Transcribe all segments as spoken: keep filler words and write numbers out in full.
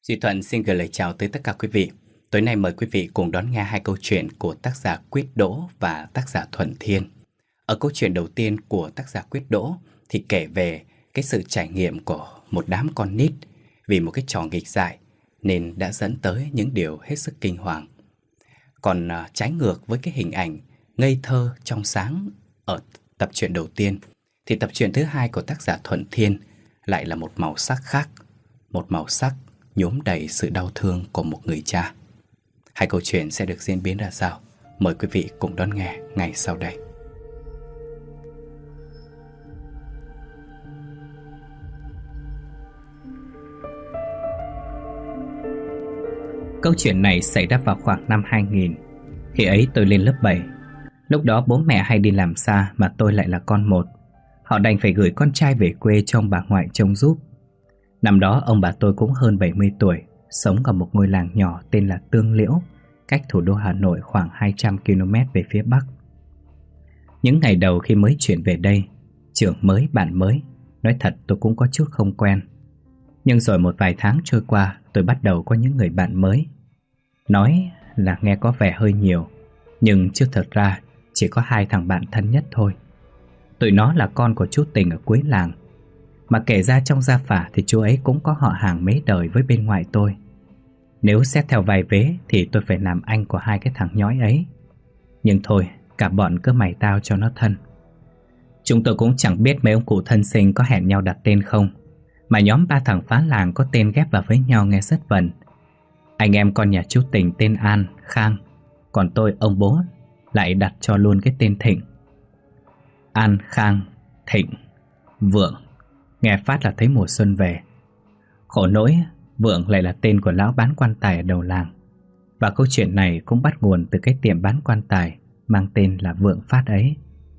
Duy Thuận xin gửi lời chào tới tất cả quý vị. Tối nay mời quý vị cùng đón nghe hai câu chuyện của tác giả Quyết Đỗ và tác giả Thuận Thiên. Ở câu chuyện đầu tiên của tác giả Quyết Đỗ thì kể về cái sự trải nghiệm của một đám con nít vì một cái trò nghịch dại nên đã dẫn tới những điều hết sức kinh hoàng. Còn uh, trái ngược với cái hình ảnh ngây thơ trong sáng ở tập truyện đầu tiên thì tập truyện thứ hai của tác giả Thuận Thiên lại là một màu sắc khác, một màu sắc nhuốm đầy sự đau thương của một người cha. Hai câu chuyện sẽ được diễn biến ra sao? Mời quý vị cùng đón nghe ngay sau đây. Câu chuyện này xảy ra vào khoảng năm hai nghìn. Khi ấy tôi lên lớp bảy. Lúc đó bố mẹ hay đi làm xa mà tôi lại là con một. Họ đành phải gửi con trai về quê cho ông bà ngoại trông giúp. Năm đó ông bà tôi cũng hơn bảy mươi tuổi, sống ở một ngôi làng nhỏ tên là Tương Liễu, cách thủ đô Hà Nội khoảng hai trăm ki lô mét về phía bắc. Những ngày đầu khi mới chuyển về đây, trường mới, bạn mới, nói thật tôi cũng có chút không quen. Nhưng rồi một vài tháng trôi qua, tôi bắt đầu có những người bạn mới. Nói là nghe có vẻ hơi nhiều, nhưng chứ thật ra chỉ có hai thằng bạn thân nhất thôi. Tụi nó là con của chú Tình ở cuối làng. Mà kể ra trong gia phả thì chú ấy cũng có họ hàng mấy đời với bên ngoại tôi. Nếu xét theo vai vế thì tôi phải làm anh của hai cái thằng nhói ấy. Nhưng thôi, cả bọn cứ mày tao cho nó thân. Chúng tôi cũng chẳng biết mấy ông cụ thân sinh có hẹn nhau đặt tên không, mà nhóm ba thằng phá làng có tên ghép vào với nhau nghe rất vần. Anh em con nhà chú Tình tên An, Khang, còn tôi, ông bố, lại đặt cho luôn cái tên Thịnh. An, Khang, Thịnh, Vượng, nghe phát là thấy mùa xuân về. Khổ nỗi, Vượng lại là tên của lão bán quan tài ở đầu làng. Và câu chuyện này cũng bắt nguồn từ cái tiệm bán quan tài mang tên là Vượng Phát ấy.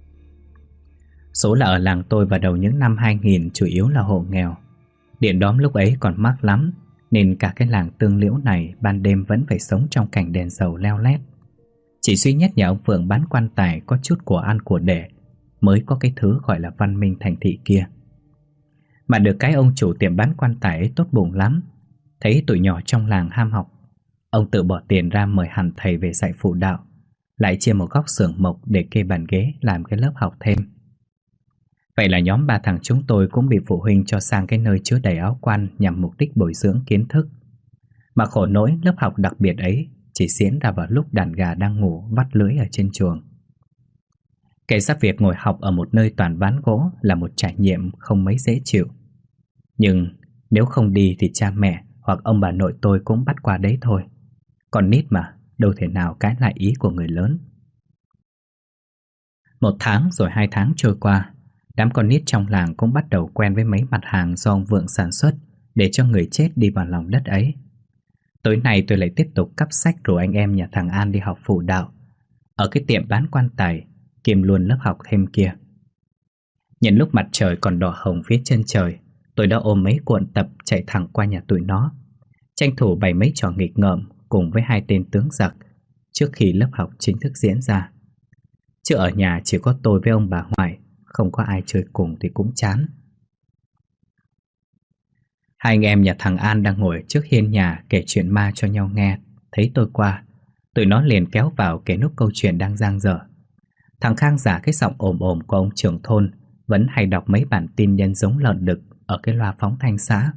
Số là ở làng tôi vào đầu những năm hai nghìn chủ yếu là hộ nghèo. Điện đóm lúc ấy còn mắc lắm, nên cả cái làng Tương Liễu này ban đêm vẫn phải sống trong cảnh đèn dầu leo lét. Chỉ duy nhất nhà ông Vượng bán quan tài có chút của ăn của để mới có cái thứ gọi là văn minh thành thị kia. Mà được cái ông chủ tiệm bán quan tài ấy tốt bụng lắm. Thấy tụi nhỏ trong làng ham học, ông tự bỏ tiền ra mời hẳn thầy về dạy phụ đạo, lại chia một góc xưởng mộc để kê bàn ghế làm cái lớp học thêm. Vậy là nhóm ba thằng chúng tôi cũng bị phụ huynh cho sang cái nơi chứa đầy áo quan nhằm mục đích bồi dưỡng kiến thức. Mà khổ nỗi lớp học đặc biệt ấy chỉ diễn ra vào lúc đàn gà đang ngủ vắt lưới ở trên chuồng. Kể ra việc ngồi học ở một nơi toàn ván gỗ là một trải nghiệm không mấy dễ chịu. Nhưng nếu không đi thì cha mẹ hoặc ông bà nội tôi cũng bắt qua đấy thôi. Còn nít mà, đâu thể nào cãi lại ý của người lớn. Một tháng rồi hai tháng trôi qua, đám con nít trong làng cũng bắt đầu quen với mấy mặt hàng do ông Vượng sản xuất để cho người chết đi vào lòng đất ấy. Tối nay tôi lại tiếp tục cắp sách rủ anh em nhà thằng An đi học phụ đạo ở cái tiệm bán quan tài kiêm luôn lớp học thêm kia. Nhân lúc mặt trời còn đỏ hồng phía chân trời, tôi đã ôm mấy cuộn tập chạy thẳng qua nhà tụi nó, tranh thủ bày mấy trò nghịch ngợm cùng với hai tên tướng giặc trước khi lớp học chính thức diễn ra. Chứ ở nhà chỉ có tôi với ông bà ngoại, không có ai chơi cùng thì cũng chán. Hai anh em nhà thằng An đang ngồi trước hiên nhà kể chuyện ma cho nhau nghe. Thấy tôi qua, tụi nó liền kéo vào kể nốt câu chuyện đang dang dở. Thằng Khang giả cái giọng ồm ồm của ông trưởng thôn vẫn hay đọc mấy bản tin nhân giống lợn đực ở cái loa phóng thanh xã.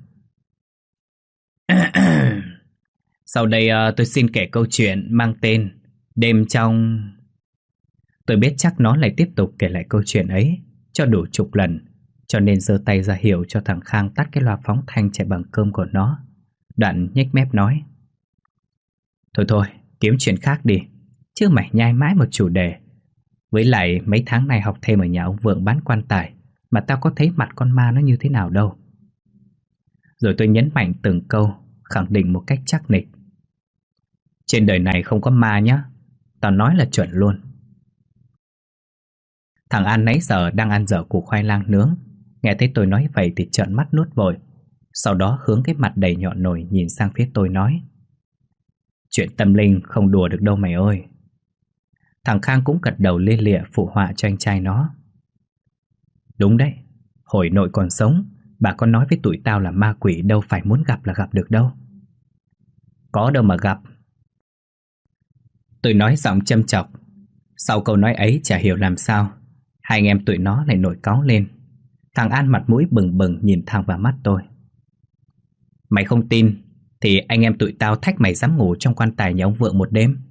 Sau đây uh, tôi xin kể câu chuyện mang tên Đêm trong... Tôi biết chắc nó lại tiếp tục kể lại câu chuyện ấy cho đủ chục lần, cho nên giơ tay ra hiệu cho thằng Khang tắt cái loa phóng thanh chạy bằng cơm của nó. Đoạn nhếch mép nói: Thôi thôi, kiếm chuyện khác đi, chứ mày nhai mãi một chủ đề. Với lại mấy tháng này học thêm ở nhà ông Vượng bán quan tài mà tao có thấy mặt con ma nó như thế nào đâu. Rồi tôi nhấn mạnh từng câu, khẳng định một cách chắc nịch: Trên đời này không có ma nhá, tao nói là chuẩn luôn. Thằng An nãy giờ đang ăn dở củ khoai lang nướng, nghe thấy tôi nói vậy thì trợn mắt nuốt vội. Sau đó hướng cái mặt đầy nhọn nổi nhìn sang phía tôi nói: Chuyện tâm linh không đùa được đâu mày ơi. Thằng Khang cũng gật đầu lia lịa phụ họa cho anh trai nó: Đúng đấy, hồi nội còn sống, bà có nói với tụi tao là ma quỷ đâu phải muốn gặp là gặp được đâu. Có đâu mà gặp. Tôi nói giọng châm chọc. Sau câu nói ấy chả hiểu làm sao hai anh em tụi nó lại nổi cáu lên. Thằng An mặt mũi bừng bừng nhìn thẳng vào mắt tôi. Mày không tin thì anh em tụi tao thách mày dám ngủ trong quan tài nhà ông Vượng một đêm.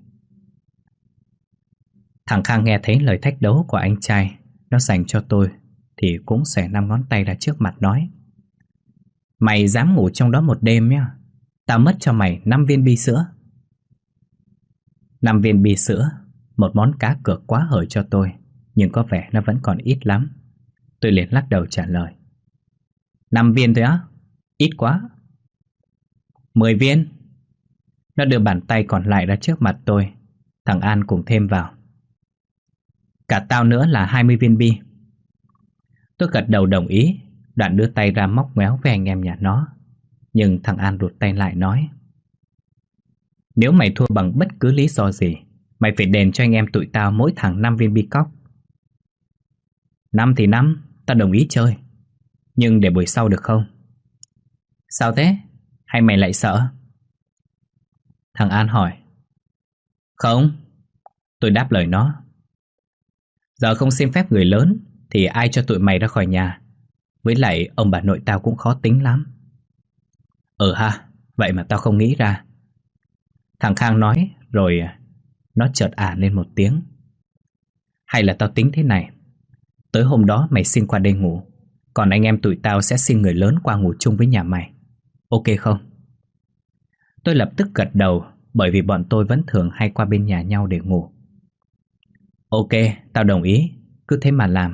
Thằng Khang nghe thấy lời thách đố của anh trai nó dành cho tôi thì cũng xòe năm ngón tay ra trước mặt nói: Mày dám ngủ trong đó một đêm nhá, tao mất cho mày năm viên bi sữa. Năm viên bi sữa, một món cá cược quá hời cho tôi, nhưng có vẻ nó vẫn còn ít lắm. Tôi liền lắc đầu trả lời: Năm viên thôi á? Ít quá. Mười viên. Nó đưa bàn tay còn lại ra trước mặt tôi. Thằng An cùng thêm vào: Cả tao nữa là hai mươi viên bi. Tôi gật đầu đồng ý, đoạn đưa tay ra móc ngoéo với anh em nhà nó. Nhưng thằng An rụt tay lại nói: Nếu mày thua bằng bất cứ lý do gì, mày phải đền cho anh em tụi tao mỗi thằng năm viên bi cóc. Năm thì năm, tao đồng ý chơi, nhưng để buổi sau được không? Sao thế? Hay mày lại sợ? Thằng An hỏi. Không, tôi đáp lời nó. Giờ không xin phép người lớn thì ai cho tụi mày ra khỏi nhà? Với lại ông bà nội tao cũng khó tính lắm. Ừ ha, vậy mà tao không nghĩ ra. Thằng Khang nói rồi nó chợt ả lên một tiếng. Hay là tao tính thế này, tới hôm đó mày xin qua đây ngủ, còn anh em tụi tao sẽ xin người lớn qua ngủ chung với nhà mày. Ok không? Tôi lập tức gật đầu, bởi vì bọn tôi vẫn thường hay qua bên nhà nhau để ngủ. Ok, tao đồng ý, cứ thế mà làm.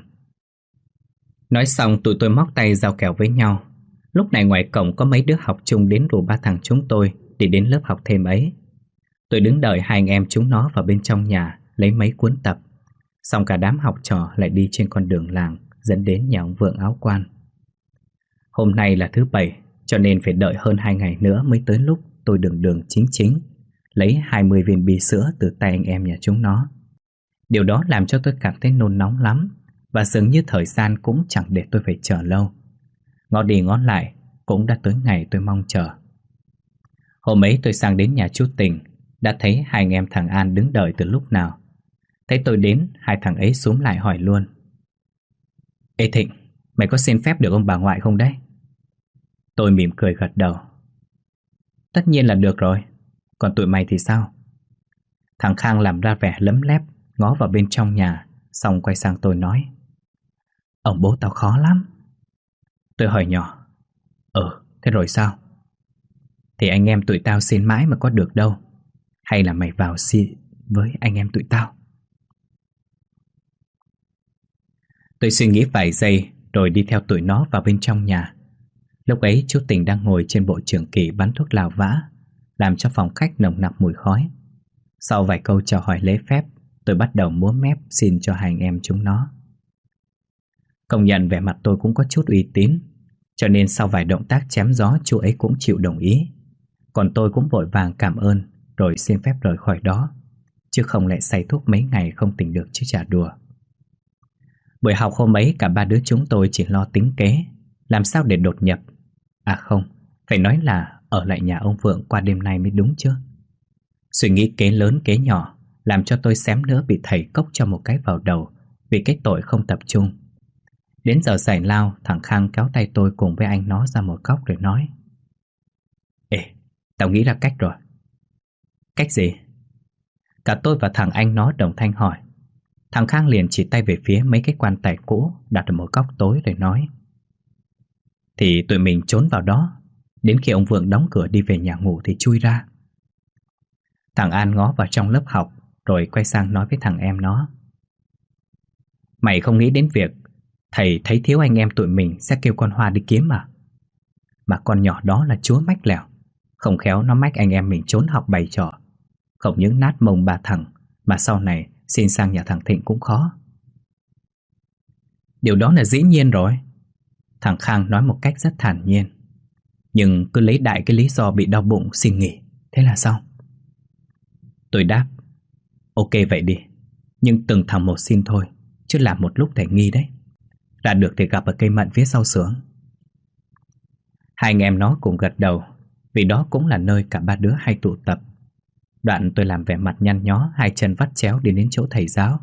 Nói xong tụi tôi móc tay giao kèo với nhau. Lúc này ngoài cổng có mấy đứa học chung đến rủ ba thằng chúng tôi đi đến lớp học thêm ấy. Tôi đứng đợi hai anh em chúng nó vào bên trong nhà lấy mấy cuốn tập. Xong cả đám học trò lại đi trên con đường làng dẫn đến nhà ông Vượng áo quan. Hôm nay là thứ bảy, cho nên phải đợi hơn hai ngày nữa mới tới lúc tôi đường đường chính chính lấy hai mươi viên bi sữa từ tay anh em nhà chúng nó. Điều đó làm cho tôi cảm thấy nôn nóng lắm, và dường như thời gian cũng chẳng để tôi phải chờ lâu. Ngó đi ngó lại cũng đã tới ngày tôi mong chờ. Hôm ấy tôi sang đến nhà chú Tình, đã thấy hai anh em thằng An đứng đợi từ lúc nào. Thấy tôi đến, hai thằng ấy xúm lại hỏi luôn: Ê Thịnh, mày có xin phép được ông bà ngoại không đấy? Tôi mỉm cười gật đầu. Tất nhiên là được rồi, còn tụi mày thì sao? Thằng Khang làm ra vẻ lấm lép, ngó vào bên trong nhà, xong quay sang tôi nói: Ông bố tao khó lắm. Tôi hỏi nhỏ: Ừ, thế rồi sao? Thì anh em tụi tao xin mãi mà có được đâu. Hay là mày vào xin với anh em tụi tao? Tôi suy nghĩ vài giây rồi đi theo tụi nó vào bên trong nhà. Lúc ấy chú Tình đang ngồi trên bộ trường kỷ bắn thuốc lào vã, làm cho phòng khách nồng nặc mùi khói. Sau vài câu chào hỏi lễ phép, tôi bắt đầu múa mép xin cho hai anh em chúng nó. Công nhận vẻ mặt tôi cũng có chút uy tín, cho nên sau vài động tác chém gió, chú ấy cũng chịu đồng ý. Còn tôi cũng vội vàng cảm ơn rồi xin phép rời khỏi đó, chứ không lại say thuốc mấy ngày không tỉnh được chứ chả đùa. Buổi học hôm ấy cả ba đứa chúng tôi chỉ lo tính kế làm sao để đột nhập. À không, phải nói là ở lại nhà ông Vượng qua đêm nay mới đúng chứ. Suy nghĩ kế lớn kế nhỏ làm cho tôi xém nữa bị thầy cốc cho một cái vào đầu vì cái tội không tập trung. Đến giờ giải lao, thằng Khang kéo tay tôi cùng với anh nó ra một góc rồi nói: Ê, tao nghĩ ra cách rồi. Cách gì? Cả tôi và thằng anh nó đồng thanh hỏi. Thằng Khang liền chỉ tay về phía mấy cái quan tài cũ đặt ở một góc tối rồi nói: Thì tụi mình trốn vào đó, đến khi ông Vượng đóng cửa đi về nhà ngủ thì chui ra. Thằng An ngó vào trong lớp học rồi quay sang nói với thằng em nó: Mày không nghĩ đến việc thầy thấy thiếu anh em tụi mình sẽ kêu con Hoa đi kiếm à? Mà con nhỏ đó là chúa mách lèo, không khéo nó mách anh em mình trốn học bày trò. Không những nát mông ba thằng, mà sau này xin sang nhà thằng Thịnh cũng khó. Điều đó là dĩ nhiên rồi, thằng Khang nói một cách rất thản nhiên. Nhưng cứ lấy đại cái lý do bị đau bụng xin nghỉ, thế là xong. Tôi đáp: Ok vậy đi, nhưng từng thằng một xin thôi, chứ làm một lúc thầy nghi đấy. Ra được thì gặp ở cây mận phía sau xưởng. Hai anh em nó cùng gật đầu, vì đó cũng là nơi cả ba đứa hay tụ tập. Đoạn tôi làm vẻ mặt nhăn nhó, hai chân vắt chéo đi đến chỗ thầy giáo.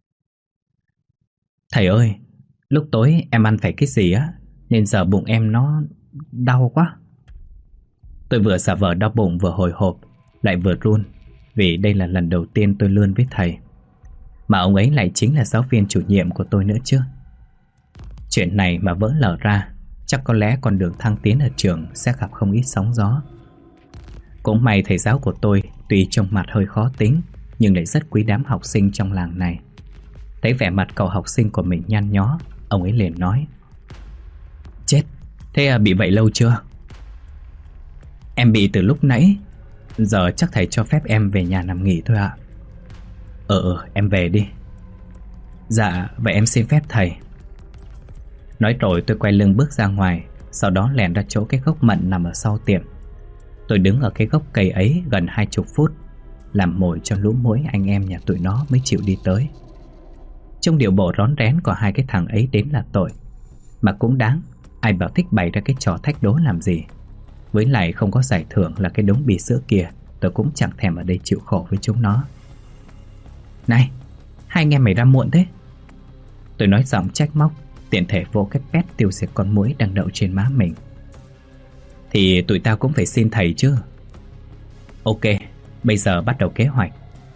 Thầy ơi, lúc tối em ăn phải cái gì á, nên giờ bụng em nó đau quá. Tôi vừa giả vờ đau bụng vừa hồi hộp, lại vừa run, vì đây là lần đầu tiên tôi lươn với thầy, mà ông ấy lại chính là giáo viên chủ nhiệm của tôi nữa chứ. Chuyện này mà vỡ lở ra, chắc có lẽ con đường thăng tiến ở trường sẽ gặp không ít sóng gió. Cũng may thầy giáo của tôi tuy trông mặt hơi khó tính, nhưng lại rất quý đám học sinh trong làng này. Thấy vẻ mặt cậu học sinh của mình nhăn nhó, ông ấy liền nói: Chết, thế à, bị vậy lâu chưa? Em bị từ lúc nãy. Giờ chắc thầy cho phép em về nhà nằm nghỉ thôi ạ. Ờ ờ, em về đi. Dạ, vậy em xin phép thầy. Nói rồi tôi quay lưng bước ra ngoài, sau đó lèn ra chỗ cái gốc mận nằm ở sau tiệm. Tôi đứng ở cái gốc cây ấy gần hai chục phút, làm mồi cho lũ muỗi anh em nhà tụi nó mới chịu đi tới. Trong điệu bộ rón rén của hai cái thằng ấy đến là tội, mà cũng đáng. Ai bảo thích bày ra cái trò thách đố làm gì. Với lại không có giải thưởng là cái đống bì sữa kia, tôi cũng chẳng thèm ở đây chịu khổ với chúng nó. Này, hai anh em mày ra muộn thế. Tôi nói giọng trách móc, tiện thể vô cái pét tiêu diệt con muỗi đang đậu trên má mình. Thì tụi tao cũng phải xin thầy chứ. Ok, bây giờ bắt đầu kế hoạch.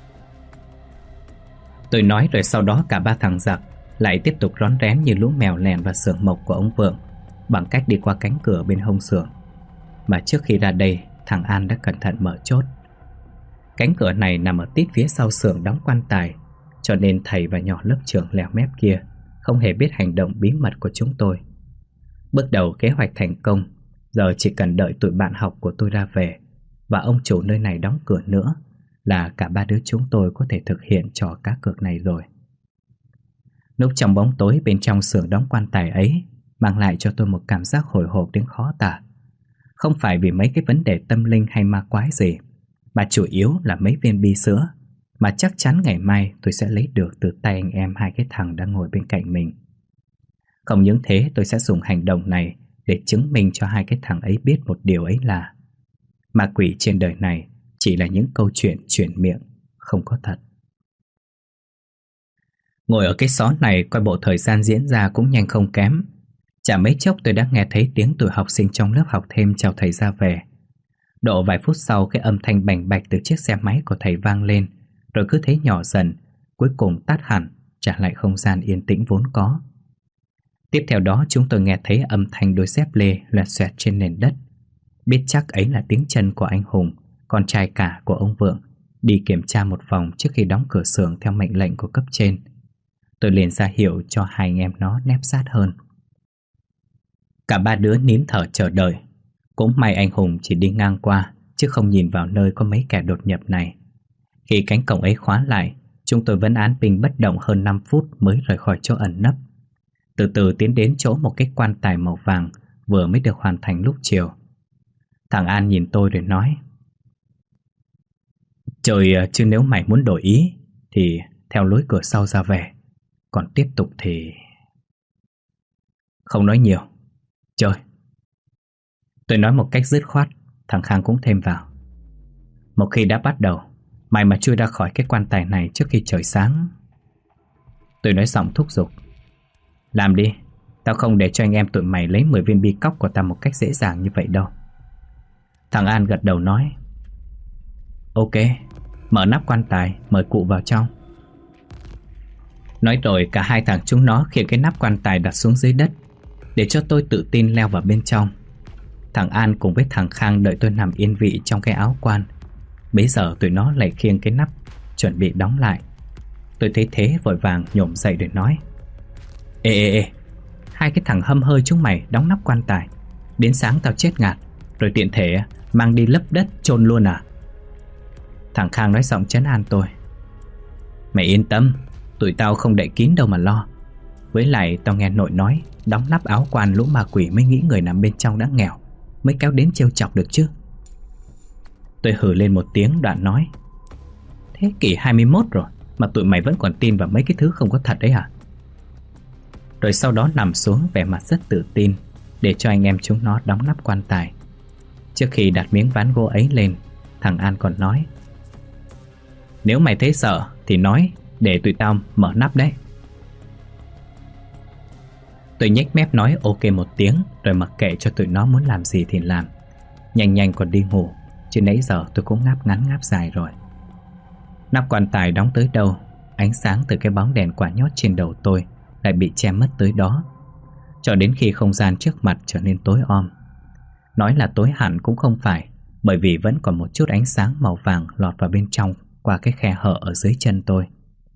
Tôi nói rồi sau đó cả ba thằng giặc lại tiếp tục rón rén như lũ mèo lèn vào xưởng mộc của ông Vượng, bằng cách đi qua cánh cửa bên hông xưởng. Mà trước khi ra đây, thằng An đã cẩn thận mở chốt. Cánh cửa này nằm ở tít phía sau xưởng đóng quan tài, cho nên thầy và nhỏ lớp trưởng lèo mép kia không hề biết hành động bí mật của chúng tôi. Bước đầu kế hoạch thành công. Giờ chỉ cần đợi tụi bạn học của tôi ra về và ông chủ nơi này đóng cửa nữa là cả ba đứa chúng tôi có thể thực hiện trò cá cược này rồi. Núp trong bóng tối bên trong xưởng đóng quan tài ấy mang lại cho tôi một cảm giác hồi hộp đến khó tả. Không phải vì mấy cái vấn đề tâm linh hay ma quái gì, mà chủ yếu là mấy viên bi sữa mà chắc chắn ngày mai tôi sẽ lấy được từ tay anh em hai cái thằng đang ngồi bên cạnh mình. Không những thế, tôi sẽ dùng hành động này để chứng minh cho hai cái thằng ấy biết một điều ấy là ma quỷ trên đời này chỉ là những câu chuyện truyền miệng, không có thật. Ngồi ở cái xó này coi bộ thời gian diễn ra cũng nhanh không kém. Chả mấy chốc tôi đã nghe thấy tiếng tụi học sinh trong lớp học thêm chào thầy ra về. Độ vài phút sau, cái âm thanh bành bạch từ chiếc xe máy của thầy vang lên, rồi cứ thế nhỏ dần, cuối cùng tắt hẳn, trả lại không gian yên tĩnh vốn có. Tiếp theo đó chúng tôi nghe thấy âm thanh đôi dép lê loẹt xoẹt trên nền đất. Biết chắc ấy là tiếng chân của anh Hùng, con trai cả của ông Vượng, đi kiểm tra một vòng trước khi đóng cửa xưởng theo mệnh lệnh của cấp trên. Tôi liền ra hiệu cho hai anh em nó nép sát hơn. Cả ba đứa nín thở chờ đợi. Cũng may anh Hùng chỉ đi ngang qua, chứ không nhìn vào nơi có mấy kẻ đột nhập này. Khi cánh cổng ấy khóa lại, chúng tôi vẫn án binh bất động hơn năm phút mới rời khỏi chỗ ẩn nấp. Từ từ tiến đến chỗ một cái quan tài màu vàng vừa mới được hoàn thành lúc chiều. Thằng An nhìn tôi rồi nói: Trời, chứ nếu mày muốn đổi ý thì theo lối cửa sau ra về, còn tiếp tục thì... Không nói nhiều, chơi. Tôi nói một cách dứt khoát. Thằng Khang cũng thêm vào: Một khi đã bắt đầu, mày mà chui ra khỏi cái quan tài này trước khi trời sáng. Tôi nói giọng thúc giục: Làm đi, tao không để cho anh em tụi mày lấy mười viên bi cóc của tao một cách dễ dàng như vậy đâu. Thằng An gật đầu nói: Ok, mở nắp quan tài, mời cụ vào trong. Nói rồi cả hai thằng chúng nó khiêng cái nắp quan tài đặt xuống dưới đất, để cho tôi tự tin leo vào bên trong. Thằng An cùng với thằng Khang đợi tôi nằm yên vị trong cái áo quan. Bấy giờ tụi nó lại khiêng cái nắp, chuẩn bị đóng lại. Tôi thấy thế vội vàng nhổm dậy để nói: Ê ê ê, hai cái thằng hâm hơi chúng mày đóng nắp quan tài, đến sáng tao chết ngạt, rồi tiện thể mang đi lấp đất chôn luôn à? Thằng Khang nói giọng trấn an tôi: Mày yên tâm, tụi tao không đậy kín đâu mà lo. Với lại tao nghe nội nói, đóng nắp áo quan lũ ma quỷ mới nghĩ người nằm bên trong đã nghèo, mới kéo đến trêu chọc được chứ. Tôi hừ lên một tiếng đoạn nói: Thế kỷ hai mươi mốt rồi mà tụi mày vẫn còn tin vào mấy cái thứ không có thật đấy à? Rồi sau đó nằm xuống vẻ mặt rất tự tin, để cho anh em chúng nó đóng nắp quan tài. Trước khi đặt miếng ván gỗ ấy lên, thằng An còn nói: "Nếu mày thấy sợ thì nói, để tụi tao mở nắp đấy." Tôi nhếch mép nói ok một tiếng, rồi mặc kệ cho tụi nó muốn làm gì thì làm. Nhanh nhanh còn đi ngủ, chứ nãy giờ tôi cũng ngáp ngắn ngáp dài rồi. Nắp quan tài đóng tới đâu, ánh sáng từ cái bóng đèn quả nhót trên đầu tôi lại bị che mất tới đó, cho đến khi không gian trước mặt trở nên tối om. Nói là tối hẳn cũng không phải, bởi vì vẫn còn một chút ánh sáng màu vàng lọt vào bên trong qua cái khe hở ở dưới chân tôi.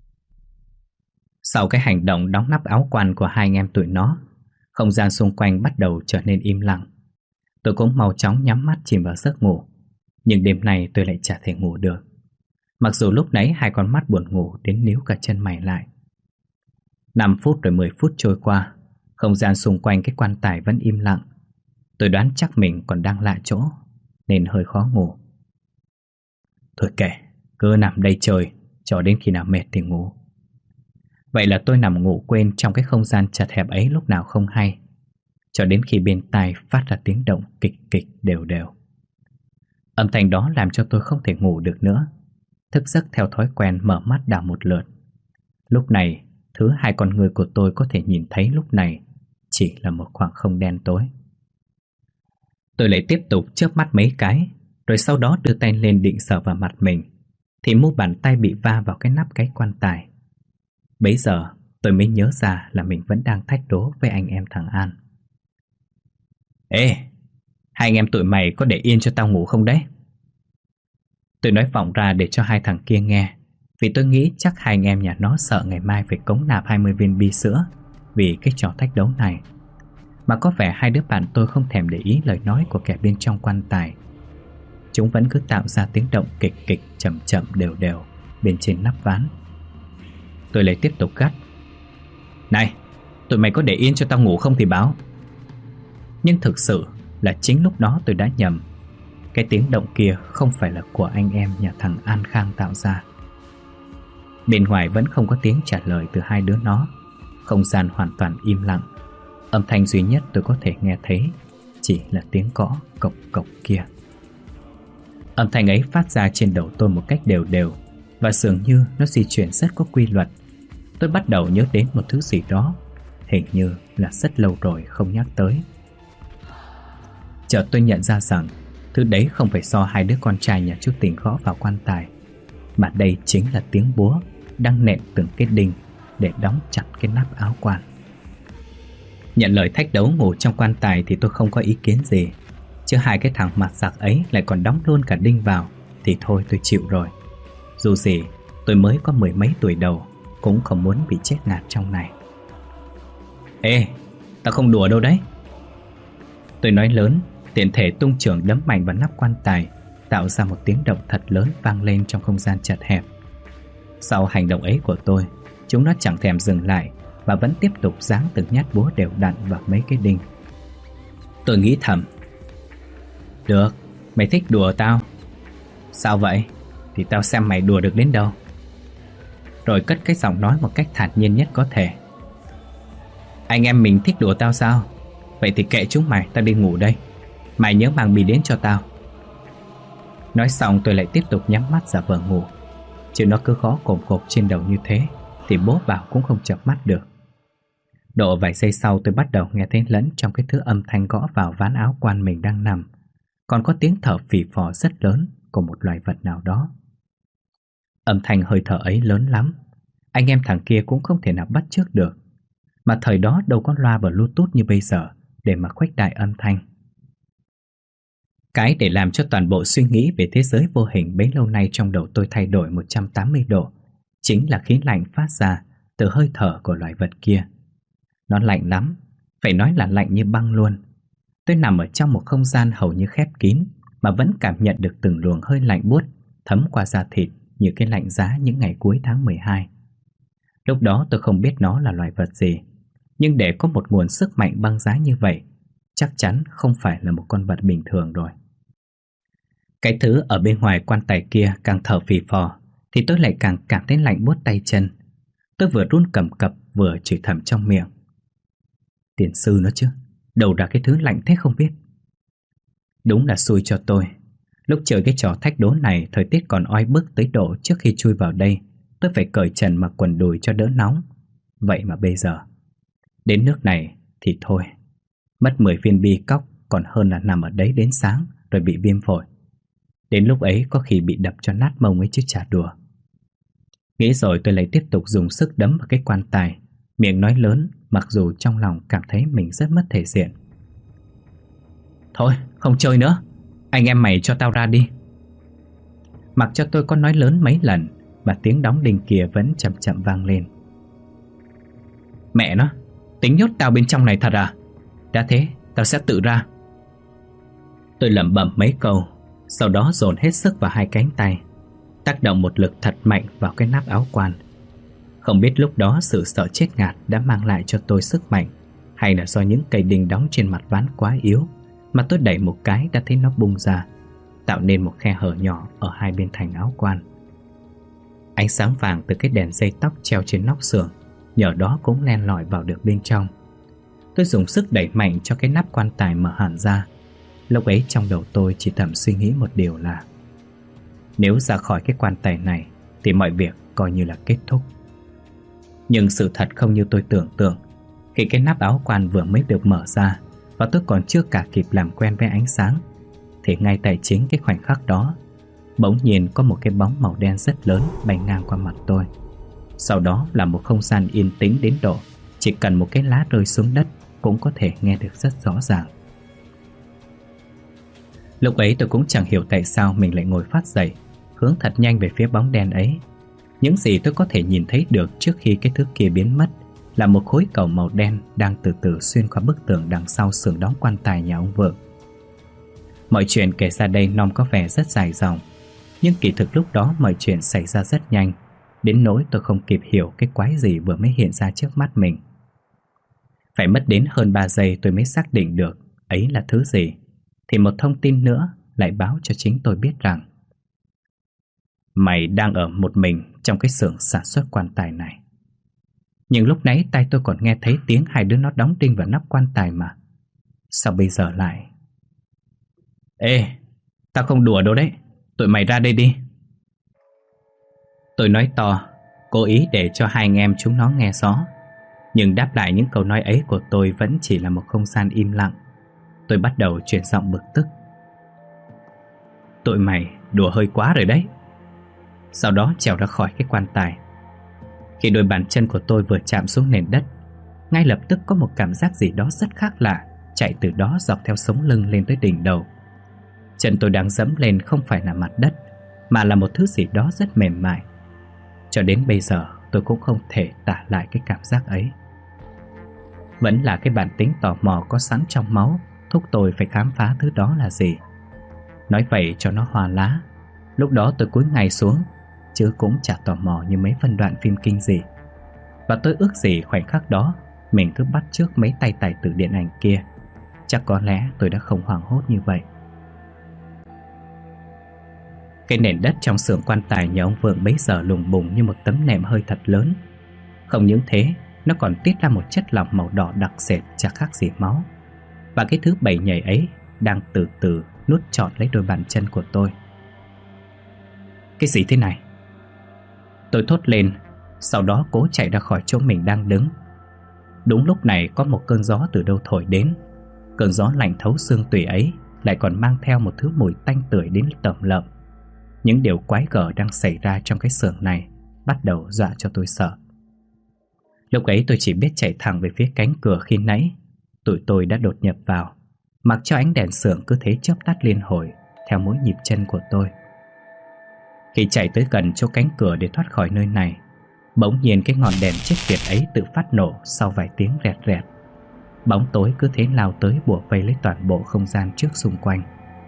Sau cái hành động đóng nắp áo quan của hai anh em tụi nó, không gian xung quanh bắt đầu trở nên im lặng. Tôi cũng mau chóng nhắm mắt chìm vào giấc ngủ. Nhưng đêm nay tôi lại chả thể ngủ được, mặc dù lúc nãy hai con mắt buồn ngủ đến níu cả chân mày lại. Năm phút rồi mười phút trôi qua, không gian xung quanh cái quan tài vẫn im lặng. Tôi đoán chắc mình còn đang lạ chỗ, nên hơi khó ngủ. Thôi kệ, cứ nằm đây chơi cho đến khi nào mệt thì ngủ. Vậy là tôi nằm ngủ quên trong cái không gian chật hẹp ấy lúc nào không hay, cho đến khi bên tai phát ra tiếng động kịch kịch đều đều. Âm thanh đó làm cho tôi không thể ngủ được nữa. Thức giấc theo thói quen mở mắt đảo một lượt. Lúc này, thứ hai con người của tôi có thể nhìn thấy lúc này chỉ là một khoảng không đen tối. Tôi lại tiếp tục chớp mắt mấy cái, rồi sau đó đưa tay lên định sờ vào mặt mình, thì mu bàn tay bị va vào cái nắp cái quan tài. Bấy giờ tôi mới nhớ ra là mình vẫn đang thách đố với anh em thằng An. Ê, hai anh em tụi mày có để yên cho tao ngủ không đấy? Tôi nói vọng ra để cho hai thằng kia nghe, vì tôi nghĩ chắc hai anh em nhà nó sợ ngày mai phải cống nạp hai mươi viên bi sữa vì cái trò thách đấu này. Mà có vẻ hai đứa bạn tôi không thèm để ý lời nói của kẻ bên trong quan tài. Chúng vẫn cứ tạo ra tiếng động kịch kịch chậm chậm đều đều bên trên nắp ván. Tôi lại tiếp tục gắt: Này, tụi mày có để yên cho tao ngủ không thì báo. Nhưng thực sự là chính lúc đó tôi đã nhầm. Cái tiếng động kia không phải là của anh em nhà thằng An Khang tạo ra. Bên ngoài vẫn không có tiếng trả lời từ hai đứa nó. Không gian hoàn toàn im lặng. Âm thanh duy nhất tôi có thể nghe thấy chỉ là tiếng cõ cộc cộc kia. Âm thanh ấy phát ra trên đầu tôi một cách đều đều, và dường như nó di chuyển rất có quy luật. Tôi bắt đầu nhớ đến một thứ gì đó, hình như là rất lâu rồi không nhắc tới. Chợt tôi nhận ra rằng thứ đấy không phải do hai đứa con trai nhà chú Tình gõ vào quan tài, mà đây chính là tiếng búa đang nện từng cái đinh để đóng chặt cái nắp áo quan. Nhận lời thách đấu ngủ trong quan tài thì tôi không có ý kiến gì, chứ hai cái thằng mặt giặc ấy lại còn đóng luôn cả đinh vào thì thôi tôi chịu rồi. Dù gì tôi mới có mười mấy tuổi đầu, cũng không muốn bị chết ngạt trong này. Ê, tao không đùa đâu đấy. Tôi nói lớn, tiện thể tung chưởng đấm mạnh vào nắp quan tài, tạo ra một tiếng động thật lớn vang lên trong không gian chật hẹp. Sau hành động ấy của tôi, chúng nó chẳng thèm dừng lại và vẫn tiếp tục giáng từng nhát búa đều đặn vào mấy cái đinh. Tôi nghĩ thầm: Được, mày thích đùa tao. Sao vậy? Thì tao xem mày đùa được đến đâu. Rồi cất cái giọng nói một cách thản nhiên nhất có thể: Anh em mình thích đùa tao sao? Vậy thì kệ chúng mày, tao đi ngủ đây. Mày nhớ mang bì đến cho tao. Nói xong tôi lại tiếp tục nhắm mắt giả vờ ngủ. Chứ nó cứ gõ cồm cộp trên đầu như thế thì bố bảo cũng không chợp mắt được. Độ vài giây sau tôi bắt đầu nghe thấy lẫn trong cái thứ âm thanh gõ vào ván áo quan mình đang nằm, còn có tiếng thở phì phò rất lớn của một loài vật nào đó. Âm thanh hơi thở ấy lớn lắm, anh em thằng kia cũng không thể nào bắt chước được. Mà thời đó đâu có loa Bluetooth như bây giờ để mà khuếch đại âm thanh. Cái để làm cho toàn bộ suy nghĩ về thế giới vô hình bấy lâu nay trong đầu tôi thay đổi một trăm tám mươi độ chính là khí lạnh phát ra từ hơi thở của loài vật kia. Nó lạnh lắm, phải nói là lạnh như băng luôn. Tôi nằm ở trong một không gian hầu như khép kín mà vẫn cảm nhận được từng luồng hơi lạnh buốt thấm qua da thịt như cái lạnh giá những ngày cuối tháng mười hai. Lúc đó tôi không biết nó là loài vật gì, nhưng để có một nguồn sức mạnh băng giá như vậy, chắc chắn không phải là một con vật bình thường rồi. Cái thứ ở bên ngoài quan tài kia càng thở phì phò thì tôi lại càng cảm thấy lạnh buốt tay chân. Tôi vừa run cầm cập vừa chửi thầm trong miệng: Tiền sư nó chứ, đâu ra cái thứ lạnh thế không biết. Đúng là xui cho tôi. Lúc chơi cái trò thách đố này, thời tiết còn oi bức tới độ trước khi chui vào đây tôi phải cởi trần mặc quần đùi cho đỡ nóng. Vậy mà bây giờ đến nước này thì thôi. Mất mười viên bi cóc còn hơn là nằm ở đấy đến sáng rồi bị viêm phổi. Đến lúc ấy có khi bị đập cho nát mông ấy chứ chả đùa. Nghĩ rồi tôi lại tiếp tục dùng sức đấm vào cái quan tài, miệng nói lớn mặc dù trong lòng cảm thấy mình rất mất thể diện. Thôi không chơi nữa, anh em mày cho tao ra đi. Mặc cho tôi có nói lớn mấy lần mà tiếng đóng đinh kia vẫn chậm chậm vang lên. Mẹ nó, tính nhốt tao bên trong này thật à? Đã thế tao sẽ tự ra. Tôi lẩm bẩm mấy câu, sau đó dồn hết sức vào hai cánh tay, tác động một lực thật mạnh vào cái nắp áo quan. Không biết lúc đó sự sợ chết ngạt đã mang lại cho tôi sức mạnh, hay là do những cây đinh đóng trên mặt ván quá yếu mà tôi đẩy một cái đã thấy nó bung ra, tạo nên một khe hở nhỏ ở hai bên thành áo quan. Ánh sáng vàng từ cái đèn dây tóc treo trên nóc xưởng nhờ đó cũng len lỏi vào được bên trong. Tôi dùng sức đẩy mạnh cho cái nắp quan tài mở hẳn ra. Lúc ấy trong đầu tôi chỉ thầm suy nghĩ một điều là nếu ra khỏi cái quan tài này thì mọi việc coi như là kết thúc. Nhưng sự thật không như tôi tưởng tượng. Khi cái nắp áo quan vừa mới được mở ra và tôi còn chưa cả kịp làm quen với ánh sáng, thì ngay tại chính cái khoảnh khắc đó, bỗng nhiên có một cái bóng màu đen rất lớn bay ngang qua mặt tôi. Sau đó là một không gian yên tĩnh đến độ chỉ cần một cái lá rơi xuống đất cũng có thể nghe được rất rõ ràng. Lúc ấy tôi cũng chẳng hiểu tại sao mình lại ngồi phát dậy, hướng thật nhanh về phía bóng đen ấy. Những gì tôi có thể nhìn thấy được trước khi cái thứ kia biến mất là một khối cầu màu đen đang từ từ xuyên qua bức tường đằng sau xưởng đóng quan tài nhà ông Vượng. Mọi chuyện kể ra đây nom có vẻ rất dài dòng, nhưng kỳ thực lúc đó mọi chuyện xảy ra rất nhanh, đến nỗi tôi không kịp hiểu cái quái gì vừa mới hiện ra trước mắt mình. Phải mất đến hơn ba giây tôi mới xác định được ấy là thứ gì, thì một thông tin nữa lại báo cho chính tôi biết rằng mày đang ở một mình trong cái xưởng sản xuất quan tài này. Nhưng lúc nãy tai tôi còn nghe thấy tiếng hai đứa nó đóng đinh vào nắp quan tài mà. Sao bây giờ lại... Ê, tao không đùa đâu đấy, tụi mày ra đây đi. Tôi nói to, cố ý để cho hai anh em chúng nó nghe rõ. Nhưng đáp lại những câu nói ấy của tôi vẫn chỉ là một không gian im lặng. Tôi bắt đầu chuyển giọng bực tức. Tụi mày đùa hơi quá rồi đấy. Sau đó trèo ra khỏi cái quan tài. Khi đôi bàn chân của tôi vừa chạm xuống nền đất, ngay lập tức có một cảm giác gì đó rất khác lạ chạy từ đó dọc theo sống lưng lên tới đỉnh đầu. Chân tôi đang dẫm lên không phải là mặt đất, mà là một thứ gì đó rất mềm mại. Cho đến bây giờ tôi cũng không thể tả lại cái cảm giác ấy. Vẫn là cái bản tính tò mò có sẵn trong máu thúc tôi phải khám phá thứ đó là gì. Nói vậy cho nó hòa lá, lúc đó tôi cúi ngay xuống, chứ cũng chả tò mò như mấy phân đoạn phim kinh dị. Và tôi ước gì khoảnh khắc đó mình cứ bắt chước mấy tay tài tử điện ảnh kia, chắc có lẽ tôi đã không hoảng hốt như vậy. Cái nền đất trong xưởng quan tài nhà ông Vượng bấy giờ lùng bùng như một tấm nệm hơi thật lớn. Không những thế, nó còn tiết ra một chất lỏng màu đỏ đặc sệt chả khác gì máu. Và cái thứ bầy nhảy ấy đang từ từ nuốt trọn lấy đôi bàn chân của tôi. Cái gì thế này? Tôi thốt lên, sau đó cố chạy ra khỏi chỗ mình đang đứng. Đúng lúc này có một cơn gió từ đâu thổi đến. Cơn gió lạnh thấu xương tủy ấy lại còn mang theo một thứ mùi tanh tưởi đến tởm lợm. Những điều quái gở đang xảy ra trong cái xưởng này bắt đầu dọa cho tôi sợ. Lúc ấy tôi chỉ biết chạy thẳng về phía cánh cửa khi nãy tụi tôi đã đột nhập vào, mặc cho ánh đèn xưởng cứ thế chớp tắt liên hồi theo mỗi nhịp chân của tôi. Khi chạy tới gần chỗ cánh cửa để thoát khỏi nơi này, bỗng nhiên cái ngọn đèn chết tiệt ấy tự phát nổ sau vài tiếng rẹt rẹt. Bóng tối cứ thế lao tới bủa vây lấy toàn bộ không gian trước xung quanh.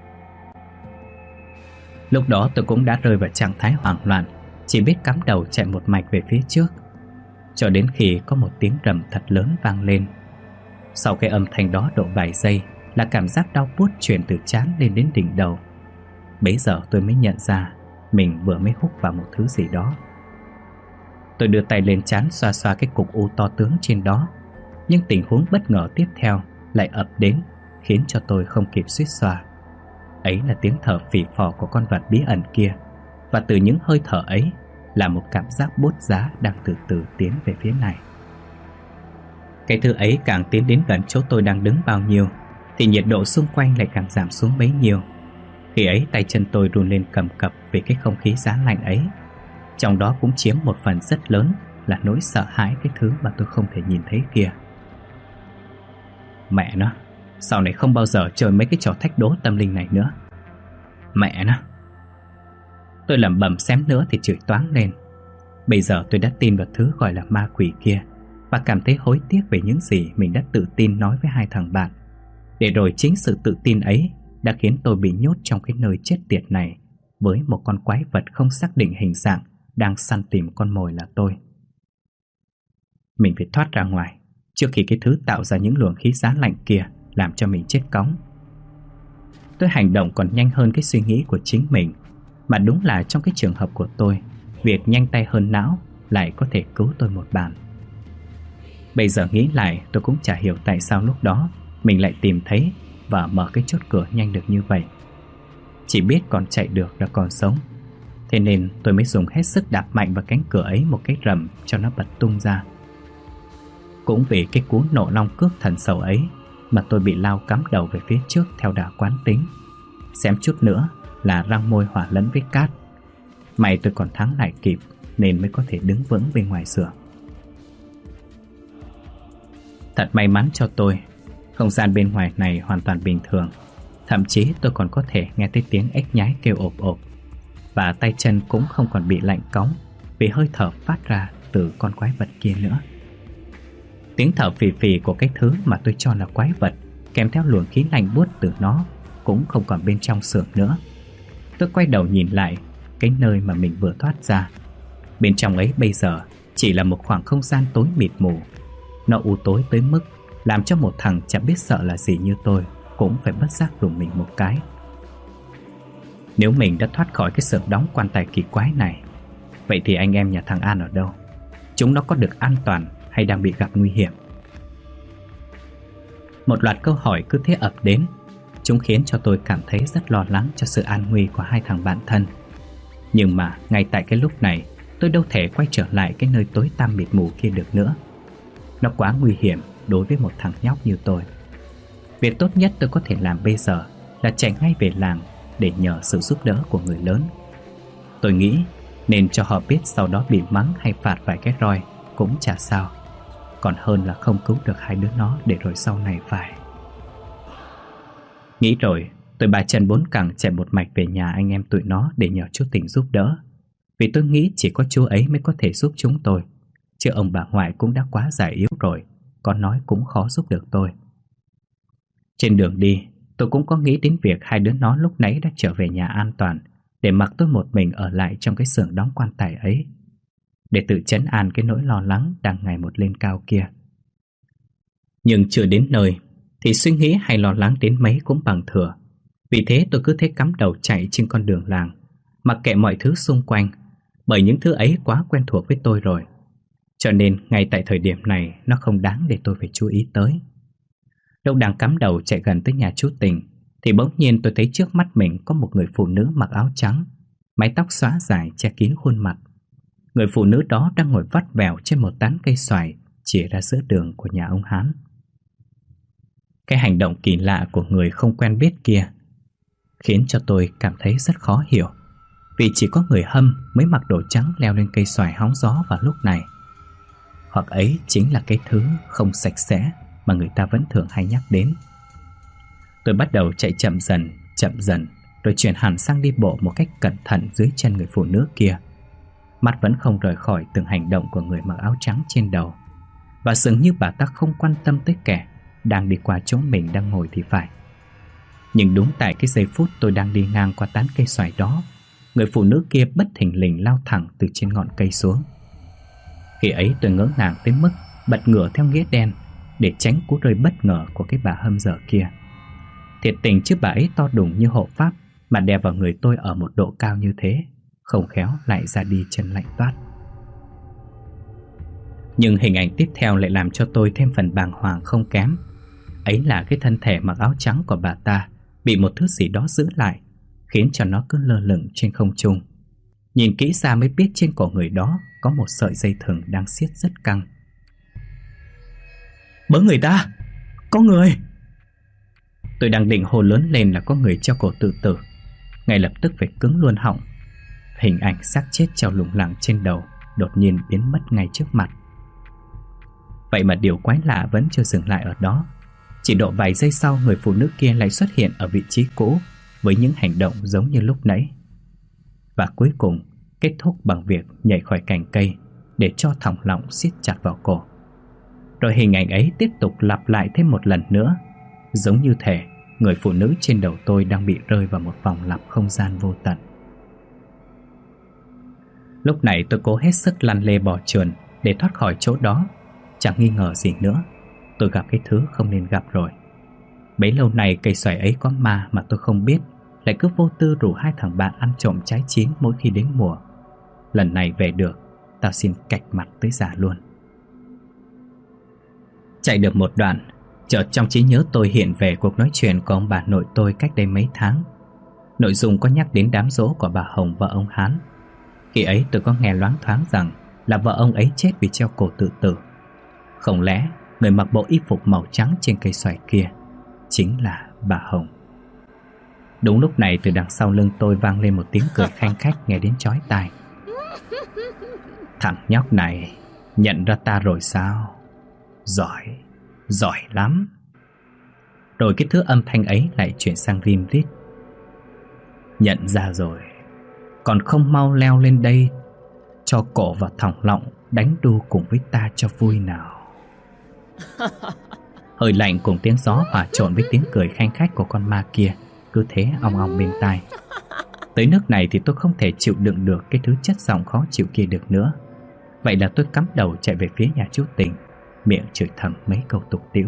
Lúc đó tôi cũng đã rơi vào trạng thái hoảng loạn, chỉ biết cắm đầu chạy một mạch về phía trước, cho đến khi có một tiếng rầm thật lớn vang lên. Sau cái âm thanh đó độ vài giây là cảm giác đau buốt truyền từ trán lên đến đỉnh đầu. Bấy giờ tôi mới nhận ra mình vừa mới húc vào một thứ gì đó. Tôi đưa tay lên trán xoa xoa cái cục u to tướng trên đó, nhưng tình huống bất ngờ tiếp theo lại ập đến, khiến cho tôi không kịp suýt xoa. Ấy là tiếng thở phì phò của con vật bí ẩn kia. Và từ những hơi thở ấy là một cảm giác bút giá đang từ từ tiến về phía này. Cái thứ ấy càng tiến đến gần chỗ tôi đang đứng bao nhiêu thì nhiệt độ xung quanh lại càng giảm xuống bấy nhiêu. Khi ấy tay chân tôi run lên cầm cập vì cái không khí giá lạnh ấy. Trong đó cũng chiếm một phần rất lớn là nỗi sợ hãi cái thứ mà tôi không thể nhìn thấy kia. Mẹ nó, sau này không bao giờ chơi mấy cái trò thách đố tâm linh này nữa. Mẹ nó. Tôi lẩm bẩm xém nữa thì chửi toáng lên. Bây giờ tôi đã tin vào thứ gọi là ma quỷ kia và cảm thấy hối tiếc về những gì mình đã tự tin nói với hai thằng bạn. Để rồi chính sự tự tin ấy đã khiến tôi bị nhốt trong cái nơi chết tiệt này với một con quái vật không xác định hình dạng đang săn tìm con mồi là tôi. Mình phải thoát ra ngoài trước khi cái thứ tạo ra những luồng khí giá lạnh kia làm cho mình chết cóng. Tôi hành động còn nhanh hơn cái suy nghĩ của chính mình. Mà đúng là trong cái trường hợp của tôi, việc nhanh tay hơn não lại có thể cứu tôi một bàn. Bây giờ nghĩ lại, tôi cũng chả hiểu tại sao lúc đó mình lại tìm thấy và mở cái chốt cửa nhanh được như vậy. Chỉ biết còn chạy được là còn sống. Thế nên tôi mới dùng hết sức đạp mạnh vào cánh cửa ấy một cái rầm cho nó bật tung ra. Cũng vì cái cú nộ long cước thần sầu ấy mà tôi bị lao cắm đầu về phía trước theo đà quán tính. Xém chút nữa là răng môi hòa lẫn với cát. May tôi còn thắng lại kịp nên mới có thể đứng vững bên ngoài xưởng. Thật may mắn cho tôi, không gian bên ngoài này hoàn toàn bình thường. Thậm chí tôi còn có thể nghe thấy tiếng ếch nhái kêu ộp ộp. Và tay chân cũng không còn bị lạnh cóng vì hơi thở phát ra từ con quái vật kia nữa. Tiếng thở phì phì của cái thứ mà tôi cho là quái vật kèm theo luồng khí lạnh buốt từ nó cũng không còn bên trong xưởng nữa. Tôi quay đầu nhìn lại cái nơi mà mình vừa thoát ra. Bên trong ấy bây giờ chỉ là một khoảng không gian tối mịt mù. Nó u tối tới mức làm cho một thằng chẳng biết sợ là gì như tôi cũng phải bất giác rùng mình một cái. Nếu mình đã thoát khỏi cái xưởng đóng quan tài kỳ quái này, vậy thì anh em nhà thằng An ở đâu? Chúng nó có được an toàn hay đang bị gặp nguy hiểm? Một loạt câu hỏi cứ thế ập đến. Chúng khiến cho tôi cảm thấy rất lo lắng cho sự an nguy của hai thằng bạn thân. Nhưng mà ngay tại cái lúc này, tôi đâu thể quay trở lại cái nơi tối tăm mịt mù kia được nữa. Nó quá nguy hiểm đối với một thằng nhóc như tôi. Việc tốt nhất tôi có thể làm bây giờ là chạy ngay về làng để nhờ sự giúp đỡ của người lớn. Tôi nghĩ nên cho họ biết sau đó bị mắng hay phạt vài cái roi cũng chả sao, còn hơn là không cứu được hai đứa nó để rồi sau này phải. Nghĩ rồi, tôi ba chân bốn cẳng chạy một mạch về nhà anh em tụi nó để nhờ chú Tỉnh giúp đỡ. Vì tôi nghĩ chỉ có chú ấy mới có thể giúp chúng tôi, chứ ông bà ngoại cũng đã quá già yếu rồi, con nói cũng khó giúp được tôi. Trên đường đi, tôi cũng có nghĩ đến việc hai đứa nó lúc nãy đã trở về nhà an toàn, để mặc tôi một mình ở lại trong cái xưởng đóng quan tài ấy, để tự trấn an cái nỗi lo lắng đang ngày một lên cao kia. Nhưng chưa đến nơi thì suy nghĩ hay lo lắng đến mấy cũng bằng thừa. Vì thế tôi cứ thế cắm đầu chạy trên con đường làng, mặc kệ mọi thứ xung quanh, bởi những thứ ấy quá quen thuộc với tôi rồi. Cho nên ngay tại thời điểm này nó không đáng để tôi phải chú ý tới. Lúc đang cắm đầu chạy gần tới nhà chú Tình thì bỗng nhiên tôi thấy trước mắt mình có một người phụ nữ mặc áo trắng, mái tóc xõa dài che kín khuôn mặt. Người phụ nữ đó đang ngồi vắt vẻo trên một tán cây xoài chìa ra giữa đường của nhà ông Hán. Cái hành động kỳ lạ của người không quen biết kia khiến cho tôi cảm thấy rất khó hiểu, vì chỉ có người hâm mới mặc đồ trắng leo lên cây xoài hóng gió vào lúc này. Hoặc ấy chính là cái thứ không sạch sẽ mà người ta vẫn thường hay nhắc đến. Tôi bắt đầu chạy chậm dần, chậm dần, rồi chuyển hẳn sang đi bộ một cách cẩn thận dưới chân người phụ nữ kia. Mắt vẫn không rời khỏi từng hành động của người mặc áo trắng trên đầu, và dường như bà ta không quan tâm tới kẻ đang đi qua chỗ mình đang ngồi thì phải. Nhưng đúng tại cái giây phút tôi đang đi ngang qua tán cây xoài đó, người phụ nữ kia bất thình lình lao thẳng từ trên ngọn cây xuống. Khi ấy tôi ngỡ ngàng tới mức bật ngửa theo nghĩa đen để tránh cú rơi bất ngờ của cái bà hâm dở kia. Thiệt tình chứ bà ấy to đùng như hộ pháp mà đè vào người tôi ở một độ cao như thế, không khéo lại ra đi chân lạnh toát. Nhưng hình ảnh tiếp theo lại làm cho tôi thêm phần bàng hoàng không kém. Ấy là cái thân thể mặc áo trắng của bà ta bị một thứ gì đó giữ lại, khiến cho nó cứ lơ lửng trên không trung. Nhìn kỹ ra mới biết trên cổ người đó có một sợi dây thừng đang siết rất căng. Bớ người ta! Có người! Tôi đang định hô lớn lên là có người treo cổ tự tử, ngay lập tức phải cứng luôn họng. Hình ảnh xác chết treo lủng lẳng trên đầu đột nhiên biến mất ngay trước mặt. Vậy mà điều quái lạ vẫn chưa dừng lại ở đó. Chỉ độ vài giây sau, người phụ nữ kia lại xuất hiện ở vị trí cũ với những hành động giống như lúc nãy. Và cuối cùng kết thúc bằng việc nhảy khỏi cành cây để cho thòng lọng siết chặt vào cổ. Rồi hình ảnh ấy tiếp tục lặp lại thêm một lần nữa, giống như thể người phụ nữ trên đầu tôi đang bị rơi vào một vòng lặp không gian vô tận. Lúc này tôi cố hết sức lăn lê bò trườn để thoát khỏi chỗ đó. Chẳng nghi ngờ gì nữa, tôi gặp cái thứ không nên gặp rồi. Bấy lâu nay cây xoài ấy có ma mà tôi không biết, lại cứ vô tư rủ hai thằng bạn ăn trộm trái chín mỗi khi đến mùa. Lần này về được, tao xin cạch mặt tới già luôn. Chạy được một đoạn, chợt trong trí nhớ tôi hiện về cuộc nói chuyện của ông bà nội tôi cách đây mấy tháng. Nội dung có nhắc đến đám giỗ của bà Hồng và ông Hán. Khi ấy tôi có nghe loáng thoáng rằng là vợ ông ấy chết vì treo cổ tự tử. Không lẽ người mặc bộ y phục màu trắng trên cây xoài kia chính là bà Hồng? Đúng lúc này, từ đằng sau lưng tôi vang lên một tiếng cười khanh khách nghe đến chói tai. Thằng nhóc này nhận ra ta rồi sao? Giỏi, giỏi lắm. Rồi cái thứ âm thanh ấy lại chuyển sang rim rít. Nhận ra rồi, còn không mau leo lên đây, cho cổ vào thòng lọng đánh đu cùng với ta cho vui nào. Hơi lạnh cùng tiếng gió hòa trộn với tiếng cười khanh khách của con ma kia cứ thế ong ong bên tai. Tới nước này thì tôi không thể chịu đựng được cái thứ chất giọng khó chịu kia được nữa. Vậy là tôi cắm đầu chạy về phía nhà chú Tình, miệng chửi thầm mấy câu tục tĩu.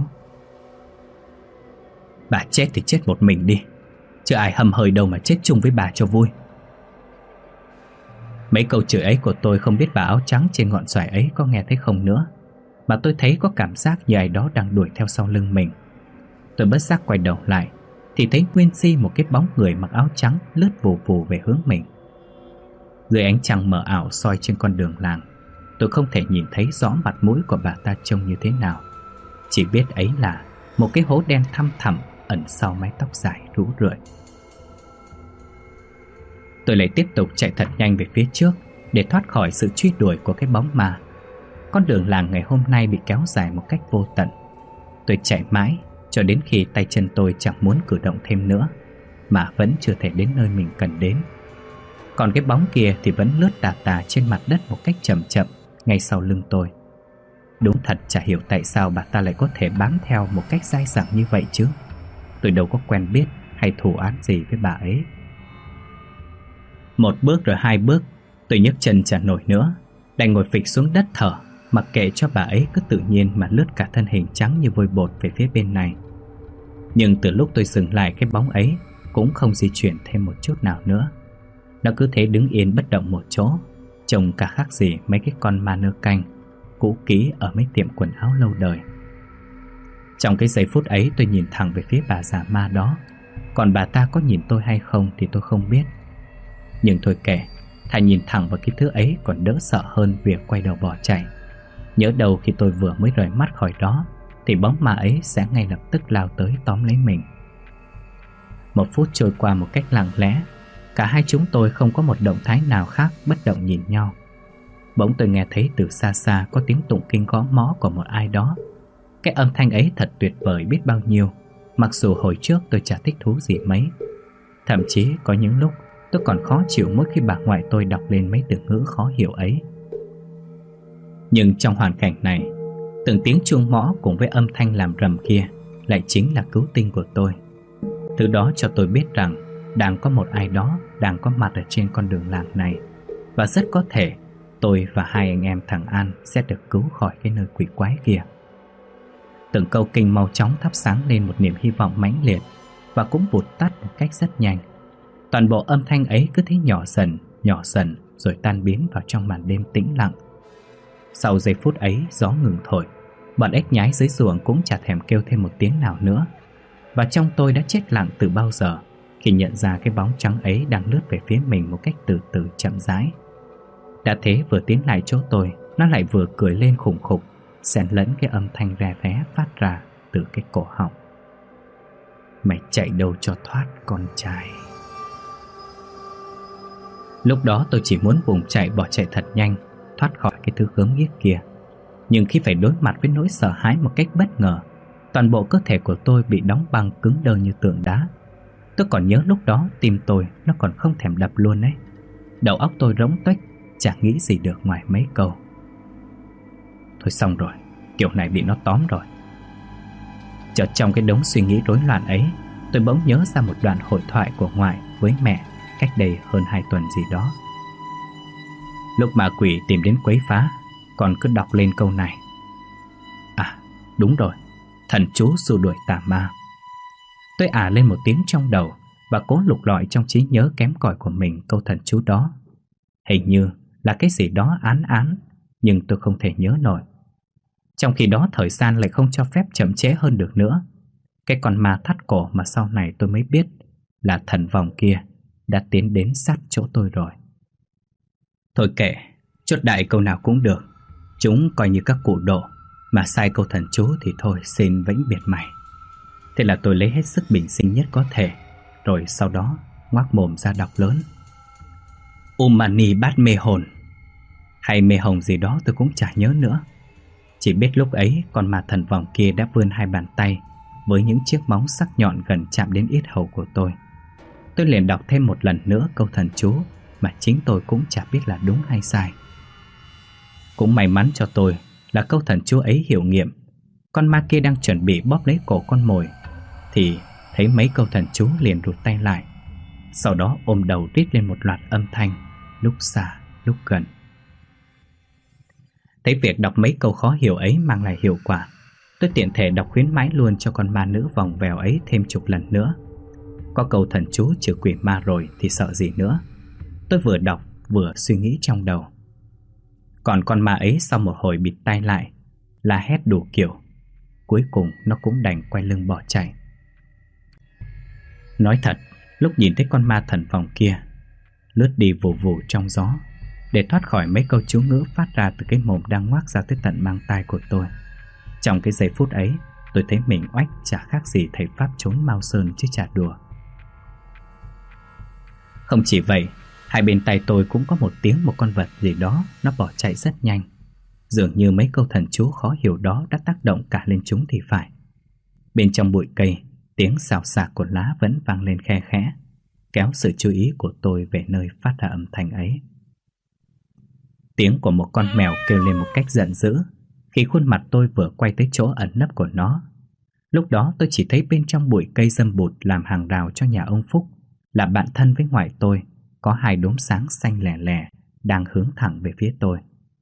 Bà chết thì chết một mình đi, chứ ai hầm hời đâu mà chết chung với bà cho vui. Mấy câu chửi ấy của tôi không biết bà áo trắng trên ngọn xoài ấy có nghe thấy không nữa, mà tôi thấy có cảm giác như ai đó đang đuổi theo sau lưng mình. Tôi bất giác quay đầu lại thì thấy nguyên si một cái bóng người mặc áo trắng lướt vù vù về hướng mình. Dưới ánh trăng mờ ảo soi trên con đường làng, tôi không thể nhìn thấy rõ mặt mũi của bà ta trông như thế nào. Chỉ biết ấy là một cái hố đen thăm thẳm ẩn sau mái tóc dài rũ rượi. Tôi lại tiếp tục chạy thật nhanh về phía trước để thoát khỏi sự truy đuổi của cái bóng ma. Con đường làng ngày hôm nay bị kéo dài một cách vô tận. Tôi chạy mãi cho đến khi tay chân tôi chẳng muốn cử động thêm nữa, mà vẫn chưa thể đến nơi mình cần đến. Còn cái bóng kia thì vẫn lướt tà tà trên mặt đất một cách chậm chậm ngay sau lưng tôi. Đúng thật chả hiểu tại sao bà ta lại có thể bám theo một cách dai dẳng như vậy chứ. Tôi đâu có quen biết hay thù oán gì với bà ấy. Một bước rồi hai bước, tôi nhấc chân chả nổi nữa, đành ngồi phịch xuống đất thở, mặc kệ cho bà ấy cứ tự nhiên mà lướt cả thân hình trắng như vôi bột về phía bên này. Nhưng từ lúc tôi dừng lại, cái bóng ấy cũng không di chuyển thêm một chút nào nữa. Nó cứ thế đứng yên bất động một chỗ, trông cả khác gì mấy cái con ma nơ canh cũ kỹ ở mấy tiệm quần áo lâu đời. Trong cái giây phút ấy, tôi nhìn thẳng về phía bà già ma đó. Còn bà ta có nhìn tôi hay không thì tôi không biết. Nhưng thôi kệ, thà nhìn thẳng vào cái thứ ấy còn đỡ sợ hơn việc quay đầu bỏ chạy. Nhớ đâu khi tôi vừa mới rời mắt khỏi đó thì bóng ma ấy sẽ ngay lập tức lao tới tóm lấy mình. Một phút trôi qua một cách lặng lẽ. Cả hai chúng tôi không có một động thái nào khác, bất động nhìn nhau. Bỗng tôi nghe thấy từ xa xa có tiếng tụng kinh gõ mõ của một ai đó. Cái âm thanh ấy thật tuyệt vời biết bao nhiêu, mặc dù hồi trước tôi chả thích thú gì mấy. Thậm chí có những lúc tôi còn khó chịu mỗi khi bà ngoại tôi đọc lên mấy từ ngữ khó hiểu ấy. Nhưng trong hoàn cảnh này, từng tiếng chuông mõ cùng với âm thanh làm rầm kia lại chính là cứu tinh của tôi. Thứ đó cho tôi biết rằng đang có một ai đó đang có mặt ở trên con đường làng này, và rất có thể tôi và hai anh em thằng An sẽ được cứu khỏi cái nơi quỷ quái kia. Từng câu kinh mau chóng thắp sáng lên một niềm hy vọng mãnh liệt, và cũng vụt tắt một cách rất nhanh. Toàn bộ âm thanh ấy cứ thế nhỏ dần, nhỏ dần rồi tan biến vào trong màn đêm tĩnh lặng. Sau giây phút ấy, gió ngừng thổi. Bọn ếch nhái dưới ruộng cũng chả thèm kêu thêm một tiếng nào nữa. Và trong tôi đã chết lặng từ bao giờ khi nhận ra cái bóng trắng ấy đang lướt về phía mình một cách từ từ chậm rãi. Đã thế vừa tiến lại chỗ tôi, nó lại vừa cười lên khủng khục, xen lẫn cái âm thanh re ré phát ra từ cái cổ họng. Mày chạy đâu cho thoát con trai. Lúc đó tôi chỉ muốn vùng chạy bỏ chạy thật nhanh, thoát khỏi cái thứ gớm ghiếc kia. Nhưng khi phải đối mặt với nỗi sợ hãi một cách bất ngờ, toàn bộ cơ thể của tôi bị đóng băng cứng đơ như tượng đá. Tôi còn nhớ lúc đó tim tôi nó còn không thèm đập luôn ấy. Đầu óc tôi rỗng tuếch, chẳng nghĩ gì được ngoài mấy câu: thôi xong rồi, kiểu này bị nó tóm rồi. Chợt trong cái đống suy nghĩ rối loạn ấy, tôi bỗng nhớ ra một đoạn hội thoại của ngoại với mẹ cách đây hơn hai tuần gì đó. Lúc ma quỷ tìm đến quấy phá, con cứ đọc lên câu này: à đúng rồi, thần chú xua đuổi tà ma. Tôi ả lên một tiếng trong đầu và cố lục lọi trong trí nhớ kém cỏi của mình câu thần chú đó. Hình như là cái gì đó án án, nhưng tôi không thể nhớ nổi. Trong khi đó thời gian lại không cho phép chậm trễ hơn được nữa. Cái con ma thắt cổ mà sau này tôi mới biết là thần vòng kia đã tiến đến sát chỗ tôi rồi. Thôi kệ, chốt đại câu nào cũng được, chúng coi như các cụ độ, mà sai câu thần chú thì thôi xin vĩnh biệt mày. Thế là tôi lấy hết sức bình sinh nhất có thể, rồi sau đó ngoác mồm ra đọc lớn: Umani bát mê hồn, hay mê hồng gì đó tôi cũng chả nhớ nữa. Chỉ biết lúc ấy con ma thần vòng kia đã vươn hai bàn tay với những chiếc móng sắc nhọn gần chạm đến yết hầu của tôi. Tôi liền đọc thêm một lần nữa câu thần chú mà chính tôi cũng chả biết là đúng hay sai. Cũng may mắn cho tôi là câu thần chú ấy hiệu nghiệm. Con ma kia đang chuẩn bị bóp lấy cổ con mồi thì thấy mấy câu thần chú liền rụt tay lại. Sau đó ôm đầu rít lên một loạt âm thanh, lúc xa lúc gần. Thấy việc đọc mấy câu khó hiểu ấy mang lại hiệu quả, tôi tiện thể đọc khuyến mãi luôn cho con ma nữ vòng vèo ấy thêm chục lần nữa. Có câu thần chú trừ quỷ ma rồi thì sợ gì nữa. Tôi vừa đọc vừa suy nghĩ trong đầu. Còn con ma ấy sau một hồi bịt tai lại, la hét đủ kiểu, cuối cùng nó cũng đành quay lưng bỏ chạy. Nói thật, lúc nhìn thấy con ma thần vòng kia lướt đi vù vù trong gió để thoát khỏi mấy câu chú ngữ phát ra từ cái mồm đang ngoác ra tới tận mang tai của tôi, trong cái giây phút ấy tôi thấy mình oách chả khác gì thầy pháp trốn Mao Sơn chứ chả đùa. Không chỉ vậy, hai bên tay tôi cũng có một tiếng một con vật gì đó nó bỏ chạy rất nhanh. Dường như mấy câu thần chú khó hiểu đó đã tác động cả lên chúng thì phải. Bên trong bụi cây, tiếng xào xạc của lá vẫn vang lên khe khẽ, kéo sự chú ý của tôi về nơi phát ra âm thanh ấy. Tiếng của một con mèo kêu lên một cách giận dữ khi khuôn mặt tôi vừa quay tới chỗ ẩn nấp của nó. Lúc đó tôi chỉ thấy bên trong bụi cây dâm bụt làm hàng rào cho nhà ông Phúc, là bạn thân với ngoại tôi, có hai đốm sáng xanh lẻ lẻ đang hướng thẳng về phía tôi.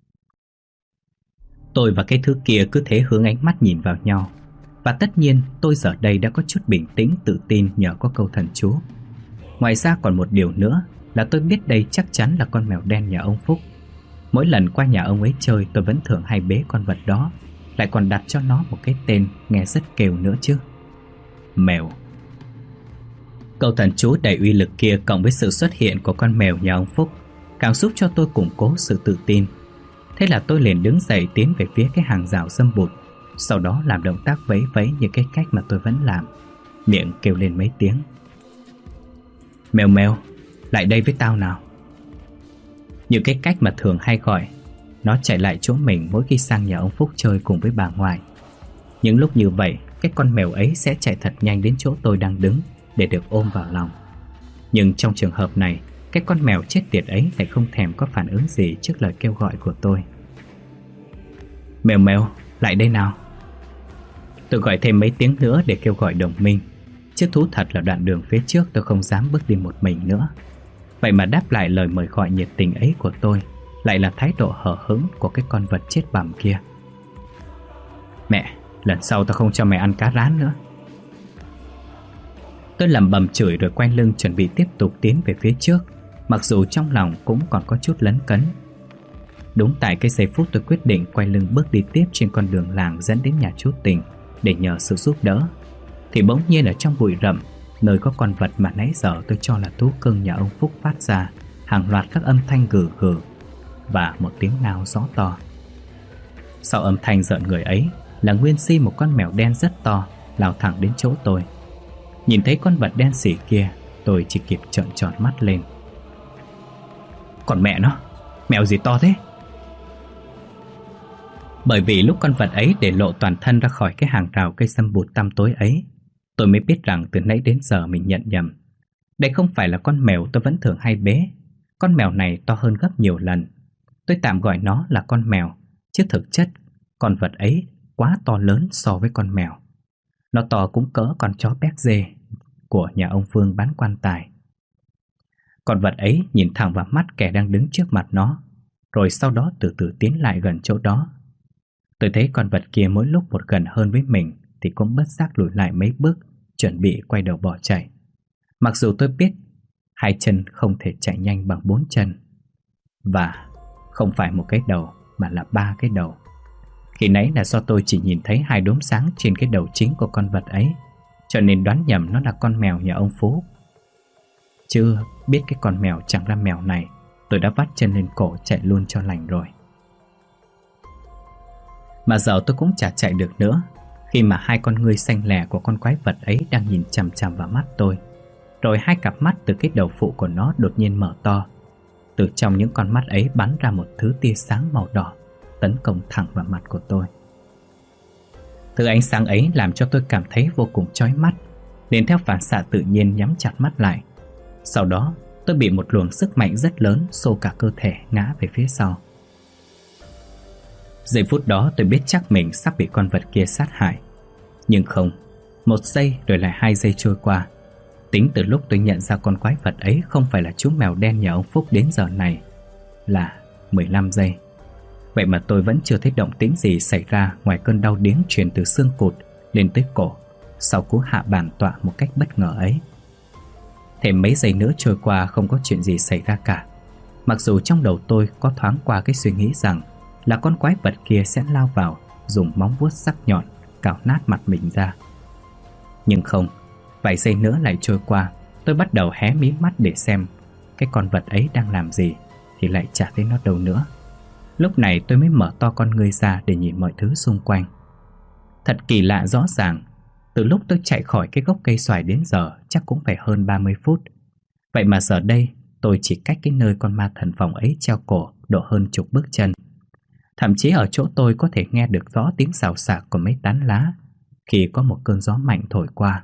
Tôi và cái thứ kia cứ thế hướng ánh mắt nhìn vào nhau. Và tất nhiên tôi giờ đây đã có chút bình tĩnh tự tin nhờ có câu thần chú. Ngoài ra còn một điều nữa là tôi biết đây chắc chắn là con mèo đen nhà ông Phúc. Mỗi lần qua nhà ông ấy chơi tôi vẫn thường hay bế con vật đó, lại còn đặt cho nó một cái tên nghe rất kêu nữa chứ: mèo. Câu thần chú đầy uy lực kia cộng với sự xuất hiện của con mèo nhà ông Phúc càng giúp cho tôi củng cố sự tự tin. Thế là tôi liền đứng dậy tiến về phía cái hàng rào dâm bụt, sau đó làm động tác vẫy vẫy như cái cách mà tôi vẫn làm, miệng kêu lên mấy tiếng: mèo mèo, lại đây với tao nào. Như cái cách mà thường hay gọi, nó chạy lại chỗ mình mỗi khi sang nhà ông Phúc chơi cùng với bà ngoại. Những lúc như vậy, cái con mèo ấy sẽ chạy thật nhanh đến chỗ tôi đang đứng để được ôm vào lòng. Nhưng trong trường hợp này, cái con mèo chết tiệt ấy lại không thèm có phản ứng gì trước lời kêu gọi của tôi. Mèo mèo, lại đây nào. Tôi gọi thêm mấy tiếng nữa để kêu gọi đồng minh. Chứ thú thật là đoạn đường phía trước tôi không dám bước đi một mình nữa. Vậy mà đáp lại lời mời gọi nhiệt tình ấy của tôi lại là thái độ hở hững của cái con vật chết bầm kia. Mẹ, lần sau tao không cho mày ăn cá rán nữa. Tôi lẩm bẩm chửi rồi quay lưng chuẩn bị tiếp tục tiến về phía trước, mặc dù trong lòng cũng còn có chút lấn cấn. Đúng tại cái giây phút tôi quyết định quay lưng bước đi tiếp trên con đường làng dẫn đến nhà chú Tình để nhờ sự giúp đỡ, thì bỗng nhiên ở trong bụi rậm, nơi có con vật mà nãy giờ tôi cho là thú cưng nhà ông Phúc phát ra hàng loạt các âm thanh gừ gừ và một tiếng ngao rõ to. Sau âm thanh rợn người ấy là nguyên si một con mèo đen rất to lao thẳng đến chỗ tôi. Nhìn thấy con vật đen xỉ kia, tôi chỉ kịp trợn tròn mắt lên. Còn mẹ nó, mèo gì to thế? Bởi vì lúc con vật ấy để lộ toàn thân ra khỏi cái hàng rào cây sâm bụt tăm tối ấy, tôi mới biết rằng từ nãy đến giờ mình nhận nhầm. Đây không phải là con mèo tôi vẫn thường hay bế. Con mèo này to hơn gấp nhiều lần. Tôi tạm gọi nó là con mèo, chứ thực chất con vật ấy quá to lớn so với con mèo. Nó to cũng cỡ con chó béc dê của nhà ông Phương bán quan tài. Con vật ấy nhìn thẳng vào mắt kẻ đang đứng trước mặt nó, rồi sau đó từ từ tiến lại gần chỗ đó. Tôi thấy con vật kia mỗi lúc một gần hơn với mình thì cũng bất giác lùi lại mấy bước, chuẩn bị quay đầu bỏ chạy. Mặc dù tôi biết hai chân không thể chạy nhanh bằng bốn chân, và không phải một cái đầu mà là ba cái đầu. Khi nãy là do tôi chỉ nhìn thấy hai đốm sáng trên cái đầu chính của con vật ấy, cho nên đoán nhầm nó là con mèo nhà ông Phú. Chưa biết cái con mèo chẳng ra mèo này, tôi đã vắt chân lên cổ chạy luôn cho lành rồi. Mà giờ tôi cũng chả chạy được nữa, khi mà hai con ngươi xanh lè của con quái vật ấy đang nhìn chằm chằm vào mắt tôi. Rồi hai cặp mắt từ cái đầu phụ của nó đột nhiên mở to. Từ trong những con mắt ấy bắn ra một thứ tia sáng màu đỏ, tấn công thẳng vào mặt của tôi. Thứ ánh sáng ấy làm cho tôi cảm thấy vô cùng chói mắt, nên theo phản xạ tự nhiên nhắm chặt mắt lại. Sau đó tôi bị một luồng sức mạnh rất lớn xô cả cơ thể ngã về phía sau. Giây phút đó tôi biết chắc mình sắp bị con vật kia sát hại. Nhưng không, một giây rồi lại hai giây trôi qua. Tính từ lúc tôi nhận ra con quái vật ấy không phải là chú mèo đen nhà ông Phúc đến giờ này là mười lăm giây. Vậy mà tôi vẫn chưa thấy động tĩnh gì xảy ra ngoài cơn đau điếng truyền từ xương cụt lên tới cổ sau cú hạ bản tọa một cách bất ngờ ấy. Thêm mấy giây nữa trôi qua không có chuyện gì xảy ra cả. Mặc dù trong đầu tôi có thoáng qua cái suy nghĩ rằng là con quái vật kia sẽ lao vào, dùng móng vuốt sắc nhọn cào nát mặt mình ra. Nhưng không, vài giây nữa lại trôi qua. Tôi bắt đầu hé mí mắt để xem cái con vật ấy đang làm gì, thì lại chả thấy nó đâu nữa. Lúc này tôi mới mở to con ngươi ra để nhìn mọi thứ xung quanh. Thật kỳ lạ rõ ràng, từ lúc tôi chạy khỏi cái gốc cây xoài đến giờ chắc cũng phải hơn ba mươi phút. Vậy mà giờ đây tôi chỉ cách cái nơi con ma thần phòng ấy treo cổ độ hơn chục bước chân. Thậm chí ở chỗ tôi có thể nghe được rõ tiếng xào xạc của mấy tán lá khi có một cơn gió mạnh thổi qua.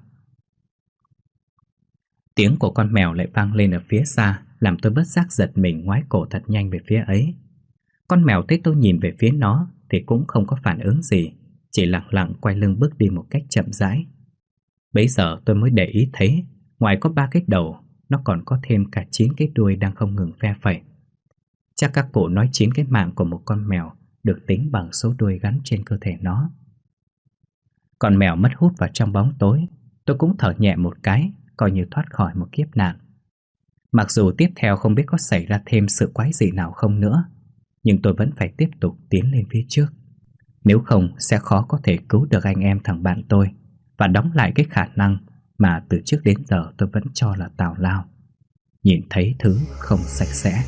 Tiếng của con mèo lại vang lên ở phía xa, làm tôi bất giác giật mình ngoái cổ thật nhanh về phía ấy. Con mèo thấy tôi nhìn về phía nó thì cũng không có phản ứng gì, chỉ lặng lặng quay lưng bước đi một cách chậm rãi. Bấy giờ tôi mới để ý thấy ngoài có ba cái đầu, nó còn có thêm cả chín cái đuôi đang không ngừng phe phẩy. Chắc các cụ nói chín cái mạng của một con mèo được tính bằng số đuôi gắn trên cơ thể nó. Con mèo mất hút vào trong bóng tối, tôi cũng thở nhẹ một cái, coi như thoát khỏi một kiếp nạn. Mặc dù tiếp theo không biết có xảy ra thêm sự quái dị nào không nữa, nhưng tôi vẫn phải tiếp tục tiến lên phía trước. Nếu không sẽ khó có thể cứu được anh em thằng bạn tôi và đóng lại cái khả năng mà từ trước đến giờ tôi vẫn cho là tào lao, nhìn thấy thứ không sạch sẽ.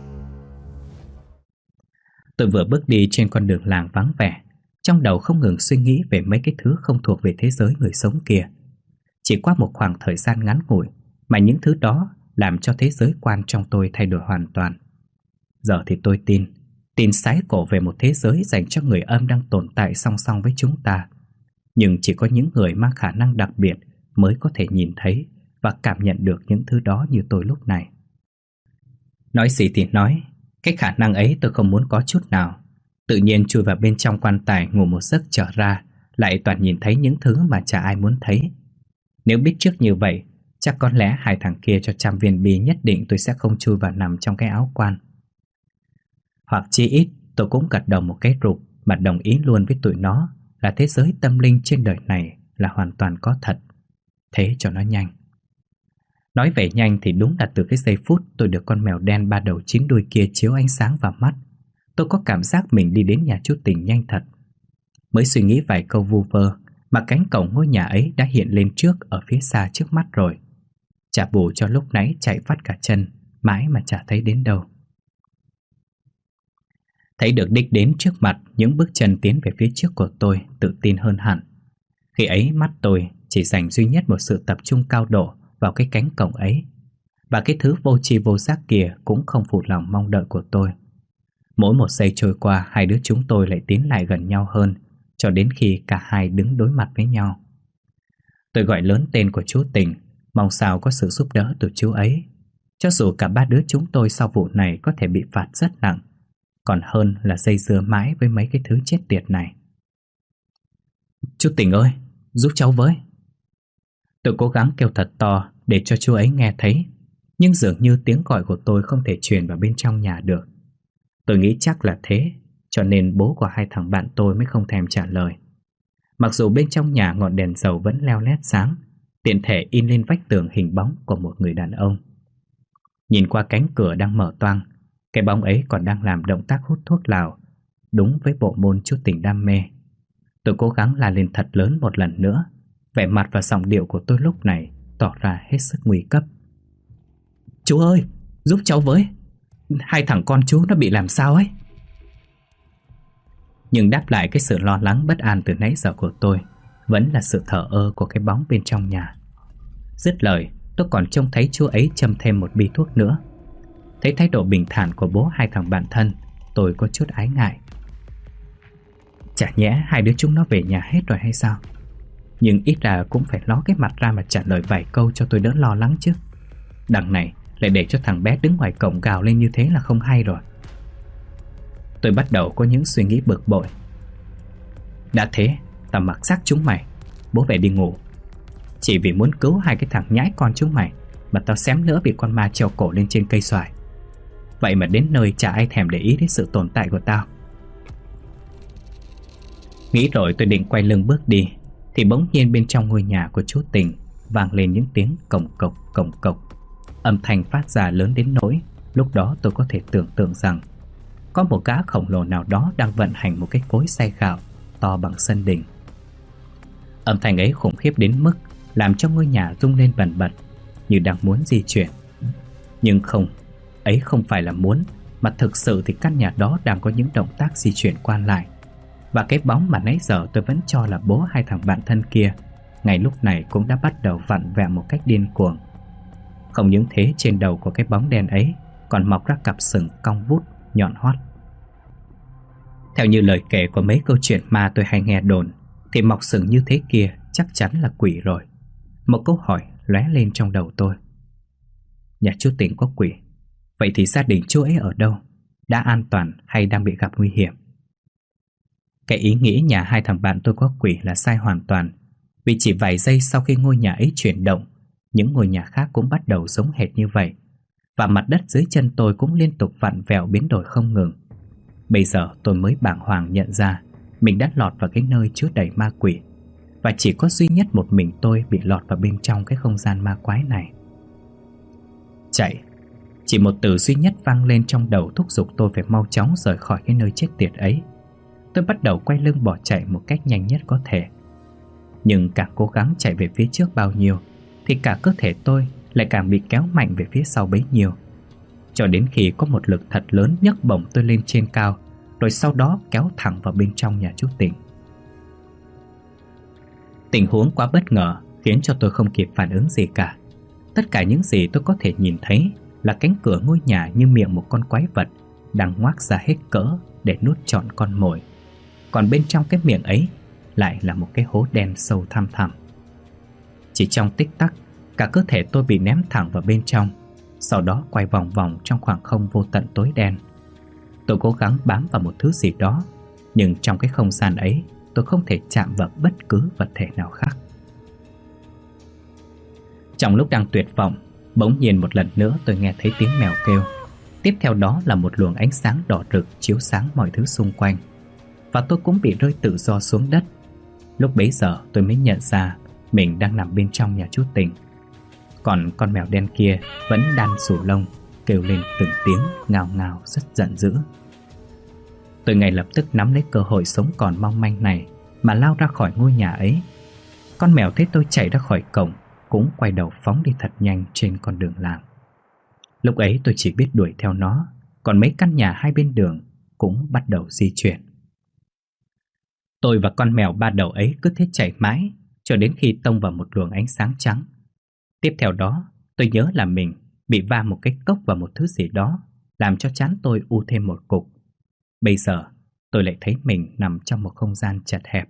Tôi vừa bước đi trên con đường làng vắng vẻ, trong đầu không ngừng suy nghĩ về mấy cái thứ không thuộc về thế giới người sống kia. Chỉ qua một khoảng thời gian ngắn ngủi mà những thứ đó làm cho thế giới quan trong tôi thay đổi hoàn toàn. Giờ thì tôi tin, tin sái cổ về một thế giới dành cho người âm đang tồn tại song song với chúng ta. Nhưng chỉ có những người mang khả năng đặc biệt mới có thể nhìn thấy và cảm nhận được những thứ đó như tôi lúc này. Nói gì thì nói, cái khả năng ấy tôi không muốn có chút nào. Tự nhiên chui vào bên trong quan tài ngủ một giấc trở ra, lại toàn nhìn thấy những thứ mà chả ai muốn thấy. Nếu biết trước như vậy, chắc có lẽ hai thằng kia cho trăm viên bi nhất định tôi sẽ không chui vào nằm trong cái áo quan. Hoặc chi ít tôi cũng gật đầu một cái rụp mà đồng ý luôn với tụi nó là thế giới tâm linh trên đời này là hoàn toàn có thật. Thế cho nó nhanh. Nói về nhanh thì đúng là từ cái giây phút tôi được con mèo đen ba đầu chín đuôi kia chiếu ánh sáng vào mắt, tôi có cảm giác mình đi đến nhà chú Tình nhanh thật. Mới suy nghĩ vài câu vu vơ mà cánh cổng ngôi nhà ấy đã hiện lên trước ở phía xa trước mắt rồi. Trả bù cho lúc nãy chạy vắt cả chân, mãi mà chả thấy đến đâu. Thấy được đích đến trước mặt, những bước chân tiến về phía trước của tôi tự tin hơn hẳn. Khi ấy mắt tôi chỉ dành duy nhất một sự tập trung cao độ vào cái cánh cổng ấy. Và cái thứ vô tri vô giác kia cũng không phụ lòng mong đợi của tôi. Mỗi một giây trôi qua, hai đứa chúng tôi lại tiến lại gần nhau hơn, cho đến khi cả hai đứng đối mặt với nhau. Tôi gọi lớn tên của chú Tình, mong sao có sự giúp đỡ từ chú ấy. Cho dù cả ba đứa chúng tôi sau vụ này có thể bị phạt rất nặng, còn hơn là dây dưa mãi với mấy cái thứ chết tiệt này. Chú Tình ơi, giúp cháu với. Tôi cố gắng kêu thật to để cho chú ấy nghe thấy, nhưng dường như tiếng gọi của tôi không thể truyền vào bên trong nhà được. Tôi nghĩ chắc là thế, cho nên bố của hai thằng bạn tôi mới không thèm trả lời. Mặc dù bên trong nhà ngọn đèn dầu vẫn leo lét sáng, tiện thể in lên vách tường hình bóng của một người đàn ông. Nhìn qua cánh cửa đang mở toang, cái bóng ấy còn đang làm động tác hút thuốc lào, đúng với bộ môn chú Tình đam mê. Tôi cố gắng la lên thật lớn một lần nữa. Vẻ mặt và giọng điệu của tôi lúc này tỏ ra hết sức nguy cấp. Chú ơi, giúp cháu với. Hai thằng con chú nó bị làm sao ấy. Nhưng đáp lại cái sự lo lắng bất an từ nãy giờ của tôi vẫn là sự thờ ơ của cái bóng bên trong nhà. Dứt lời, tôi còn trông thấy chú ấy châm thêm một bi thuốc nữa. Thấy thái độ bình thản của bố hai thằng bạn thân, tôi có chút ái ngại. Chả nhẽ hai đứa chúng nó về nhà hết rồi hay sao? Nhưng ít là cũng phải ló cái mặt ra mà trả lời vài câu cho tôi đỡ lo lắng chứ. Đằng này lại để cho thằng bé đứng ngoài cổng gào lên như thế là không hay rồi. Tôi bắt đầu có những suy nghĩ bực bội. Đã thế, tao mặc xác chúng mày, bố về đi ngủ. Chỉ vì muốn cứu hai cái thằng nhãi con chúng mày mà tao xém nữa bị con ma treo cổ lên trên cây xoài. Vậy mà đến nơi chả ai thèm để ý đến sự tồn tại của tao. Nghĩ rồi tôi định quay lưng bước đi, thì bỗng nhiên bên trong ngôi nhà của chú Tình vang lên những tiếng cồng cộc cồng cộc. Âm thanh phát ra lớn đến nỗi lúc đó tôi có thể tưởng tượng rằng có một gã khổng lồ nào đó đang vận hành một cái cối xay gạo to bằng sân đình. Âm thanh ấy khủng khiếp đến mức làm cho ngôi nhà rung lên bần bật, như đang muốn di chuyển. Nhưng không, ấy không phải là muốn, mà thực sự thì căn nhà đó đang có những động tác di chuyển qua lại. Và cái bóng mà nãy giờ tôi vẫn cho là bố hai thằng bạn thân kia, ngay lúc này cũng đã bắt đầu vặn vẹo một cách điên cuồng. Không những thế, trên đầu của cái bóng đen ấy còn mọc ra cặp sừng cong vút, nhọn hoắt. Theo như lời kể của mấy câu chuyện ma tôi hay nghe đồn, thì mọc sừng như thế kia chắc chắn là quỷ rồi. Một câu hỏi lóe lên trong đầu tôi. Nhà chú Tình có quỷ, vậy thì gia đình chú ấy ở đâu? Đã an toàn hay đang bị gặp nguy hiểm? Cái ý nghĩ nhà hai thằng bạn tôi có quỷ là sai hoàn toàn. Vì chỉ vài giây sau khi ngôi nhà ấy chuyển động, những ngôi nhà khác cũng bắt đầu giống hệt như vậy. Và mặt đất dưới chân tôi cũng liên tục vặn vẹo biến đổi không ngừng. Bây giờ tôi mới bàng hoàng nhận ra mình đã lọt vào cái nơi chứa đầy ma quỷ. Và chỉ có duy nhất một mình tôi bị lọt vào bên trong cái không gian ma quái này. Chạy. Chỉ một từ duy nhất vang lên trong đầu thúc giục tôi phải mau chóng rời khỏi cái nơi chết tiệt ấy. Tôi bắt đầu quay lưng bỏ chạy một cách nhanh nhất có thể. Nhưng càng cố gắng chạy về phía trước bao nhiêu thì cả cơ thể tôi lại càng bị kéo mạnh về phía sau bấy nhiêu. Cho đến khi có một lực thật lớn nhấc bổng tôi lên trên cao, rồi sau đó kéo thẳng vào bên trong nhà chú Tình. Tình huống quá bất ngờ khiến cho tôi không kịp phản ứng gì cả. Tất cả những gì tôi có thể nhìn thấy là cánh cửa ngôi nhà như miệng một con quái vật đang ngoác ra hết cỡ để nuốt trọn con mồi. Còn bên trong cái miệng ấy lại là một cái hố đen sâu thăm thẳm. Chỉ trong tích tắc, cả cơ thể tôi bị ném thẳng vào bên trong, sau đó quay vòng vòng trong khoảng không vô tận tối đen. Tôi cố gắng bám vào một thứ gì đó, nhưng trong cái không gian ấy tôi không thể chạm vào bất cứ vật thể nào khác. Trong lúc đang tuyệt vọng, bỗng nhiên một lần nữa tôi nghe thấy tiếng mèo kêu. Tiếp theo đó là một luồng ánh sáng đỏ rực chiếu sáng mọi thứ xung quanh, và tôi cũng bị rơi tự do xuống đất. Lúc bấy giờ tôi mới nhận ra mình đang nằm bên trong nhà chú Tình. Còn con mèo đen kia vẫn đan sù lông, kêu lên từng tiếng ngao ngao rất giận dữ. Tôi ngay lập tức nắm lấy cơ hội sống còn mong manh này mà lao ra khỏi ngôi nhà ấy, Con mèo thấy tôi chạy ra khỏi cổng cũng quay đầu phóng đi thật nhanh trên con đường làng. Lúc ấy tôi chỉ biết đuổi theo nó, còn mấy căn nhà hai bên đường cũng bắt đầu di chuyển. Tôi và con mèo ba đầu ấy cứ thế chạy mãi cho đến khi tông vào một luồng ánh sáng trắng. Tiếp theo đó, tôi nhớ là mình bị va một cái cốc vào một thứ gì đó, làm cho trán tôi u thêm một cục. Bây giờ, tôi lại thấy mình nằm trong một không gian chật hẹp.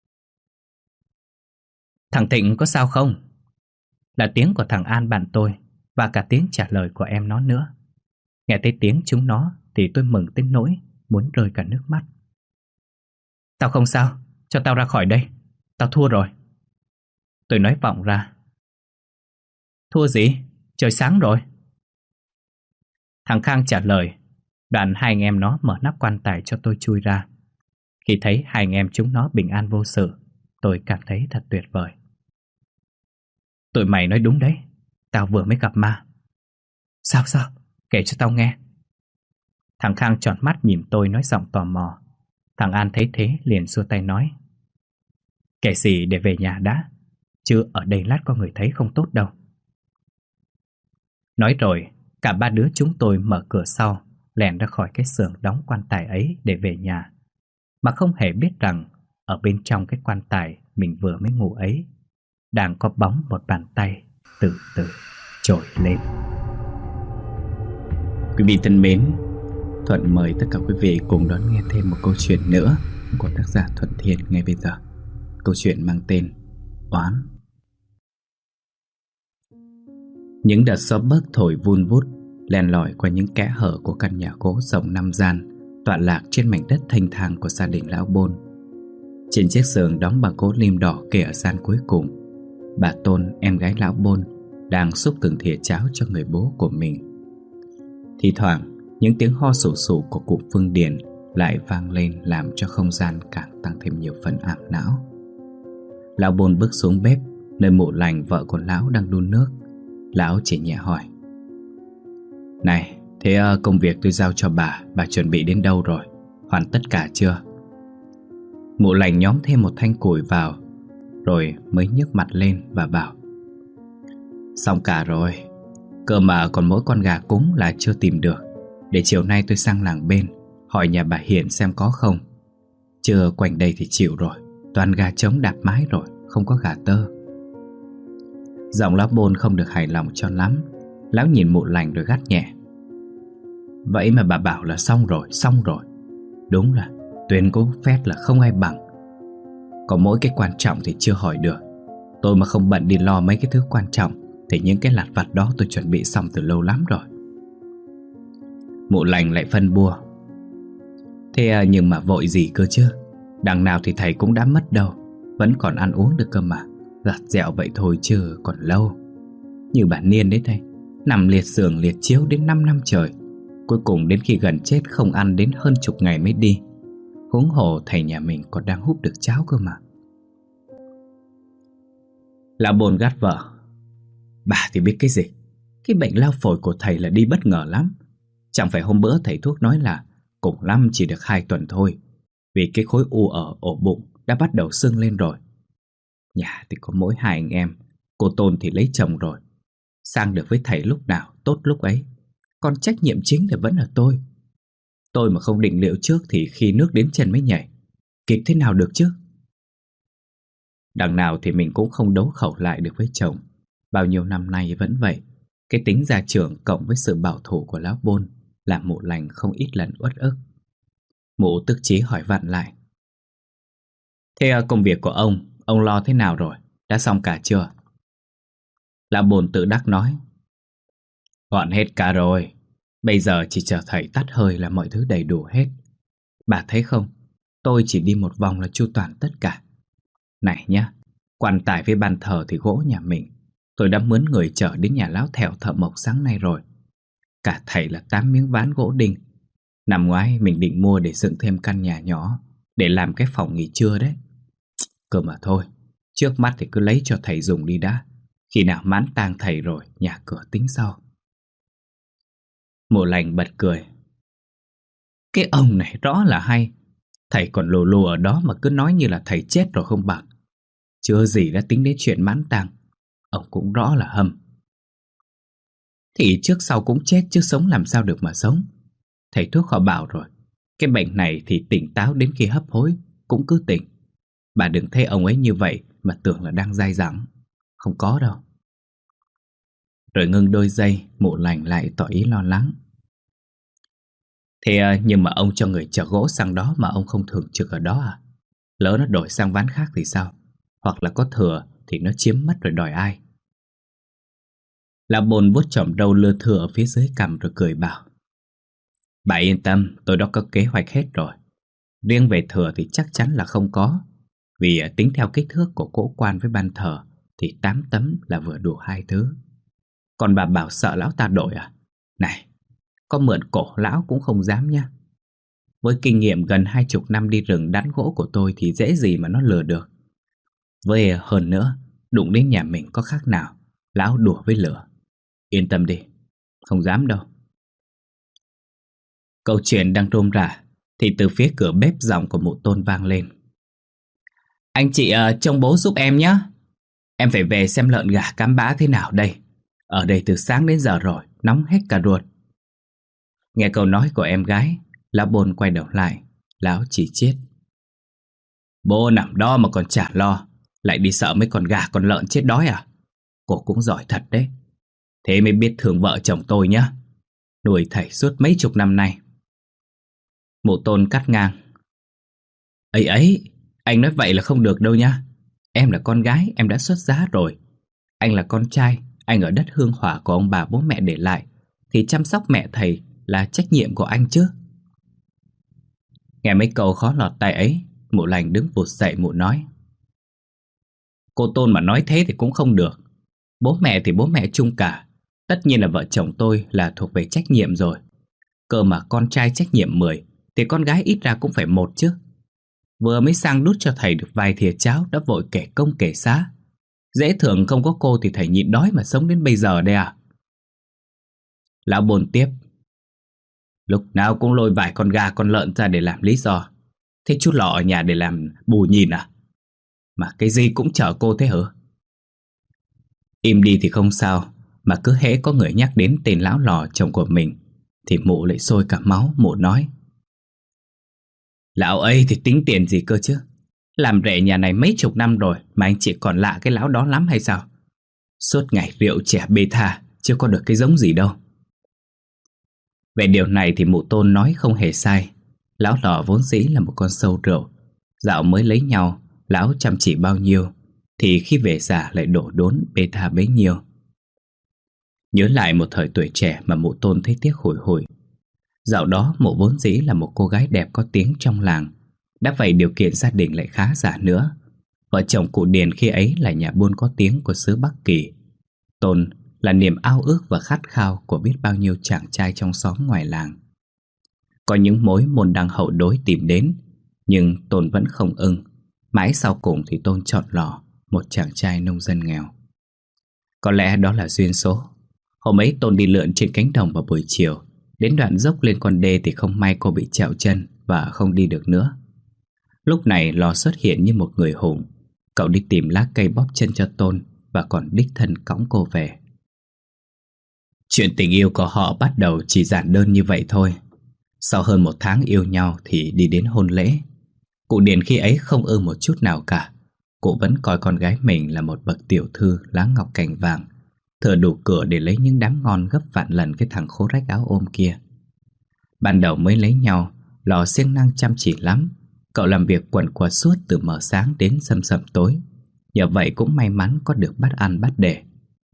"Thằng Thịnh có sao không?" Là tiếng của thằng An bạn tôi, và cả tiếng trả lời của em nó nữa. Nghe thấy tiếng chúng nó thì tôi mừng tới nỗi muốn rơi cả nước mắt. "Tao không sao, cho tao ra khỏi đây. Tao thua rồi." Tôi nói vọng ra. "Thua gì? Trời sáng rồi." Thằng Khang trả lời. Đoạn hai anh em nó mở nắp quan tài cho tôi chui ra. Khi thấy hai anh em chúng nó bình an vô sự, tôi cảm thấy thật tuyệt vời. "Tụi mày nói đúng đấy, tao vừa mới gặp ma." "Sao sao? Kể cho tao nghe." Thằng Khang tròn mắt nhìn tôi nói giọng tò mò. Thằng An thấy thế liền xua tay nói: "Kể gì để về nhà đã, chứ ở đây lát có người thấy không tốt đâu." Nói rồi, cả ba đứa chúng tôi mở cửa sau, lèn ra khỏi cái xưởng đóng quan tài ấy để về nhà, mà không hề biết rằng ở bên trong cái quan tài mình vừa mới ngủ ấy đang có bóng một bàn tay từ từ trồi lên. Quý vị thân mến, Thuận mời tất cả quý vị cùng đón nghe thêm một câu chuyện nữa của tác giả Thuận Thiên ngay bây giờ. Câu chuyện mang tên Oán. Những đợt gió bấc thổi vun vút, len lỏi qua những kẽ hở của căn nhà gỗ rộng năm gian tọa lạc trên mảnh đất thanh thang của gia đình lão Bôn. Trên chiếc giường đóng bằng gỗ lim đỏ kê ở gian cuối cùng, bà Tôn, em gái lão Bôn, đang xúc từng thìa cháo cho người bố của mình. Thì thoảng, những tiếng ho sù sù của cụ Phương Điền lại vang lên, làm cho không gian càng tăng thêm nhiều phần ảm não. Lão Bôn bước xuống bếp, nơi Mụ Lành vợ của lão đang đun nước. Lão chỉ nhẹ hỏi: "Này, thế công việc tôi giao cho bà, bà chuẩn bị đến đâu rồi? Hoàn tất cả chưa?" Mụ Lành nhóm thêm một thanh củi vào, rồi mới nhấc mặt lên và bảo: "Xong cả rồi. Cơ mà còn mỗi con gà cúng là chưa tìm được. Để chiều nay tôi sang làng bên hỏi nhà bà Hiền xem có không. Chưa quanh đây thì chịu rồi, toàn gà trống đạp mái rồi, không có gà tơ." Giọng lão Bôn không được hài lòng cho lắm. Lão nhìn Mụ Lành rồi gắt nhẹ: "Vậy mà bà bảo là xong rồi, xong rồi. Đúng là tuyên cố phét là không ai bằng. Có mỗi cái quan trọng thì chưa hỏi được. Tôi mà không bận đi lo mấy cái thứ quan trọng thì những cái lặt vặt đó tôi chuẩn bị xong từ lâu lắm rồi." Mụ Lành lại phân bua: "Thế à, nhưng mà vội gì cơ chứ? Đằng nào thì thầy cũng đã mất đâu, vẫn còn ăn uống được cơ mà. Giặt dẹo vậy thôi chứ còn lâu. Như bà Niên đấy thầy, nằm liệt giường liệt chiếu đến năm năm trời, cuối cùng đến khi gần chết không ăn đến hơn chục ngày mới đi. Huống hồ thầy nhà mình còn đang húp được cháo cơ mà." Lão Bôn gắt vợ: "Bà thì biết cái gì? Cái bệnh lao phổi của thầy là đi bất ngờ lắm. Chẳng phải hôm bữa thầy thuốc nói là cùng lắm chỉ được hai tuần thôi, vì cái khối u ở ổ bụng đã bắt đầu sưng lên rồi. Nhà thì có mỗi hai anh em, cô Tôn thì lấy chồng rồi. Sang được với thầy lúc nào tốt lúc ấy, còn trách nhiệm chính là vẫn là tôi. Tôi mà không định liệu trước thì khi nước đến chân mới nhảy, kịp thế nào được chứ?" Đằng nào thì mình cũng không đấu khẩu lại được với chồng. Bao nhiêu năm nay vẫn vậy. Cái tính gia trưởng cộng với sự bảo thủ của lão Bôn làm Mụ Lành không ít lần uất ức. Mụ tức chí hỏi vặn lại: "Thế công việc của ông, ông lo thế nào rồi? Đã xong cả chưa?" Lão Bôn tự đắc nói: "Gọn hết cả rồi. Bây giờ chỉ chờ thầy tắt hơi là mọi thứ đầy đủ hết. Bà thấy không, tôi chỉ đi một vòng là chu toàn tất cả. Này nhá, quan tài với bàn thờ thì gỗ nhà mình, tôi đã mướn người chở đến nhà lão Thẹo thợ mộc sáng nay rồi. Cả thầy là tám miếng ván gỗ đinh. Năm ngoái mình định mua để dựng thêm căn nhà nhỏ, để làm cái phòng nghỉ trưa đấy. Cơ mà thôi, trước mắt thì cứ lấy cho thầy dùng đi đã. Khi nào mãn tang thầy rồi, nhà cửa tính sau." Mụ Lành bật cười: "Cái ông này rõ là hay. Thầy còn lù lù ở đó mà cứ nói như là thầy chết rồi không bằng. Chưa gì đã tính đến chuyện mãn tang. Ông cũng rõ là hâm. Thì trước sau cũng chết chứ sống làm sao được mà sống. Thầy thuốc họ bảo rồi, cái bệnh này thì tỉnh táo đến khi hấp hối cũng cứ tỉnh. Bà đừng thấy ông ấy như vậy mà tưởng là đang dai dẳng. Không có đâu. Rồi ngưng đôi giây, Mụ Lành lại tỏ ý lo lắng. Thế nhưng mà ông cho người chở gỗ sang đó mà ông không thường trực ở đó à? Lỡ nó đổi sang ván khác thì sao? Hoặc là có thừa thì nó chiếm mất rồi đòi ai? Lão Bồn vuốt chòm râu lưa thưa ở phía dưới cằm rồi cười bảo. Bà yên tâm, tôi đã có kế hoạch hết rồi. Riêng về thừa thì chắc chắn là không có. Vì tính theo kích thước của cỗ quan với ban thờ thì tám tấm là vừa đủ hai thứ. Còn bà bảo sợ lão ta đổi à? Này, có mượn cổ lão cũng không dám nha. Với kinh nghiệm gần hai chục năm đi rừng đắn gỗ của tôi thì dễ gì mà nó lừa được. Với hơn nữa, đụng đến nhà mình có khác nào lão đùa với lửa. Yên tâm đi, không dám đâu. Câu chuyện đang rôm rả thì từ phía cửa bếp giọng của Mụ Tôn vang lên. Anh chị uh, trông bố giúp em nhé. Em phải về xem lợn gà cám bã thế nào đây. Ở đây từ sáng đến giờ rồi, nóng hết cả ruột. Nghe câu nói của em gái, lão Bồn quay đầu lại. Lão chỉ chiết. Bố nằm đó mà còn chả lo, lại đi sợ mấy con gà con lợn chết đói à? Cô cũng giỏi thật đấy. Thế mới biết thương vợ chồng tôi nhá. Nuôi thầy suốt mấy chục năm nay. Mụ Tôn cắt ngang. Ấy ấy, anh nói vậy là không được đâu nhá. Em là con gái, em đã xuất giá rồi. Anh là con trai, anh ở đất hương hỏa của ông bà bố mẹ để lại, thì chăm sóc mẹ thầy là trách nhiệm của anh chứ. Nghe mấy câu khó lọt tai ấy, Mụ Lành đứng vụt dậy. Mụ nói. Cô Tôn mà nói thế thì cũng không được. Bố mẹ thì bố mẹ chung cả. Tất nhiên là vợ chồng tôi là thuộc về trách nhiệm rồi. Cơ mà con trai trách nhiệm mười thì con gái ít ra cũng phải một chứ. Vừa mới sang đút cho thầy được vài thìa cháo đã vội kể công kể xá. Dễ thường không có cô thì thầy nhịn đói mà sống đến bây giờ đây à? Lão Bồn tiếp. Lúc nào cũng lôi vài con gà con lợn ra để làm lý do. Thế chú Lọ ở nhà để làm bù nhìn à? Mà cái gì cũng chở cô thế hả? Im đi thì không sao, mà cứ hễ có người nhắc đến tên lão Lò chồng của mình thì Mụ lại sôi cả máu. Mụ nói. Lão ấy thì tính tiền gì cơ chứ? Làm rể nhà này mấy chục năm rồi mà anh chị còn lạ cái lão đó lắm hay sao? Suốt ngày rượu chè bê tha, chưa có được cái giống gì đâu. Về điều này thì Mụ Tôn nói không hề sai. Lão Lò vốn dĩ là một con sâu rượu. Dạo mới lấy nhau, lão chăm chỉ bao nhiêu thì khi về già lại đổ đốn bê tha bấy nhiêu. Nhớ lại một thời tuổi trẻ mà Mụ Tôn thấy tiếc hủi hủi. Dạo đó Mụ vốn dĩ là một cô gái đẹp có tiếng trong làng. Đã vậy điều kiện gia đình lại khá giả nữa. Vợ chồng cụ Điền khi ấy là nhà buôn có tiếng của xứ Bắc Kỳ. Tôn là niềm ao ước và khát khao của biết bao nhiêu chàng trai trong xóm ngoài làng. Có những mối môn đăng hậu đối tìm đến, nhưng Tôn vẫn không ưng. Mãi sau cùng thì Tôn chọn Lò, một chàng trai nông dân nghèo. Có lẽ đó là duyên số. Hôm ấy Tôn đi lượn trên cánh đồng vào buổi chiều. Đến đoạn dốc lên con đê thì không may cô bị trẹo chân và không đi được nữa. Lúc này Lò xuất hiện như một người hùng. Cậu đi tìm lá cây bóp chân cho Tôn và còn đích thân cõng cô về. Chuyện tình yêu của họ bắt đầu chỉ giản đơn như vậy thôi. Sau hơn một tháng yêu nhau thì đi đến hôn lễ. Cụ Điền khi ấy không ưa một chút nào cả. Cụ vẫn coi con gái mình là một bậc tiểu thư lá ngọc cành vàng, thừa đủ cửa để lấy những đám ngon gấp vạn lần cái thằng khố rách áo ôm kia. Ban đầu mới lấy nhau, Lò siêng năng chăm chỉ lắm. Cậu làm việc quần quật suốt từ mờ sáng đến sầm sầm tối. Nhờ vậy cũng may mắn có được bát ăn bát để.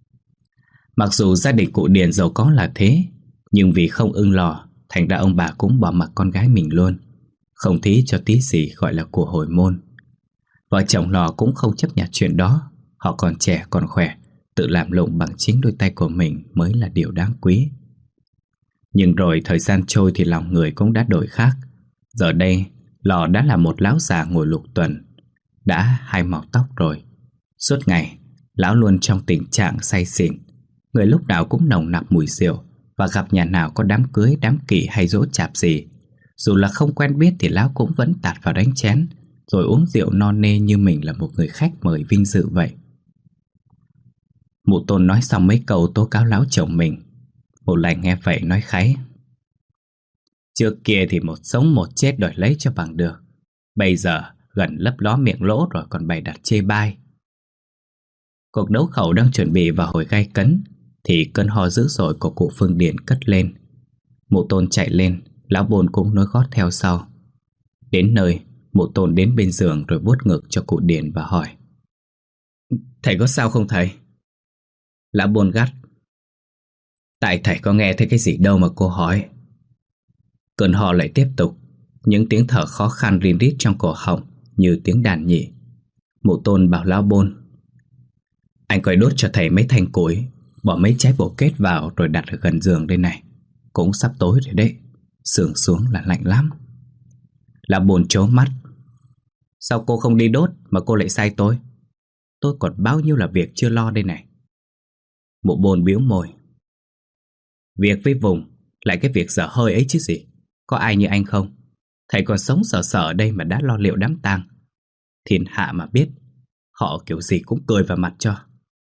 Mặc dù gia đình cụ Điền giàu có là thế, nhưng vì không ưng Lò, thành ra ông bà cũng bỏ mặc con gái mình luôn, không thí cho tí gì gọi là của hồi môn. Vợ chồng Lò cũng không chấp nhận chuyện đó. Họ còn trẻ còn khỏe, tự làm lụng bằng chính đôi tay của mình mới là điều đáng quý. Nhưng rồi thời gian trôi thì lòng người cũng đã đổi khác. Giờ đây Lò đã là một lão già ngồi lục tuần, đã hai màu tóc rồi. Suốt ngày lão luôn trong tình trạng say xỉn. Người lúc nào cũng nồng nặc mùi rượu. Và gặp nhà nào có đám cưới, đám kỷ hay dỗ chạp gì, dù là không quen biết thì lão cũng vẫn tạt vào đánh chén, rồi uống rượu no nê như mình là một người khách mời vinh dự vậy. Mụ Tôn nói xong mấy câu tố cáo lão chồng mình. Mụ Lành nghe vậy nói kháy: Trước kia thì một sống một chết đòi lấy cho bằng được, bây giờ gần lấp ló miệng lỗ rồi còn bày đặt chê bai. Cuộc đấu khẩu đang chuẩn bị vào hồi gay cấn thì cơn ho dữ dội của cụ Phương Điền cất lên. Mụ Tôn chạy lên, lão Bồn cũng nối gót theo sau. Đến nơi, mụ Tôn đến bên giường rồi vuốt ngực cho cụ Điền và hỏi: Thầy có sao không thầy? Lão Bồn gắt: Tại thầy có nghe thấy cái gì đâu mà cô hỏi. Cơn ho lại tiếp tục, những tiếng thở khó khăn rin rít trong cổ họng như tiếng đàn nhị. Mụ Tôn bảo lão Bồn: Anh coi đốt cho thầy mấy thanh củi, bỏ mấy trái bồ kết vào rồi đặt ở gần giường đây này. Cũng sắp tối rồi đấy, sưởi xuống là lạnh lắm. Lão Bồn trố mắt: Sao cô không đi đốt mà cô lại sai tôi? Tôi còn bao nhiêu là việc chưa lo đây này. Mụ Bồn bĩu môi: Việc với vùng lại cái việc dở hơi ấy chứ gì. Có ai như anh không? Thầy còn sống sờ sờ ở đây mà đã lo liệu đám tang. Thiên hạ mà biết, họ kiểu gì cũng cười vào mặt cho.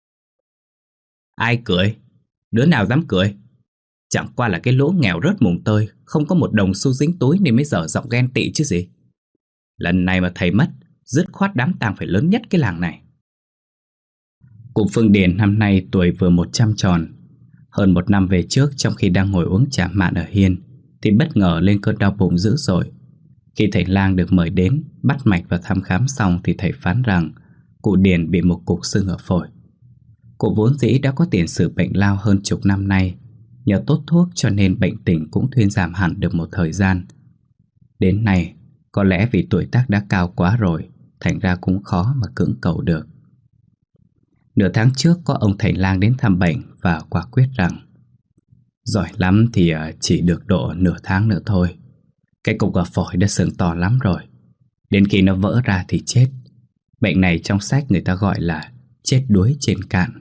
Ai cười? Đứa nào dám cười? Chẳng qua là cái lỗ nghèo rớt mùng tơi, không có một đồng xu dính túi nên mới dở giọng ghen tị chứ gì. Lần này mà thầy mất, dứt khoát đám tang phải lớn nhất cái làng này. Cụ Phương Điền năm nay tuổi vừa một trăm tròn. Hơn một năm về trước, trong khi đang ngồi uống trà mạn ở hiên thì bất ngờ lên cơn đau bụng dữ dội. Khi thầy lang được mời đến bắt mạch và thăm khám xong thì thầy phán rằng cụ Điền bị một cục sưng ở phổi. Cụ vốn dĩ đã có tiền sử bệnh lao hơn chục năm nay, nhờ tốt thuốc cho nên bệnh tình cũng thuyên giảm hẳn được một thời gian. Đến nay, có lẽ vì tuổi tác đã cao quá rồi, thành ra cũng khó mà cưỡng cầu được. Nửa tháng trước có ông thầy lang đến thăm bệnh và quả quyết rằng giỏi lắm thì chỉ được độ nửa tháng nữa thôi. Cái cục ở phổi đã sưng to lắm rồi, đến khi nó vỡ ra thì chết. Bệnh này trong sách người ta gọi là chết đuối trên cạn.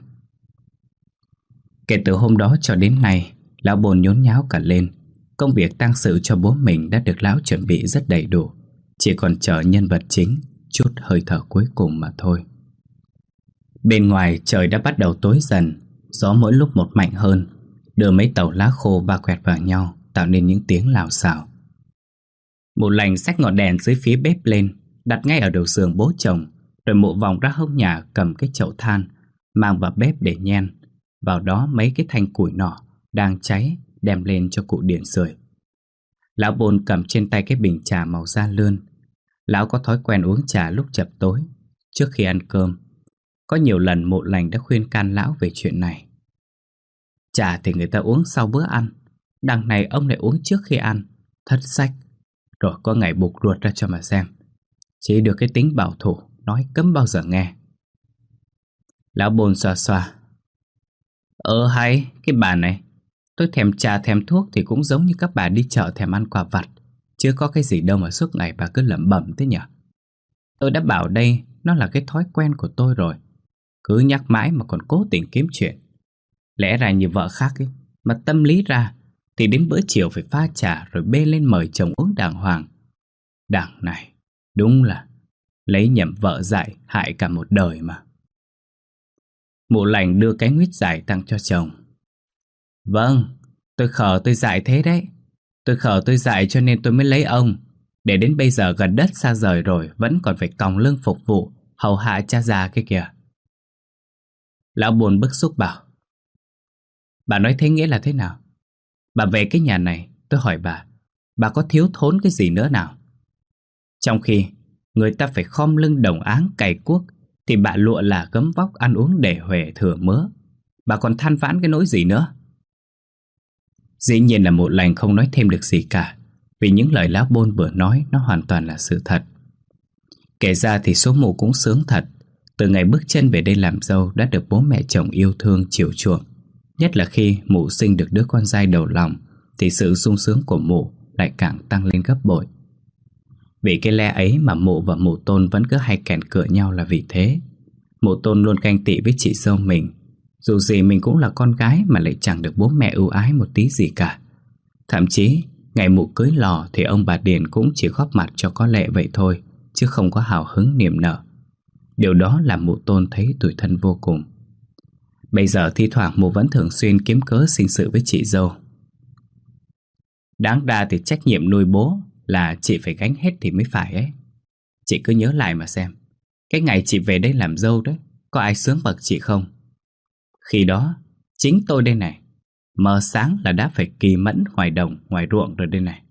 Kể từ hôm đó cho đến nay, lão Bồn nhốn nháo cả lên. Công việc tang sự cho bố mình đã được lão chuẩn bị rất đầy đủ, chỉ còn chờ nhân vật chính chút hơi thở cuối cùng mà thôi. Bên ngoài trời đã bắt đầu tối dần, gió mỗi lúc một mạnh hơn, đưa mấy tàu lá khô va quẹt vào nhau, tạo nên những tiếng lào xào. Mụ Lành xách ngọn đèn dưới phía bếp lên, đặt ngay ở đầu giường bố chồng, rồi mụ vòng ra hông nhà cầm cái chậu than, mang vào bếp để nhen, vào đó mấy cái thanh củi nỏ đang cháy đem lên cho cụ Điền sưởi. Lão Bồn cầm trên tay cái bình trà màu da lươn. Lão có thói quen uống trà lúc chập tối, trước khi ăn cơm. Có nhiều lần mụ Lành đã khuyên can lão về chuyện này. Trà thì người ta uống sau bữa ăn, đằng này ông lại uống trước khi ăn, thất sách. Rồi có ngày bục ruột ra cho mà xem. Chỉ được cái tính bảo thủ, nói cấm bao giờ nghe. Lão Bồn xoa xoa: Ờ hay, cái bà này, tôi thèm trà thèm thuốc thì cũng giống như các bà đi chợ thèm ăn quà vặt, chứ có cái gì đâu mà suốt ngày bà cứ lẩm bẩm thế nhỉ. Tôi đã bảo đây, nó là cái thói quen của tôi rồi. Cứ nhắc mãi mà còn cố tình kiếm chuyện. Lẽ ra như vợ khác ấy, mà tâm lý ra thì đến bữa chiều phải pha trà rồi bê lên mời chồng uống đàng hoàng. Đằng này, đúng là lấy nhầm vợ dạy hại cả một đời mà. Mụ Lành đưa cái nguyết dài tặng cho chồng. Vâng, tôi khờ tôi dại thế đấy. Tôi khờ tôi dại cho nên tôi mới lấy ông. Để đến bây giờ gần đất xa rời rồi vẫn còn phải còng lưng phục vụ, hầu hạ cha già kia kìa. Lão Bồn bức xúc bảo: Bà nói thế nghĩa là thế nào? Bà về cái nhà này, tôi hỏi bà, bà có thiếu thốn cái gì nữa nào? Trong khi người ta phải khom lưng đồng áng cày cuốc, thì bà lụa là gấm vóc ăn uống để huề thừa mứa. Bà còn than vãn cái nỗi gì nữa? Dĩ nhiên là mụ Lành không nói thêm được gì cả, vì những lời lão Bồn vừa nói nó hoàn toàn là sự thật. Kể ra thì số mụ cũng sướng thật. Từ ngày bước chân về đây làm dâu đã được bố mẹ chồng yêu thương chiều chuộng. Nhất là khi mụ sinh được đứa con trai đầu lòng, thì sự sung sướng của mụ lại càng tăng lên gấp bội. Vì cái lẽ ấy mà mụ và mụ Tôn vẫn cứ hay kèn cựa nhau là vì thế. Mụ Tôn luôn ganh tị với chị dâu mình. Dù gì mình cũng là con gái mà lại chẳng được bố mẹ ưu ái một tí gì cả. Thậm chí ngày mụ cưới lò thì ông bà Điền cũng chỉ góp mặt cho có lệ vậy thôi, chứ không có hào hứng niềm nở. Điều đó làm mụ Tôn thấy tủi thân vô cùng. Bây giờ thi thoảng mụ vẫn thường xuyên kiếm cớ sinh sự với chị dâu. Đáng ra thì trách nhiệm nuôi bố là chị phải gánh hết thì mới phải ấy. Chị cứ nhớ lại mà xem, cái ngày chị về đây làm dâu đấy, có ai sướng bậc chị không? Khi đó, chính tôi đây này, mờ sáng là đã phải kỳ mẫn ngoài đồng, ngoài ruộng rồi đây này.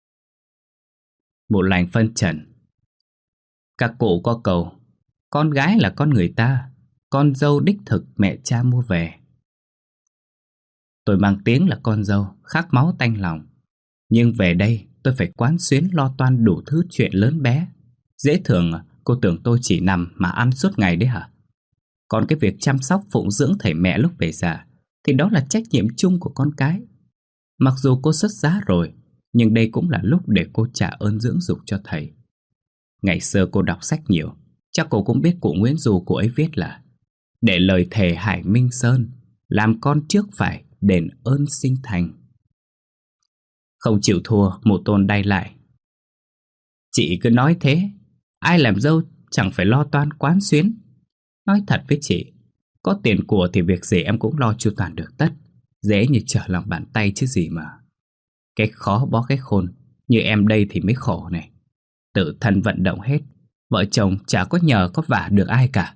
Mụ Lành phân trần. Các cụ có cầu, con gái là con người ta, con dâu đích thực mẹ cha mua về. Tôi mang tiếng là con dâu, khát máu tanh lòng. Nhưng về đây tôi phải quán xuyến lo toan đủ thứ chuyện lớn bé. Dễ thường cô tưởng tôi chỉ nằm mà ăn suốt ngày đấy hả? Còn cái việc chăm sóc phụng dưỡng thầy mẹ lúc về già thì đó là trách nhiệm chung của con cái. Mặc dù cô xuất giá rồi, nhưng đây cũng là lúc để cô trả ơn dưỡng dục cho thầy. Ngày xưa cô đọc sách nhiều, chắc cô cũng biết cụ Nguyễn Du cô ấy viết là: để lời thề Hải Minh Sơn, làm con trước phải, đền ơn sinh thành. Không chịu thua, mụ Tôn đay lại. Chị cứ nói thế, ai làm dâu chẳng phải lo toan quán xuyến. Nói thật với chị, có tiền của thì việc gì em cũng lo chu toàn được tất, dễ như trở lòng bàn tay chứ gì mà. Cái khó bó cái khôn, như em đây thì mới khổ này. Tự thân vận động hết, vợ chồng chả có nhờ có vả được ai cả.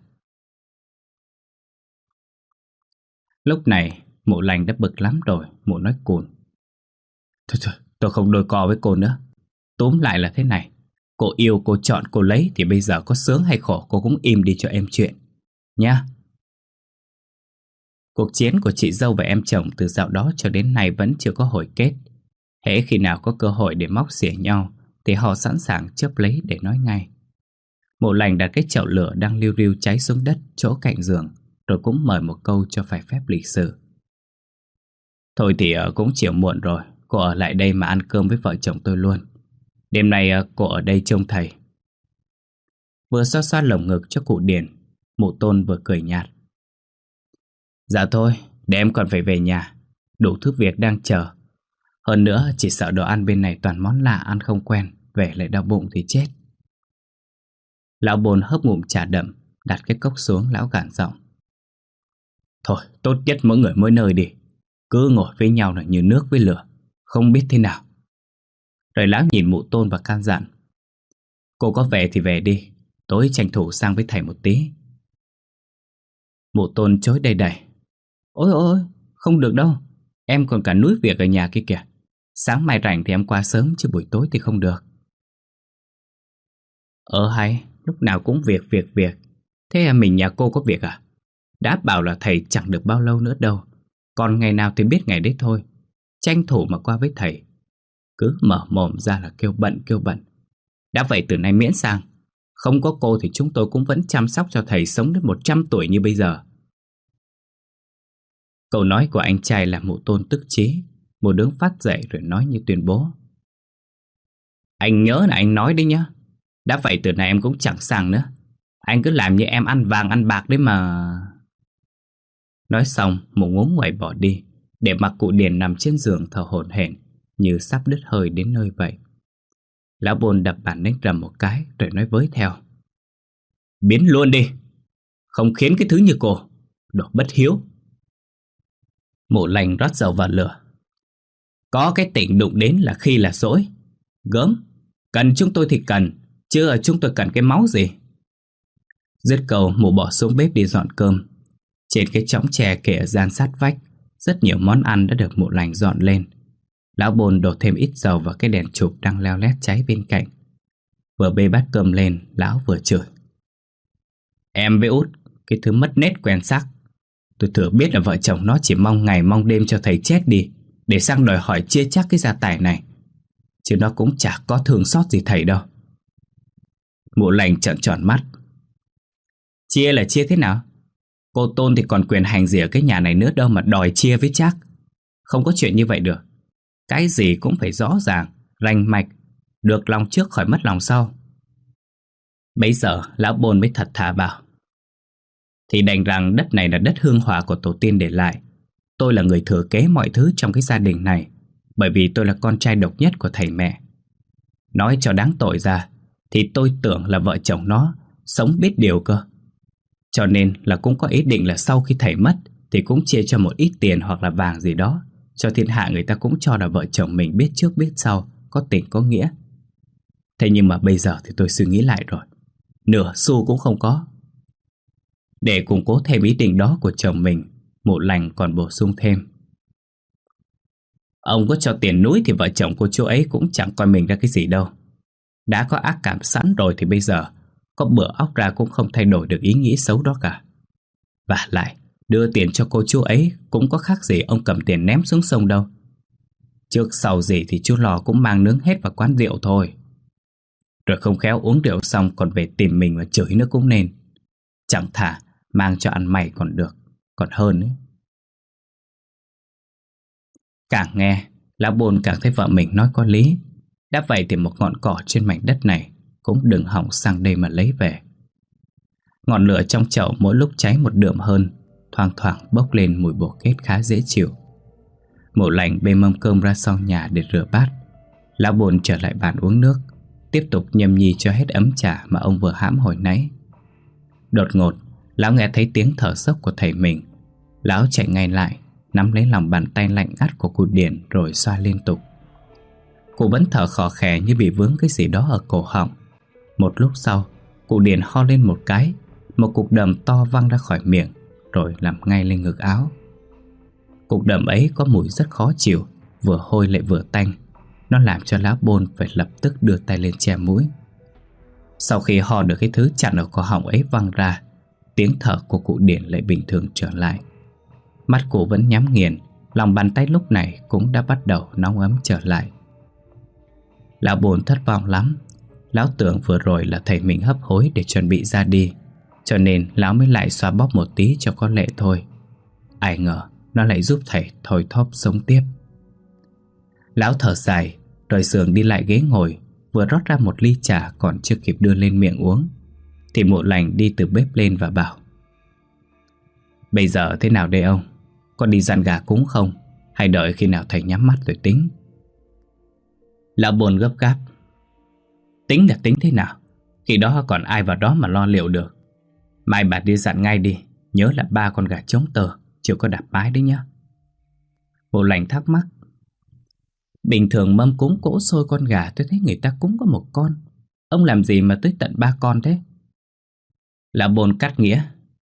Lúc này mụ Lành đã bực lắm rồi. Mụ nói cùn: Thôi thôi, tôi không đôi co với cô nữa. Túm lại là thế này, cô yêu, cô chọn, cô lấy thì bây giờ có sướng hay khổ cô cũng im đi cho em chuyện nhá. Cuộc chiến của chị dâu và em chồng từ dạo đó cho đến nay vẫn chưa có hồi kết. Hễ khi nào có cơ hội để móc xỉa nhau thì họ sẵn sàng chớp lấy để nói ngay. Mụ Lành đặt cái chậu lửa đang liu riu cháy xuống đất chỗ cạnh giường, rồi cũng mời một câu cho phải phép lịch sự. Thôi thì cũng chiều muộn rồi, cô ở lại đây mà ăn cơm với vợ chồng tôi luôn. Đêm nay cô ở đây trông thầy. Vừa xoa xoa lồng ngực cho cụ Điền, mụ Tôn vừa cười nhạt. Dạ thôi, để em còn phải về nhà, đủ thứ việc đang chờ. Hơn nữa chỉ sợ đồ ăn bên này toàn món lạ ăn không quen, về lại đau bụng thì chết. Lão Bồn hớp ngụm trà đậm, đặt cái cốc xuống. Lão gằn giọng: Thôi, tốt nhất mỗi người mỗi nơi đi, cứ ngồi với nhau là như nước với lửa, không biết thế nào. Rồi lão nhìn mụ Tôn và can dặn: Cô có về thì về đi, tối tranh thủ sang với thầy một tí. Mụ Tôn chối đầy đầy: Ôi ôi, không được đâu, em còn cả núi việc ở nhà kia kìa. Sáng mai rảnh thì em qua sớm, chứ buổi tối thì không được. Ờ hay, lúc nào cũng việc việc việc. Thế mình nhà cô có việc à? Đã bảo là thầy chẳng được bao lâu nữa đâu, còn ngày nào thì biết ngày đấy thôi. Tranh thủ mà qua với thầy, cứ mở mồm ra là kêu bận kêu bận. Đã vậy từ nay miễn sang, không có cô thì chúng tôi cũng vẫn chăm sóc cho thầy sống đến một trăm tuổi như bây giờ. Câu nói của anh trai làm mụ Tôn tức chí. Mụ đứng phát dậy rồi nói như tuyên bố: Anh nhớ là anh nói đấy nhá. Đã vậy từ nay em cũng chẳng sang nữa. Anh cứ làm như em ăn vàng ăn bạc đấy mà. Nói xong mụ ngúng nguẩy bỏ đi, để mặc cụ Điền nằm trên giường thở hổn hển như sắp đứt hơi đến nơi vậy. Lão Bồn đập bàn đánh rầm một cái rồi nói với theo: Biến luôn đi, không khiến cái thứ như cô, đồ bất hiếu. Mụ Lành rót dầu vào lửa: Có cái tỉnh đụng đến là khi là dỗi. Gớm, cần chúng tôi thì cần, chứ chúng tôi cần cái máu gì. Dứt câu mụ bỏ xuống bếp đi dọn cơm. Trên cái chõng tre kề ở gian sát vách, rất nhiều món ăn đã được mụ Lành dọn lên. Lão Bồn đổ thêm ít dầu vào cái đèn chụp đang leo lét cháy bên cạnh. Vừa bê bát cơm lên, lão vừa chửi: Em với Út, cái thứ mất nết quen xác. Tôi thừa biết là vợ chồng nó chỉ mong ngày mong đêm cho thầy chết đi, để sang đòi hỏi chia chác cái gia tài này, chứ nó cũng chả có thương xót gì thầy đâu. Mụ Lành trợn tròn mắt: Chia là chia thế nào? Cô Tôn thì còn quyền hành gì ở cái nhà này nữa đâu mà đòi chia với Trác. Không có chuyện như vậy được. Cái gì cũng phải rõ ràng, rành mạch, được lòng trước khỏi mất lòng sau. Bấy giờ lão Bồn mới thật thà bảo: Thì đành rằng đất này là đất hương hỏa của tổ tiên để lại. Tôi là người thừa kế mọi thứ trong cái gia đình này, bởi vì tôi là con trai độc nhất của thầy mẹ. Nói cho đáng tội ra, thì tôi tưởng là vợ chồng nó sống biết điều cơ. Cho nên là cũng có ý định là sau khi thầy mất thì cũng chia cho một ít tiền hoặc là vàng gì đó, cho thiên hạ người ta cũng cho là vợ chồng mình biết trước biết sau, có tình có nghĩa. Thế nhưng mà bây giờ thì tôi suy nghĩ lại rồi, nửa xu cũng không có. Để củng cố thêm ý định đó của chồng mình, Mụ Lành còn bổ sung thêm: ông có cho tiền núi thì vợ chồng cô chú ấy cũng chẳng coi mình ra cái gì đâu. Đã có ác cảm sẵn rồi thì bây giờ có bữa óc ra cũng không thay đổi được ý nghĩ xấu đó cả. Và lại, đưa tiền cho cô chú ấy cũng có khác gì ông cầm tiền ném xuống sông đâu. Trước sau gì thì chú Lò cũng mang nướng hết vào quán rượu thôi. Rồi không khéo uống rượu xong còn về tìm mình và chửi nữa cũng nên. Chẳng thà mang cho ăn mày còn được, còn hơn ấy. Càng nghe, Lão Bôn càng thấy vợ mình nói có lý. Đã vậy thì một ngọn cỏ trên mảnh đất này cũng đừng hỏng sang đây mà lấy về. Ngọn lửa trong chậu mỗi lúc cháy một đượm hơn, thoang thoảng bốc lên mùi bồ kết khá dễ chịu. Mụ Lành bê mâm cơm ra sau nhà để rửa bát. Lão Bôn trở lại bàn uống nước, tiếp tục nhâm nhi cho hết ấm trà mà ông vừa hãm hồi nãy. Đột ngột, lão nghe thấy tiếng thở sốc của thầy mình. Lão chạy ngay lại, nắm lấy lòng bàn tay lạnh ngắt của cụ Điền rồi xoa liên tục. Cụ vẫn thở khò khè như bị vướng cái gì đó ở cổ họng. Một lúc sau, cụ Điền ho lên một cái, một cục đờm to văng ra khỏi miệng, rồi làm ngay lên ngực áo. Cục đờm ấy có mùi rất khó chịu, vừa hôi lại vừa tanh. Nó làm cho Lão Bôn phải lập tức đưa tay lên che mũi. Sau khi ho được cái thứ chặn ở cổ họng ấy văng ra, tiếng thở của cụ Điền lại bình thường trở lại. Mắt cụ vẫn nhắm nghiền, lòng bàn tay lúc này cũng đã bắt đầu nóng ấm trở lại. Lão Bôn thất vọng lắm. Lão tưởng vừa rồi là thầy mình hấp hối để chuẩn bị ra đi, cho nên lão mới lại xoa bóp một tí cho có lệ thôi. Ai ngờ nó lại giúp thầy thoi thóp sống tiếp. Lão thở dài, rồi xưởng đi lại ghế ngồi, vừa rót ra một ly trà còn chưa kịp đưa lên miệng uống thì Mụ Lành đi từ bếp lên và bảo: bây giờ thế nào đây ông? Có đi dàn gà cúng không? Hay đợi khi nào thầy nhắm mắt rồi tính? Lão Bôn gấp gáp: tính là tính thế nào? Khi đó còn ai vào đó mà lo liệu được. Mai bà đi dặn ngay đi, nhớ là ba con gà trống tơ, chưa có đạp mái đấy nhá. Mụ Lành thắc mắc: bình thường mâm cúng cỗ xôi con gà tôi thấy người ta cúng có một con, ông làm gì mà tới tận ba con thế? Lão Bôn cắt nghĩa: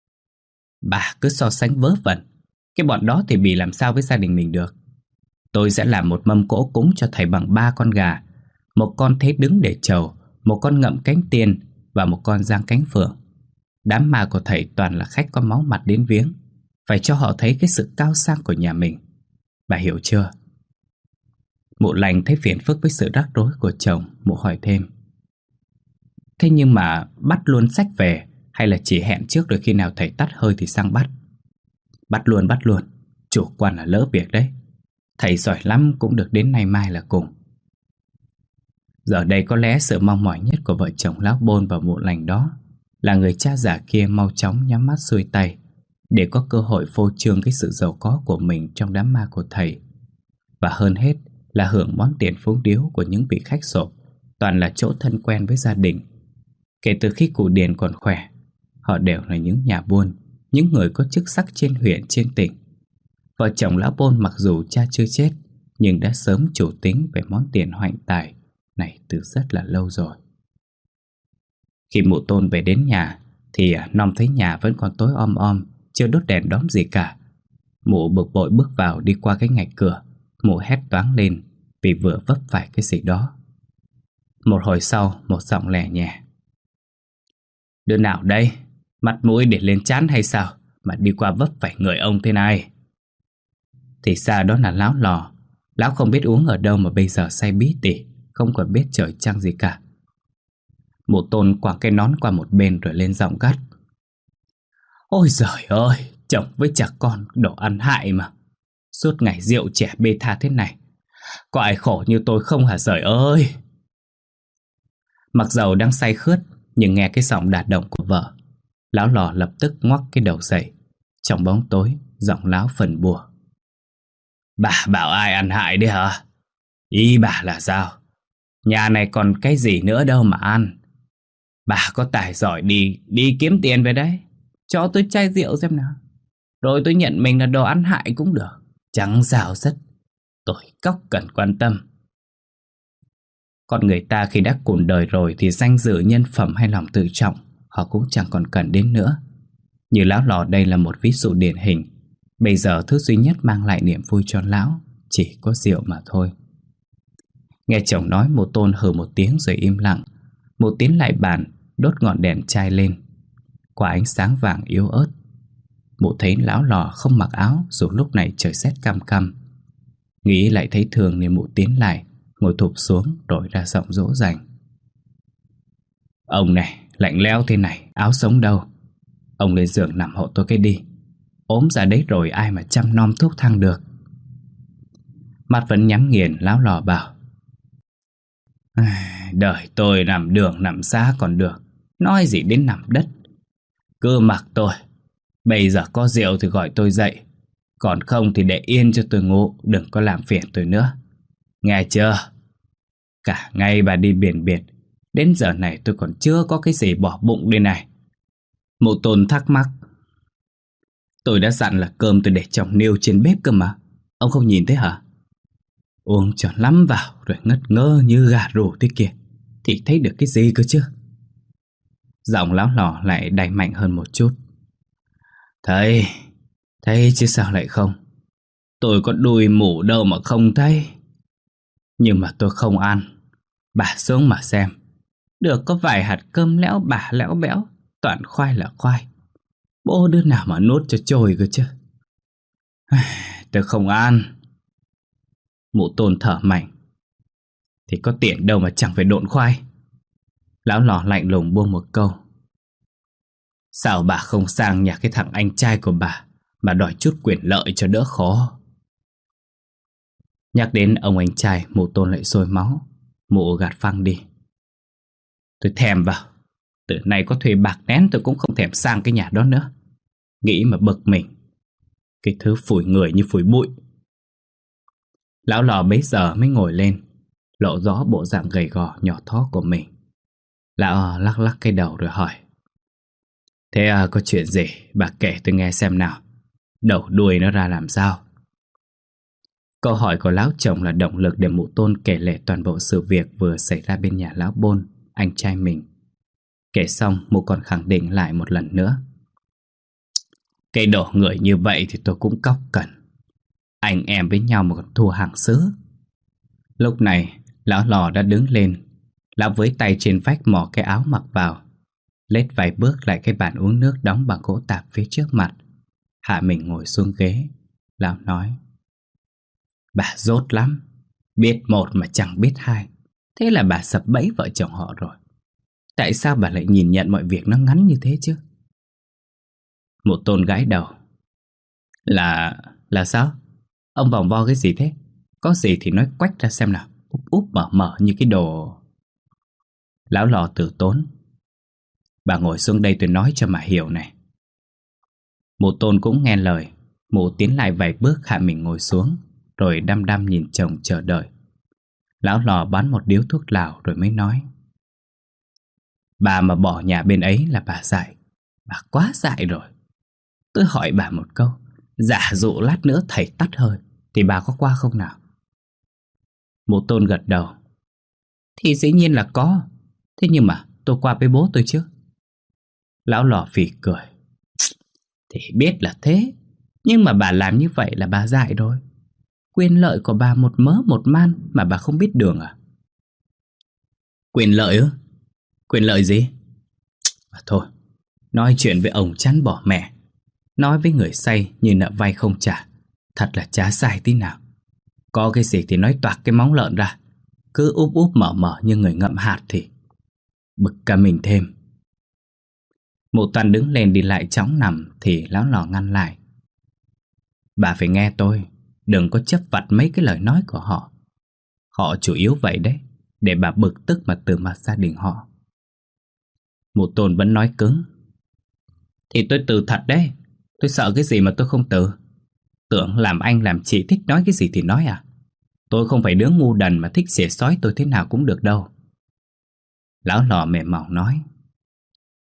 bà cứ so sánh vớ vẩn. Cái bọn đó thì bị làm sao với gia đình mình được. Tôi sẽ làm một mâm cỗ cúng cho thầy bằng ba con gà, một con thế đứng để trầu, một con ngậm cánh tiên và một con giang cánh phượng. Đám ma của thầy toàn là khách có máu mặt đến viếng, phải cho họ thấy cái sự cao sang của nhà mình. Bà hiểu chưa? Mụ Lành thấy phiền phức với sự rắc rối của chồng, mụ hỏi thêm: thế nhưng mà bắt luôn sách về, hay là chỉ hẹn trước rồi khi nào thầy tắt hơi thì sang bắt? Bắt luôn, bắt luôn. Chủ quan là lỡ việc đấy. Thầy giỏi lắm cũng được đến nay mai là cùng. Giờ đây có lẽ sự mong mỏi nhất của vợ chồng Lão Bôn và Mụ Lành đó là người cha già kia mau chóng nhắm mắt xuôi tay, để có cơ hội phô trương cái sự giàu có của mình trong đám ma của thầy. Và hơn hết là hưởng món tiền phúng điếu của những vị khách sộp, toàn là chỗ thân quen với gia đình. Kể từ khi cụ Điền còn khỏe, họ đều là những nhà buôn, những người có chức sắc trên huyện, trên tỉnh. Vợ chồng Lão Bôn mặc dù cha chưa chết, nhưng đã sớm chủ tính về món tiền hoạnh tài này từ rất là lâu rồi. Khi Mụ Tôn về đến nhà thì Nom thấy nhà vẫn còn tối om om, chưa đốt đèn đóm gì cả. Mụ bực bội bước vào, đi qua cái ngạch cửa. Mụ hét toáng lên vì vừa vấp phải cái gì đó. Một hồi sau, một giọng lè nhẹ: đứa nào đây? Mặt mũi để lên trán hay sao mà đi qua vấp phải người ông thế này? Thì ra đó là Lão Lò. Lão không biết uống ở đâu mà bây giờ say bí tỉ, không còn biết trời trăng gì cả. Mụ Tôn quàng cái nón qua một bên rồi lên giọng gắt: ôi giời ơi, chồng với chả con đồ ăn hại mà. Suốt ngày rượu chè bê tha thế này, có ai khổ như tôi không hả giời ơi? Mặc dầu đang say khướt, nhưng nghe cái giọng đả động của vợ, Lão Lò lập tức ngoắc cái đầu dậy. Trong bóng tối, giọng lão phần bùa: bà bảo ai ăn hại đấy hả? Ý bà là sao? Nhà này còn cái gì nữa đâu mà ăn. Bà có tài giỏi đi, đi kiếm tiền về đấy. Cho tôi chai rượu xem nào. Rồi tôi nhận mình là đồ ăn hại cũng được. Chẳng sao rất. Tôi cóc cần quan tâm. Con người ta khi đã cùn đời rồi thì danh dự, nhân phẩm hay lòng tự trọng họ cũng chẳng còn cần đến nữa. Như lão lò đây là một ví dụ điển hình. Bây giờ thứ duy nhất mang lại niềm vui cho lão chỉ có rượu mà thôi. Nghe chồng nói, Mụ Tôn hừ một tiếng rồi im lặng. Mụ tiến lại bàn, đốt ngọn đèn chai lên. Qua ánh sáng vàng yếu ớt, Mụ thấy lão lò không mặc áo dù lúc này trời rét căm căm. Nghĩ lại thấy thương nên Mụ tiến lại, ngồi thụp xuống rồi ra giọng dỗ dành. Ông này, lạnh lẽo thế này, áo sống đâu? Ông lên giường nằm hộ tôi cái đi. Ốm ra đấy rồi ai mà chăm nom thuốc thang được. Mắt vẫn nhắm nghiền, lão lò bảo: Đời tôi nằm đường nằm xa còn được, nói gì đến nằm đất. Cứ mặc tôi. Bây giờ có rượu thì gọi tôi dậy, còn không thì để yên cho tôi ngủ. Đừng có làm phiền tôi nữa, nghe chưa? Cả ngày bà đi biển biệt, đến giờ này tôi còn chưa có cái gì bỏ bụng đây này. Mụ Tôn thắc mắc: Tôi đã dặn là cơm tôi để trong niêu trên bếp cơ mà. Ông không nhìn thấy hả? Uống cho lắm vào rồi ngất ngơ như gà rủ thế kia thì thấy được cái gì cơ chứ? Giọng lão lò lại đầy mạnh hơn một chút. Thấy, thấy chứ sao lại không? Tôi có đùi mủ đâu mà không thấy. Nhưng mà tôi không ăn. Bà xuống mà xem. Được có vài hạt cơm lẽo bả lẽo bẽo, toàn khoai là khoai. Bố đứa nào mà nuốt cho trôi cơ chứ? Tôi không ăn. Mụ Tôn thở mạnh. Thì có tiền đâu mà chẳng phải độn khoai. Lão lò lạnh lùng buông một câu. Sao bà không sang nhà cái thằng anh trai của bà mà đòi chút quyền lợi cho đỡ khó? Nhắc đến ông anh trai, Mụ Tôn lại sôi máu. Mụ gạt phăng đi. Tôi thèm vào. Từ nay có thuê bạc nén tôi cũng không thèm sang cái nhà đó nữa. Nghĩ mà bực mình. Cái thứ phủi người như phủi bụi. Lão lò bấy giờ mới ngồi lên, lộ rõ bộ dạng gầy gò nhỏ thó của mình. Lão lắc lắc cái đầu rồi hỏi: Thế à, có chuyện gì? Bà kể tôi nghe xem nào. Đầu đuôi nó ra làm sao? Câu hỏi của lão chồng là động lực để Mụ Tôn kể lể toàn bộ sự việc vừa xảy ra bên nhà lão Bôn, anh trai mình. Kể xong, Mụ còn khẳng định lại một lần nữa: Cái đồ người như vậy thì tôi cũng cóc cần. Anh em với nhau mà còn thua hàng xứ. Lúc này, lão lò đã đứng lên. Lão với tay trên vách mò cái áo mặc vào, lết vài bước lại cái bàn uống nước đóng bằng gỗ tạp phía trước mặt. Hạ mình ngồi xuống ghế. Lão nói: Bà dốt lắm. Biết một mà chẳng biết hai. Thế là bà sập bẫy vợ chồng họ rồi. Tại sao bà lại nhìn nhận mọi việc nó ngắn như thế chứ? Mụ Tôn gãi đầu. Là... là sao? Ông vòng vo cái gì thế? Có gì thì nói quách ra xem nào. Úp úp mở mở như cái đồ... Lão lò từ tốn. Bà ngồi xuống đây tôi nói cho mà hiểu này. Mụ Tôn cũng nghe lời. Mụ tiến lại vài bước hạ mình ngồi xuống, rồi đăm đăm nhìn chồng chờ đợi. Lão lò bán một điếu thuốc lào rồi mới nói: Bà mà bỏ nhà bên ấy là bà dại. Bà quá dại rồi. Tôi hỏi bà một câu, giả dụ lát nữa thầy tắt hơi thì bà có qua không nào? Mụ Tôn gật đầu. Thì dĩ nhiên là có. Thế nhưng mà tôi qua với bố tôi chứ. Lão lò phì cười. Thì biết là thế, nhưng mà bà làm như vậy là bà dại rồi. Quyền lợi của bà một mớ một man mà bà không biết đường à? Quyền lợi ư? Quyền lợi gì? À, thôi, nói chuyện với ông chán bỏ mẹ. Nói với người say như nợ vay không trả, thật là chả sai tí nào. Có cái gì thì nói toạc cái móng lợn ra, cứ úp úp mở mở như người ngậm hạt thì bực cả mình thêm. Mụ Toàn đứng lên đi lại chóng nằm thì lão lò ngăn lại. Bà phải nghe tôi, đừng có chấp vặt mấy cái lời nói của họ. Họ chủ yếu vậy đấy, để bà bực tức mà từ mặt gia đình họ. Mụ Tôn vẫn nói cứng. Thì tôi từ thật đấy. Tôi sợ cái gì mà tôi không từ? Tưởng làm anh làm chị thích nói cái gì thì nói à? Tôi không phải đứa ngu đần mà thích xỉa xói tôi thế nào cũng được đâu. Lão lò mềm mỏng nói.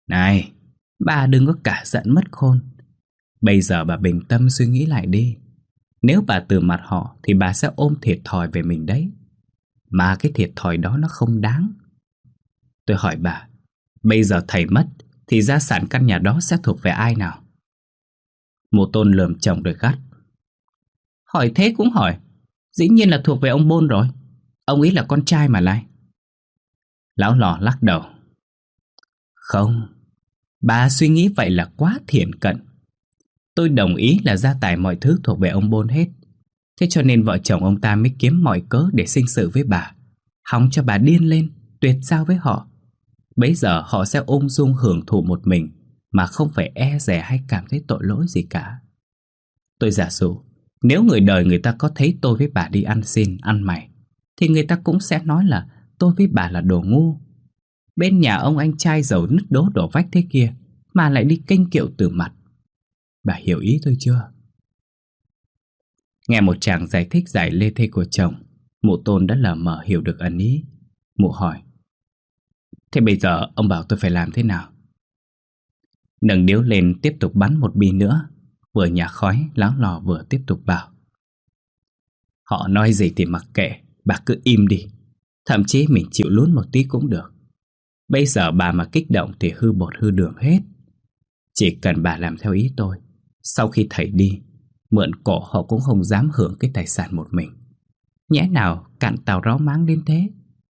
Này, bà đừng có cả giận mất khôn. Bây giờ bà bình tâm suy nghĩ lại đi. Nếu bà từ mặt họ thì bà sẽ ôm thiệt thòi về mình đấy. Mà cái thiệt thòi đó nó không đáng. Tôi hỏi bà, bây giờ thầy mất thì gia sản căn nhà đó sẽ thuộc về ai nào? Mụ Tôn lườm chồng rồi gắt. Hỏi thế cũng hỏi. Dĩ nhiên là thuộc về ông Bôn rồi. Ông ấy là con trai mà lại. Lão Lò lắc đầu. Không, bà suy nghĩ vậy là quá thiển cận. Tôi đồng ý là gia tài mọi thứ thuộc về ông Bôn hết. Thế cho nên vợ chồng ông ta mới kiếm mọi cớ để sinh sự với bà, hòng cho bà điên lên, tuyệt giao với họ. Bấy giờ họ sẽ ung dung hưởng thụ một mình, mà không phải e dè hay cảm thấy tội lỗi gì cả. Tôi giả dụ, nếu người đời người ta có thấy tôi với bà đi ăn xin, ăn mày, thì người ta cũng sẽ nói là tôi với bà là đồ ngu. Bên nhà ông anh trai giàu nứt đố đổ vách thế kia mà lại đi kênh kiệu từ mặt. Bà hiểu ý tôi chưa? Nghe một chàng giải thích giải lê thê của chồng, mụ Tôn đã lờ mờ hiểu được ẩn ý. Mụ hỏi, thế bây giờ ông bảo tôi phải làm thế nào? Nâng điếu lên tiếp tục bắn một bi nữa. Vừa nhả khói, Lão Lò vừa tiếp tục bảo, họ nói gì thì mặc kệ, bà cứ im đi. Thậm chí mình chịu lún một tí cũng được. Bây giờ bà mà kích động thì hư bột hư đường hết. Chỉ cần bà làm theo ý tôi, sau khi thầy đi, mượn cổ họ cũng không dám hưởng cái tài sản một mình. Nhẽ nào cạn tàu ráo máng đến thế?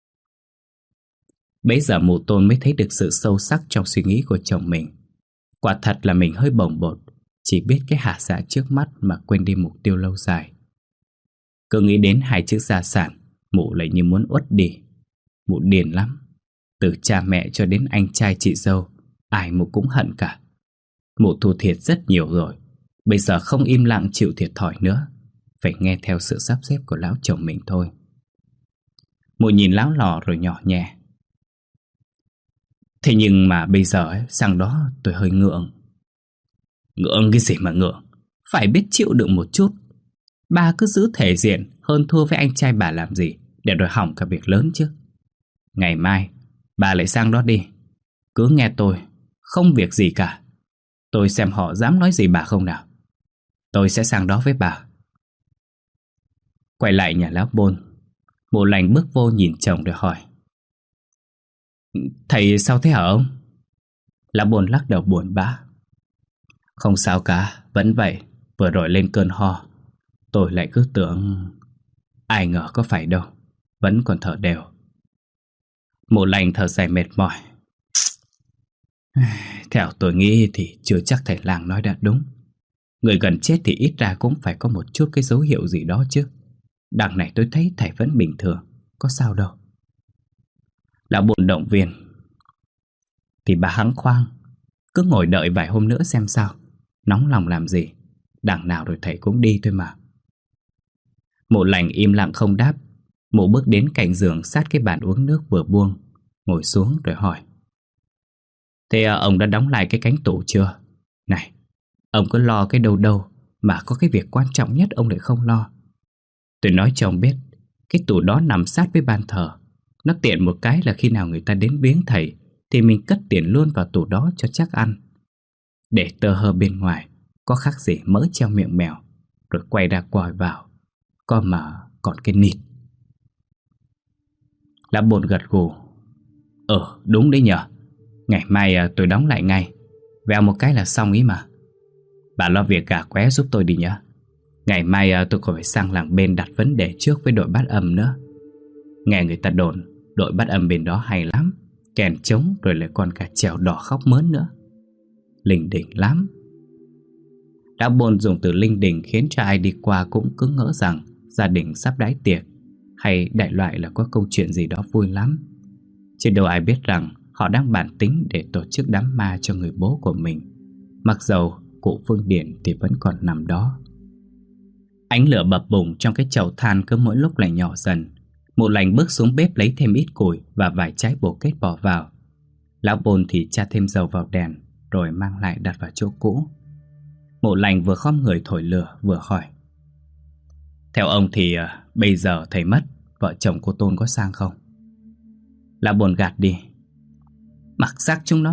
Bấy giờ mụ Tôn mới thấy được sự sâu sắc trong suy nghĩ của chồng mình. Quả thật là mình hơi bồng bột, chỉ biết cái hạ dạ trước mắt mà quên đi mục tiêu lâu dài. Cứ nghĩ đến hai chữ gia sản, mụ lại như muốn uất đi. Mụ điên lắm. Từ cha mẹ cho đến anh trai chị dâu, ai mụ cũng hận cả. Mụ thua thiệt rất nhiều rồi. Bây giờ không im lặng chịu thiệt thòi nữa, phải nghe theo sự sắp xếp của lão chồng mình thôi. Mụ nhìn Lão Lò rồi nhỏ nhẹ. Thế nhưng mà bây giờ ấy, sang đó tôi hơi ngượng. Ngượng cái gì mà ngượng? Phải biết chịu đựng một chút. Bà cứ giữ thể diện hơn thua với anh trai bà làm gì để rồi hỏng cả việc lớn chứ. Ngày mai bà lại sang đó đi. Cứ nghe tôi, không việc gì cả. Tôi xem họ dám nói gì bà không nào. Tôi sẽ sang đó với bà. Quay lại nhà Lão Bôn, mụ Lành bước vô nhìn chồng rồi hỏi, thầy sao thế hả ông? Lão Bôn lắc đầu buồn bã. Không sao cả, vẫn vậy. Vừa rồi lên cơn ho, tôi lại cứ tưởng... Ai ngờ có phải đâu, vẫn còn thở đều. Mụ Lành thở dài mệt mỏi. Theo tôi nghĩ thì chưa chắc thầy làng nói đã đúng. Người gần chết thì ít ra cũng phải có một chút cái dấu hiệu gì đó chứ. Đằng này tôi thấy thầy vẫn bình thường, có sao đâu. Lão Bồn động viên. Thì bà hẵng khoan, cứ ngồi đợi vài hôm nữa xem sao. Nóng lòng làm gì, đằng nào rồi thầy cũng đi thôi mà. Mụ Lành im lặng không đáp. Mụ bước đến cạnh giường sát cái bàn uống nước vừa buông, ngồi xuống rồi hỏi, thế à, ông đã đóng lại cái cánh tủ chưa? Này, ông cứ lo cái đâu đâu mà có cái việc quan trọng nhất ông lại không lo. Tôi nói cho ông biết, cái tủ đó nằm sát với bàn thờ. Nó tiện một cái là khi nào người ta đến viếng thầy thì mình cất tiền luôn vào tủ đó cho chắc ăn. Để tơ hơ bên ngoài, có khác gì mỡ treo miệng mèo, rồi quay ra quòi vào, có mà còn cái nịt. Lão Bồn gật gù. Ờ, đúng đấy nhờ. Ngày mai tôi đóng lại ngay, vèo một cái là xong ý mà. Bà lo việc gà qué giúp tôi đi nhá. Ngày mai tôi còn phải sang làng bên đặt vấn đề trước với đội bát âm nữa. Nghe người ta đồn đội bát âm bên đó hay lắm, kèn trống rồi lại còn cả chèo đỏ khóc mớn nữa. Linh đình lắm. Lão Bồn dùng từ linh đình khiến cho ai đi qua cũng cứ ngỡ rằng gia đình sắp đãi tiệc, hay đại loại là có câu chuyện gì đó vui lắm. Chứ đâu ai biết rằng họ đang bàn tính để tổ chức đám ma cho người bố của mình, mặc dầu cụ Phương Điển thì vẫn còn nằm đó. Ánh lửa bập bùng trong cái chậu than cứ mỗi lúc lại nhỏ dần. Mụ Lành bước xuống bếp lấy thêm ít củi và vài trái bồ kết bỏ vào. Lão Bồn thì tra thêm dầu vào đèn rồi mang lại đặt vào chỗ cũ. Mụ Lành vừa khom người thổi lửa vừa hỏi, theo ông thì uh, bây giờ thầy mất, vợ chồng cô Tôn có sang không? Lão Bồn gạt đi. Mặc xác chúng nó,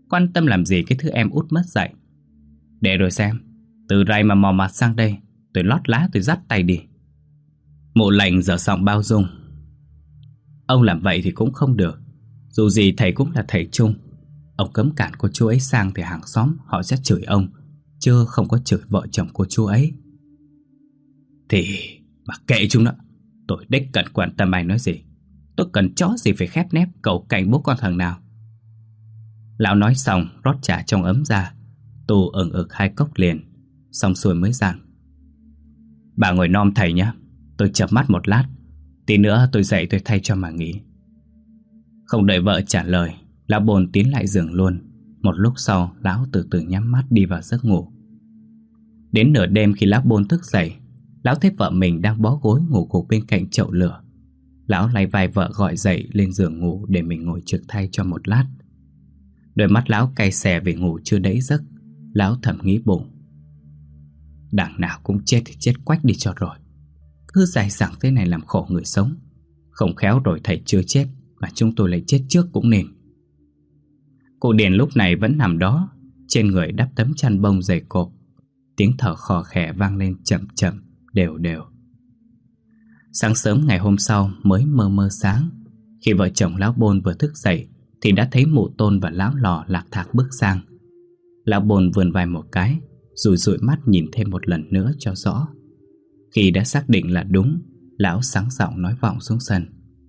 Quan tâm làm gì cái thứ em út mất dạy. Để rồi xem, từ rày mà mò mặt sang đây, tôi lót lá tôi dắt tay đi. Mụ Lệnh dở giọng bao dung. Ông làm vậy thì cũng không được. Dù gì thầy cũng là thầy chung. Ông cấm cản cô chú ấy sang thì hàng xóm họ sẽ chửi ông, chứ không có chửi vợ chồng cô chú ấy. Thì mặc kệ chúng đó. Tôi đích cần quan tâm ai nói gì. Tôi cần chó gì phải khép nép cầu cạnh bố con thằng nào. Lão nói xong rót trà trong ấm ra. Tù ừng ực hai cốc liền. Xong xuôi mới dặn: Bà ngồi nom thầy nhé. Tôi chợp mắt một lát. Tí nữa tôi dậy tôi thay cho mà nghỉ. Không đợi vợ trả lời, lão Bồn tiến lại giường luôn. Một lúc sau lão từ từ nhắm mắt đi vào giấc ngủ. Đến nửa đêm khi lão Bồn thức dậy, lão thấy vợ mình đang bó gối ngủ gục bên cạnh chậu lửa. Lão lay vai vợ gọi dậy lên giường ngủ để mình ngồi trực thay cho một lát. Đôi mắt lão cay xè vì ngủ chưa đẫy giấc. Lão thầm nghĩ bụng: đằng nào cũng chết thì chết quách đi cho rồi. Cứ dài dẳng thế này làm khổ người sống. Không khéo rồi thầy chưa chết mà chúng tôi lại chết trước cũng nên. Cụ Điền lúc này vẫn nằm đó, trên người đắp tấm chăn bông dày cộp. Tiếng thở khò khè vang lên chậm chậm, đều đều. Sáng sớm ngày hôm sau mới mơ mơ sáng. Khi vợ chồng lão Bồn vừa thức dậy thì đã thấy mụ Tôn và lão Lò lạc thạc bước sang. Lão Bồn vươn vai một cái, rồi dụi mắt nhìn thêm một lần nữa cho rõ. Khi đã xác định là đúng, lão sáng giọng nói vọng xuống sân: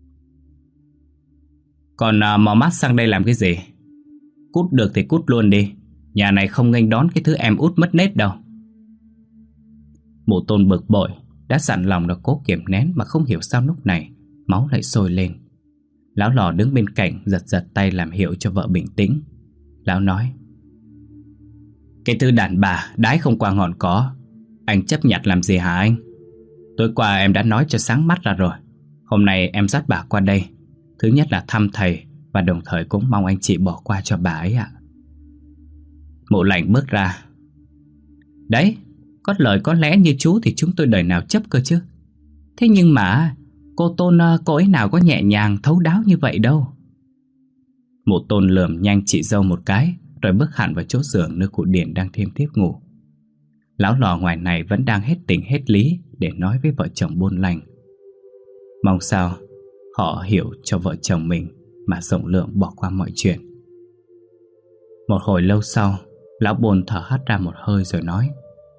Còn à, mò mắt sang đây làm cái gì? Cút được thì cút luôn đi. Nhà này không nghênh đón cái thứ em út mất nết đâu. Mụ Tôn bực bội, đã dặn lòng đã cố kiềm nén mà không hiểu sao lúc này máu lại sôi lên. Lão Lò đứng bên cạnh giật giật tay làm hiệu cho vợ bình tĩnh. Lão nói: Cái thứ đàn bà đái không qua ngọn có, anh chấp nhặt làm gì hả anh? Tối qua em đã nói cho sáng mắt ra rồi. Hôm nay em dắt bà qua đây, thứ nhất là thăm thầy, và đồng thời cũng mong anh chị bỏ qua cho bà ấy ạ. Mụ Lệnh bước ra: Đấy, có lời có lẽ như chú thì chúng tôi đời nào chấp cơ chứ. Thế nhưng mà cô Tôn, cô ấy nào có nhẹ nhàng thấu đáo như vậy đâu. Mụ Tôn lườm nhanh chị dâu một cái, rồi bước hẳn vào chỗ giường nơi cụ Điền đang thêm tiếp ngủ. Lão Lò ngoài này vẫn đang hết tình hết lý để nói với vợ chồng Bôn lành. Mong sao họ hiểu cho vợ chồng mình mà rộng lượng bỏ qua mọi chuyện. Một hồi lâu sau, lão Bôn thở hắt ra một hơi rồi nói: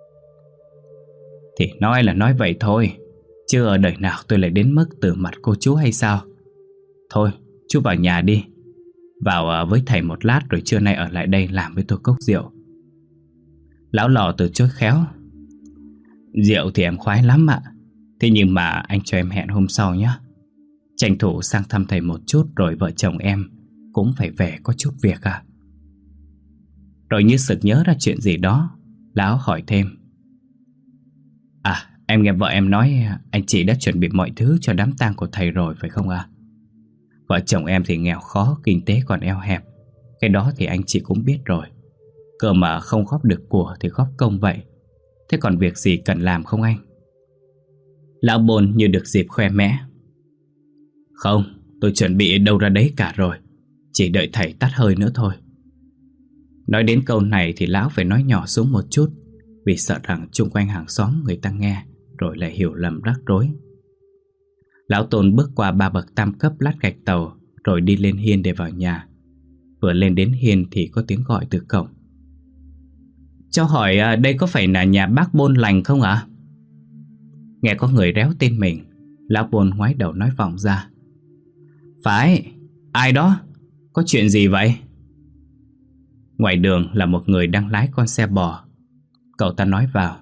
Thì nói là nói vậy thôi, chứ ở đời nào tôi lại đến mức từ mặt cô chú hay sao? Thôi, chú vào nhà đi. Vào với thầy một lát rồi trưa nay ở lại đây làm với tôi cốc rượu. Lão Lò từ chối khéo: Rượu thì em khoái lắm ạ. Thế nhưng mà anh cho em hẹn hôm sau nhé. Tranh thủ sang thăm thầy một chút, rồi vợ chồng em cũng phải về có chút việc à. Rồi như sực nhớ ra chuyện gì đó, lão hỏi thêm: À, em nghe vợ em nói anh chị đã chuẩn bị mọi thứ cho đám tang của thầy rồi phải không ạ? Vợ chồng em thì nghèo khó, kinh tế còn eo hẹp. Cái đó thì anh chị cũng biết rồi. Cơ mà không góp được của thì góp công vậy. Thế còn việc gì cần làm không anh? Lão Bồn như được dịp khoe mẽ: Không, tôi chuẩn bị đâu ra đấy cả rồi. Chỉ đợi thầy tắt hơi nữa thôi. Nói đến câu này thì lão phải nói nhỏ xuống một chút, vì sợ rằng chung quanh hàng xóm người ta nghe rồi lại hiểu lầm rắc rối. Lão Tôn bước qua ba bậc tam cấp lát gạch tàu, rồi đi lên hiên để vào nhà. Vừa lên đến hiên thì có tiếng gọi từ cổng: Cho hỏi đây có phải là nhà bác Bôn lành không ạ? Nghe có người réo tên mình, lão Bôn ngoái đầu nói vọng ra: Phải, ai đó? Có chuyện gì vậy? Ngoài đường là một người đang lái con xe bò. Cậu ta nói vào: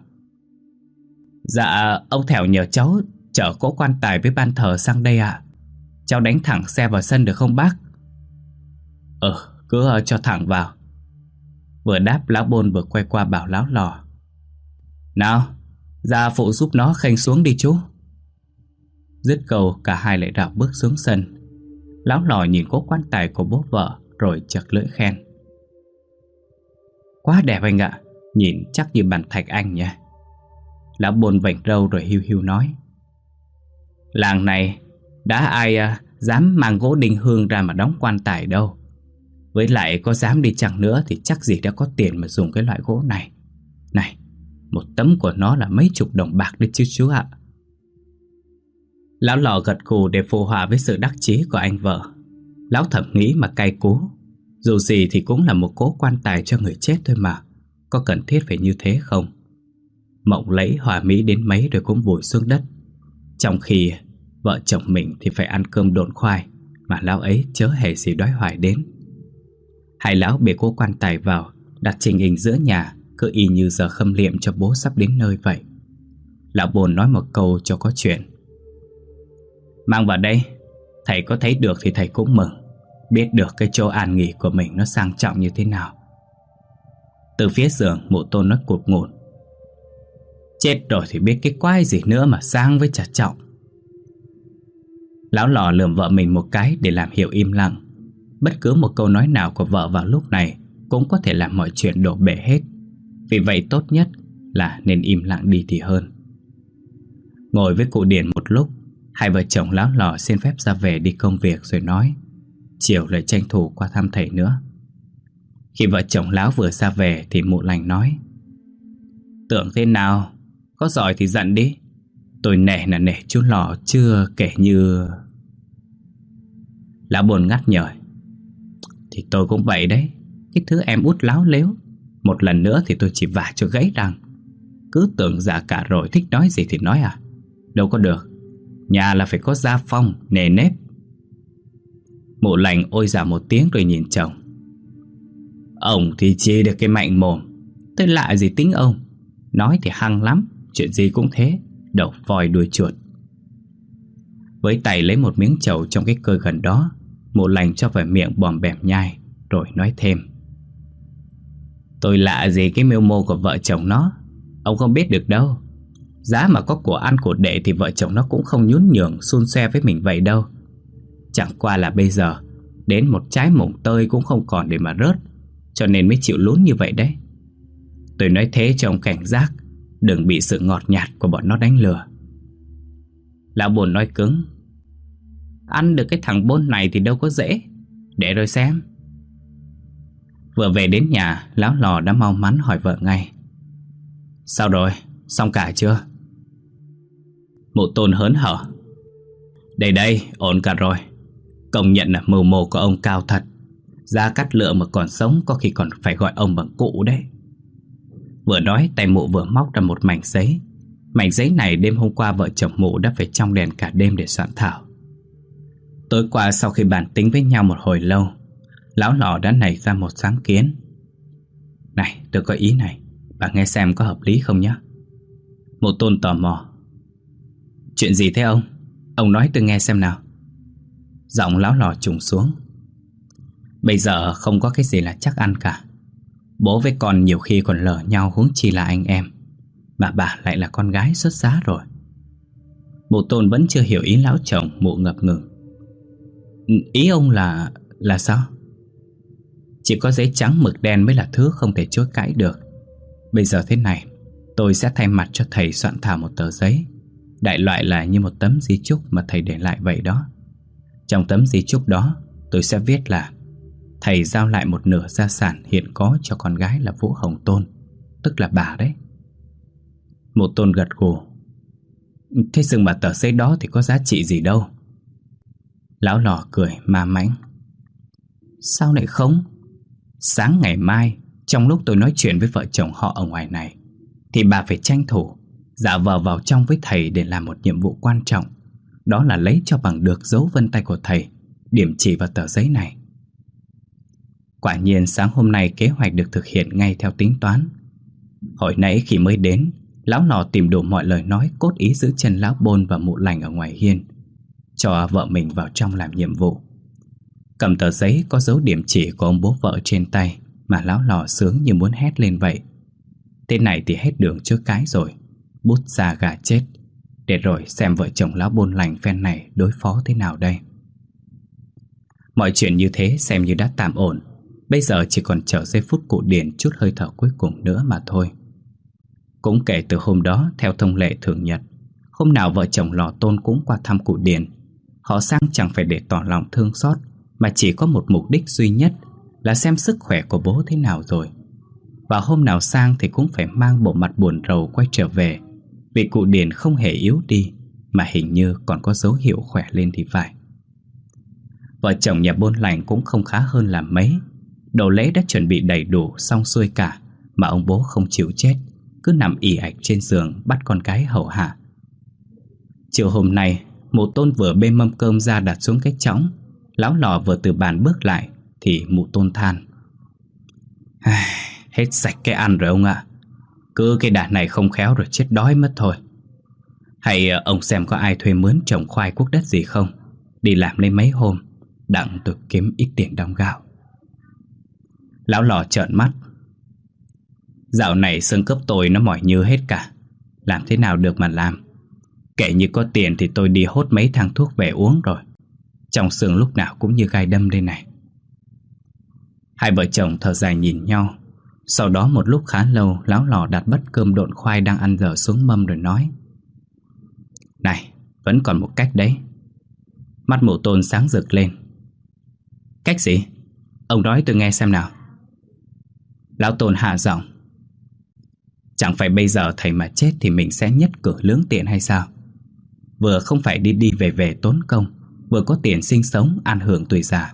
Dạ, ông Thẻo nhờ cháu chở cỗ quan tài với ban thờ sang đây ạ. Cháu đánh thẳng xe vào sân được không bác? Ừ, cứ cho thẳng vào. Vừa đáp, lão Bôn vừa quay qua bảo lão Lò: Nào, ra phụ giúp nó khênh xuống đi chú. Dứt câu cả hai lại rảo bước xuống sân. Lão Lò nhìn cỗ quan tài của bố vợ rồi chật lưỡi khen: Quá đẹp anh ạ, nhìn chắc như bàn thạch anh nhỉ. Lão Bôn vểnh râu rồi hiu hiu nói: Làng này đã ai à, dám mang gỗ đinh hương ra mà đóng quan tài đâu. Với lại có dám đi chăng nữa thì chắc gì đã có tiền mà dùng cái loại gỗ này. Này, một tấm của nó là mấy chục đồng bạc đấy chứ chú ạ. Lão Lò gật gù để phụ họa với sự đắc chí của anh vợ. Lão thầm nghĩ mà cay cú. Dù gì thì cũng là một cố quan tài cho người chết thôi mà, có cần thiết phải như thế không? Mộng lẫy hòa mỹ đến mấy rồi cũng vùi xuống đất, trong khi vợ chồng mình thì phải ăn cơm độn khoai, mà lão ấy chớ hề gì đói hoài đến. Hai lão bê cố quan tài vào, đặt trình hình giữa nhà, cứ y như giờ khâm liệm cho bố sắp đến nơi vậy. Lão Bồn nói một câu cho có chuyện: mang vào đây, thầy có thấy được thì thầy cũng mừng, biết được cái chỗ an nghỉ của mình nó sang trọng như thế nào. Từ phía giường, Mụ Tôn nói cụt ngùn: chết rồi thì biết cái quái gì nữa mà sang với chả trọng. Lão Lò lườm vợ mình một cái để làm hiệu im lặng. Bất cứ một câu nói nào của vợ vào lúc này cũng có thể làm mọi chuyện đổ bể hết. Vì vậy tốt nhất là nên im lặng đi thì hơn. Ngồi với cụ Điền một lúc, hai vợ chồng lão Lò xin phép ra về đi công việc rồi nói, chiều lại tranh thủ qua thăm thầy nữa. Khi vợ chồng lão vừa ra về thì Mụ Lành nói: tưởng thế nào, có giỏi thì dặn đi. Tôi nể là nể chú Lò chưa kể như... Lão Bồn ngắt nhlời: thì tôi cũng vậy đấy. Cái thứ em út láo lếu, một lần nữa thì tôi chỉ vả cho gãy răng. Cứ tưởng già cả rồi, thích nói gì thì nói à? Đâu có được. Nhà là phải có gia phong, nề nếp. Mụ Lành ôi dạ một tiếng rồi nhìn chồng: ông thì chỉ được cái mạnh mồm, tôi lạ gì tính ông. Nói thì hăng lắm, chuyện gì cũng thế, đầu voi đuôi chuột. Với tay lấy một miếng trầu trong cái cơi gần đó, Mụ Lành cho vào miệng bòm bẻm nhai, rồi nói thêm: tôi lạ gì cái mưu mô của vợ chồng nó, ông không biết được đâu. Giá mà có của ăn của để thì vợ chồng nó cũng không nhún nhường xun xoe với mình vậy đâu. Chẳng qua là bây giờ đến một trái mồng tơi cũng không còn để mà rớt, cho nên mới chịu lún như vậy đấy. Tôi nói thế cho ông cảnh giác, đừng bị sự ngọt nhạt của bọn nó đánh lừa. Lão Bồn nói cứng: ăn được cái thằng Bôn này thì đâu có dễ, để rồi xem. Vừa về đến nhà, lão Lò đã mau mắn hỏi vợ ngay: sao rồi, xong cả chưa? Mụ Tôn hớn hở: đây đây, ổn cả rồi. Công nhận là mưu mô của ông cao thật. Gia Cát Lượng mà còn sống có khi còn phải gọi ông bằng cụ đấy. Vừa nói, tay Mụ vừa móc ra một mảnh giấy. Mảnh giấy này đêm hôm qua vợ chồng Mụ đã phải trong đèn cả đêm để soạn thảo. Tối qua sau khi bàn tính với nhau một hồi lâu, lão Lò đã nảy ra một sáng kiến. Này, tôi có ý này, bà nghe xem có hợp lý không nhé? Mụ Tôn tò mò: chuyện gì thế ông? Ông nói tôi nghe xem nào. Giọng lão Lò trùng xuống: bây giờ không có cái gì là chắc ăn cả. Bố với con nhiều khi còn lờ nhau, huống chi là anh em. Mà bà lại là con gái xuất giá rồi. Mụ Tôn vẫn chưa hiểu ý lão chồng. Mụ ngập ngừng: ý ông là... là sao? Chỉ có giấy trắng mực đen mới là thứ không thể chối cãi được. Bây giờ thế này, tôi sẽ thay mặt cho thầy soạn thảo một tờ giấy, đại loại là như một tấm di chúc mà thầy để lại vậy đó. Trong tấm di chúc đó, tôi sẽ viết là thầy giao lại một nửa gia sản hiện có cho con gái là Vũ Hồng Tôn, tức là bà đấy. Mụ Tôn gật gù: thế nhưng mà tờ giấy đó thì có giá trị gì đâu. Lão Lò cười ma mãnh: sao lại không? Sáng ngày mai, trong lúc tôi nói chuyện với vợ chồng họ ở ngoài này, thì bà phải tranh thủ giả vờ vào trong với thầy để làm một nhiệm vụ quan trọng. Đó là lấy cho bằng được dấu vân tay của thầy, điểm chỉ vào tờ giấy này. Quả nhiên sáng hôm nay kế hoạch được thực hiện ngay theo tính toán. Hồi nãy khi mới đến, lão Lò tìm đủ mọi lời nói cốt ý giữ chân lão Bôn và Mụ Lành ở ngoài hiên, cho vợ mình vào trong làm nhiệm vụ. Cầm tờ giấy có dấu điểm chỉ của ông bố vợ trên tay mà lão Lò sướng như muốn hét lên vậy. Thế này thì hết đường chối cãi rồi. Bút ra gà chết. Để rồi xem vợ chồng lão Bôn Lành phen này đối phó thế nào đây. Mọi chuyện như thế xem như đã tạm ổn. Bây giờ chỉ còn chờ giây phút cụ Điền chút hơi thở cuối cùng nữa mà thôi. Cũng kể từ hôm đó, theo thông lệ thường nhật, hôm nào vợ chồng Lò Tôn cũng qua thăm cụ Điền. Họ sang chẳng phải để tỏ lòng thương xót, mà chỉ có một mục đích duy nhất là xem sức khỏe của bố thế nào rồi. Và hôm nào sang thì cũng phải mang bộ mặt buồn rầu quay trở về, vì cụ Điền không hề yếu đi, mà hình như còn có dấu hiệu khỏe lên thì phải. Vợ chồng nhà Bôn Lành cũng không khá hơn là mấy. Đồ lễ đã chuẩn bị đầy đủ xong xuôi cả, mà ông bố không chịu chết, cứ nằm ì ạch trên giường bắt con cái hầu hạ. Chiều hôm nay, mụ Tôn vừa bê mâm cơm ra đặt xuống cái chõng. Lão Lò vừa từ bàn bước lại thì mụ Tôn than: hết sạch cái ăn rồi ông ạ. Cứ cái đàn này không khéo rồi chết đói mất thôi. Hay ông xem có ai thuê mướn trồng khoai cuốc đất gì không, đi làm lấy mấy hôm, đặng tôi kiếm ít tiền đong gạo. Lão Lò trợn mắt: dạo này xương khớp tôi nó mỏi nhừ hết cả, làm thế nào được mà làm. Kể như có tiền thì tôi đi hốt mấy thang thuốc về uống rồi. Trong xương lúc nào cũng như gai đâm đây này. Hai vợ chồng thở dài nhìn nhau. Sau đó một lúc khá lâu, Lão Lò đặt bát cơm độn khoai đang ăn dở xuống mâm rồi nói: này, vẫn còn một cách đấy. Mắt mụ Tôn sáng rực lên: cách gì? Ông nói tôi nghe xem nào. Lão Tôn hạ giọng: chẳng phải bây giờ thầy mà chết thì mình sẽ nhất cử lưỡng tiện hay sao? Vừa không phải đi đi về về tốn công, vừa có tiền sinh sống an hưởng tuổi già.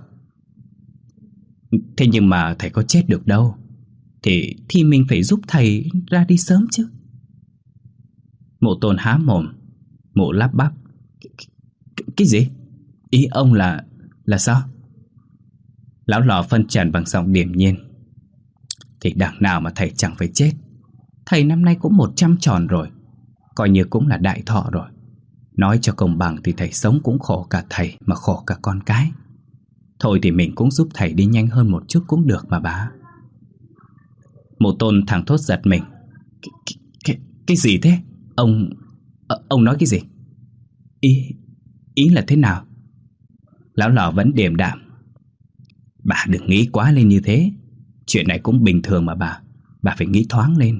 Thế nhưng mà thầy có chết được đâu. Thì thì mình phải giúp thầy ra đi sớm chứ. Mụ Tôn há mồm. Mụ lắp bắp: Cái, cái, cái gì? Ý ông là Là sao? Lão Lò phân trần bằng giọng điềm nhiên: thì đằng nào mà thầy chẳng phải chết. Thầy năm nay cũng một trăm tròn rồi, coi như cũng là đại thọ rồi. Nói cho công bằng thì thầy sống cũng khổ cả thầy mà khổ cả con cái. Thôi thì mình cũng giúp thầy đi nhanh hơn một chút cũng được mà bà. Mụ Tôn thẳng thốt giật mình: Cái, cái, cái, cái gì thế? Ông Ông nói cái gì? Ý Ý là thế nào? Lão Lò vẫn điềm đạm: bà đừng nghĩ quá lên như thế. Chuyện này cũng bình thường mà bà. Bà phải nghĩ thoáng lên.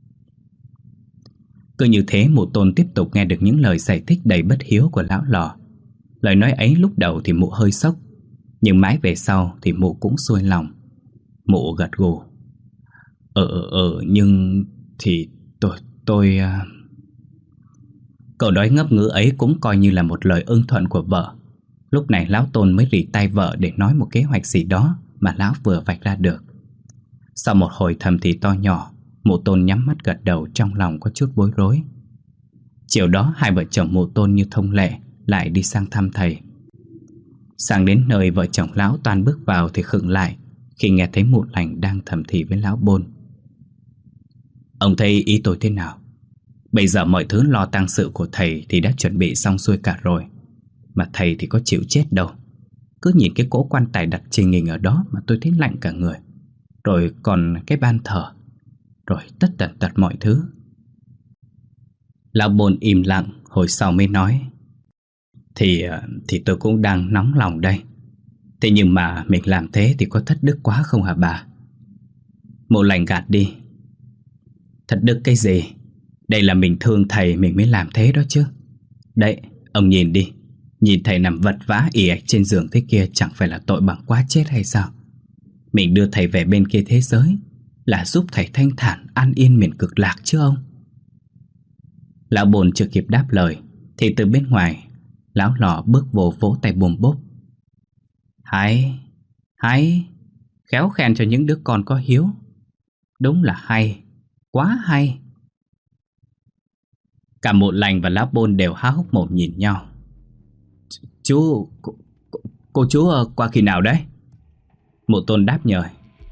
Cứ như thế mụ Tôn tiếp tục nghe được những lời giải thích đầy bất hiếu của Lão Lò. Lời nói ấy lúc đầu thì mụ hơi sốc, nhưng mãi về sau thì mụ cũng xuôi lòng. Mụ gật gù: Ờ ờ ờ nhưng thì tôi tôi uh... Câu nói ngấp ngữ ấy cũng coi như là một lời ưng thuận của vợ. Lúc này Lão Tôn mới rỉ tay vợ để nói một kế hoạch gì đó mà Lão vừa vạch ra được. Sau một hồi thầm thì to nhỏ, mụ Tôn nhắm mắt gật đầu, trong lòng có chút bối rối. Chiều đó hai vợ chồng mụ Tôn như thông lệ lại đi sang thăm thầy. Sang đến nơi, vợ chồng Lão toàn bước vào thì khựng lại khi nghe thấy mụ Lành đang thầm thì với Lão Bôn: ông thấy ý tôi thế nào? Bây giờ mọi thứ lo tang sự của thầy thì đã chuẩn bị xong xuôi cả rồi, mà thầy thì có chịu chết đâu. Cứ nhìn cái cỗ quan tài đặt trình hình ở đó mà tôi thấy lạnh cả người. Rồi còn cái ban thờ, rồi tất tần tật mọi thứ. Lão Bôn im lặng, hồi sau mới nói: Thì thì tôi cũng đang nóng lòng đây. Thế nhưng mà mình làm thế thì có thất đức quá không hả bà? Mụ Lành gạt đi: Thất đức cái gì? Đây là mình thương thầy mình mới làm thế đó chứ. Đấy, ông nhìn đi. Nhìn thầy nằm vật vã ì ạch trên giường thế kia chẳng phải là tội bằng quá chết hay sao? Mình đưa thầy về bên kia thế giới là giúp thầy thanh thản an yên miền cực lạc chứ ông. Lão Bồn chưa kịp đáp lời thì từ bên ngoài Lão Lò bước vô vỗ tay bùm bốp: Hay, hay, khéo khen cho những đứa con có hiếu. Đúng là hay, quá hay. Cả Mụ Lành và Lão Bôn đều há hốc mồm nhìn nhau. Chú, cô, cô, cô chú qua khi nào đấy? Mụ Tôn đáp nhời: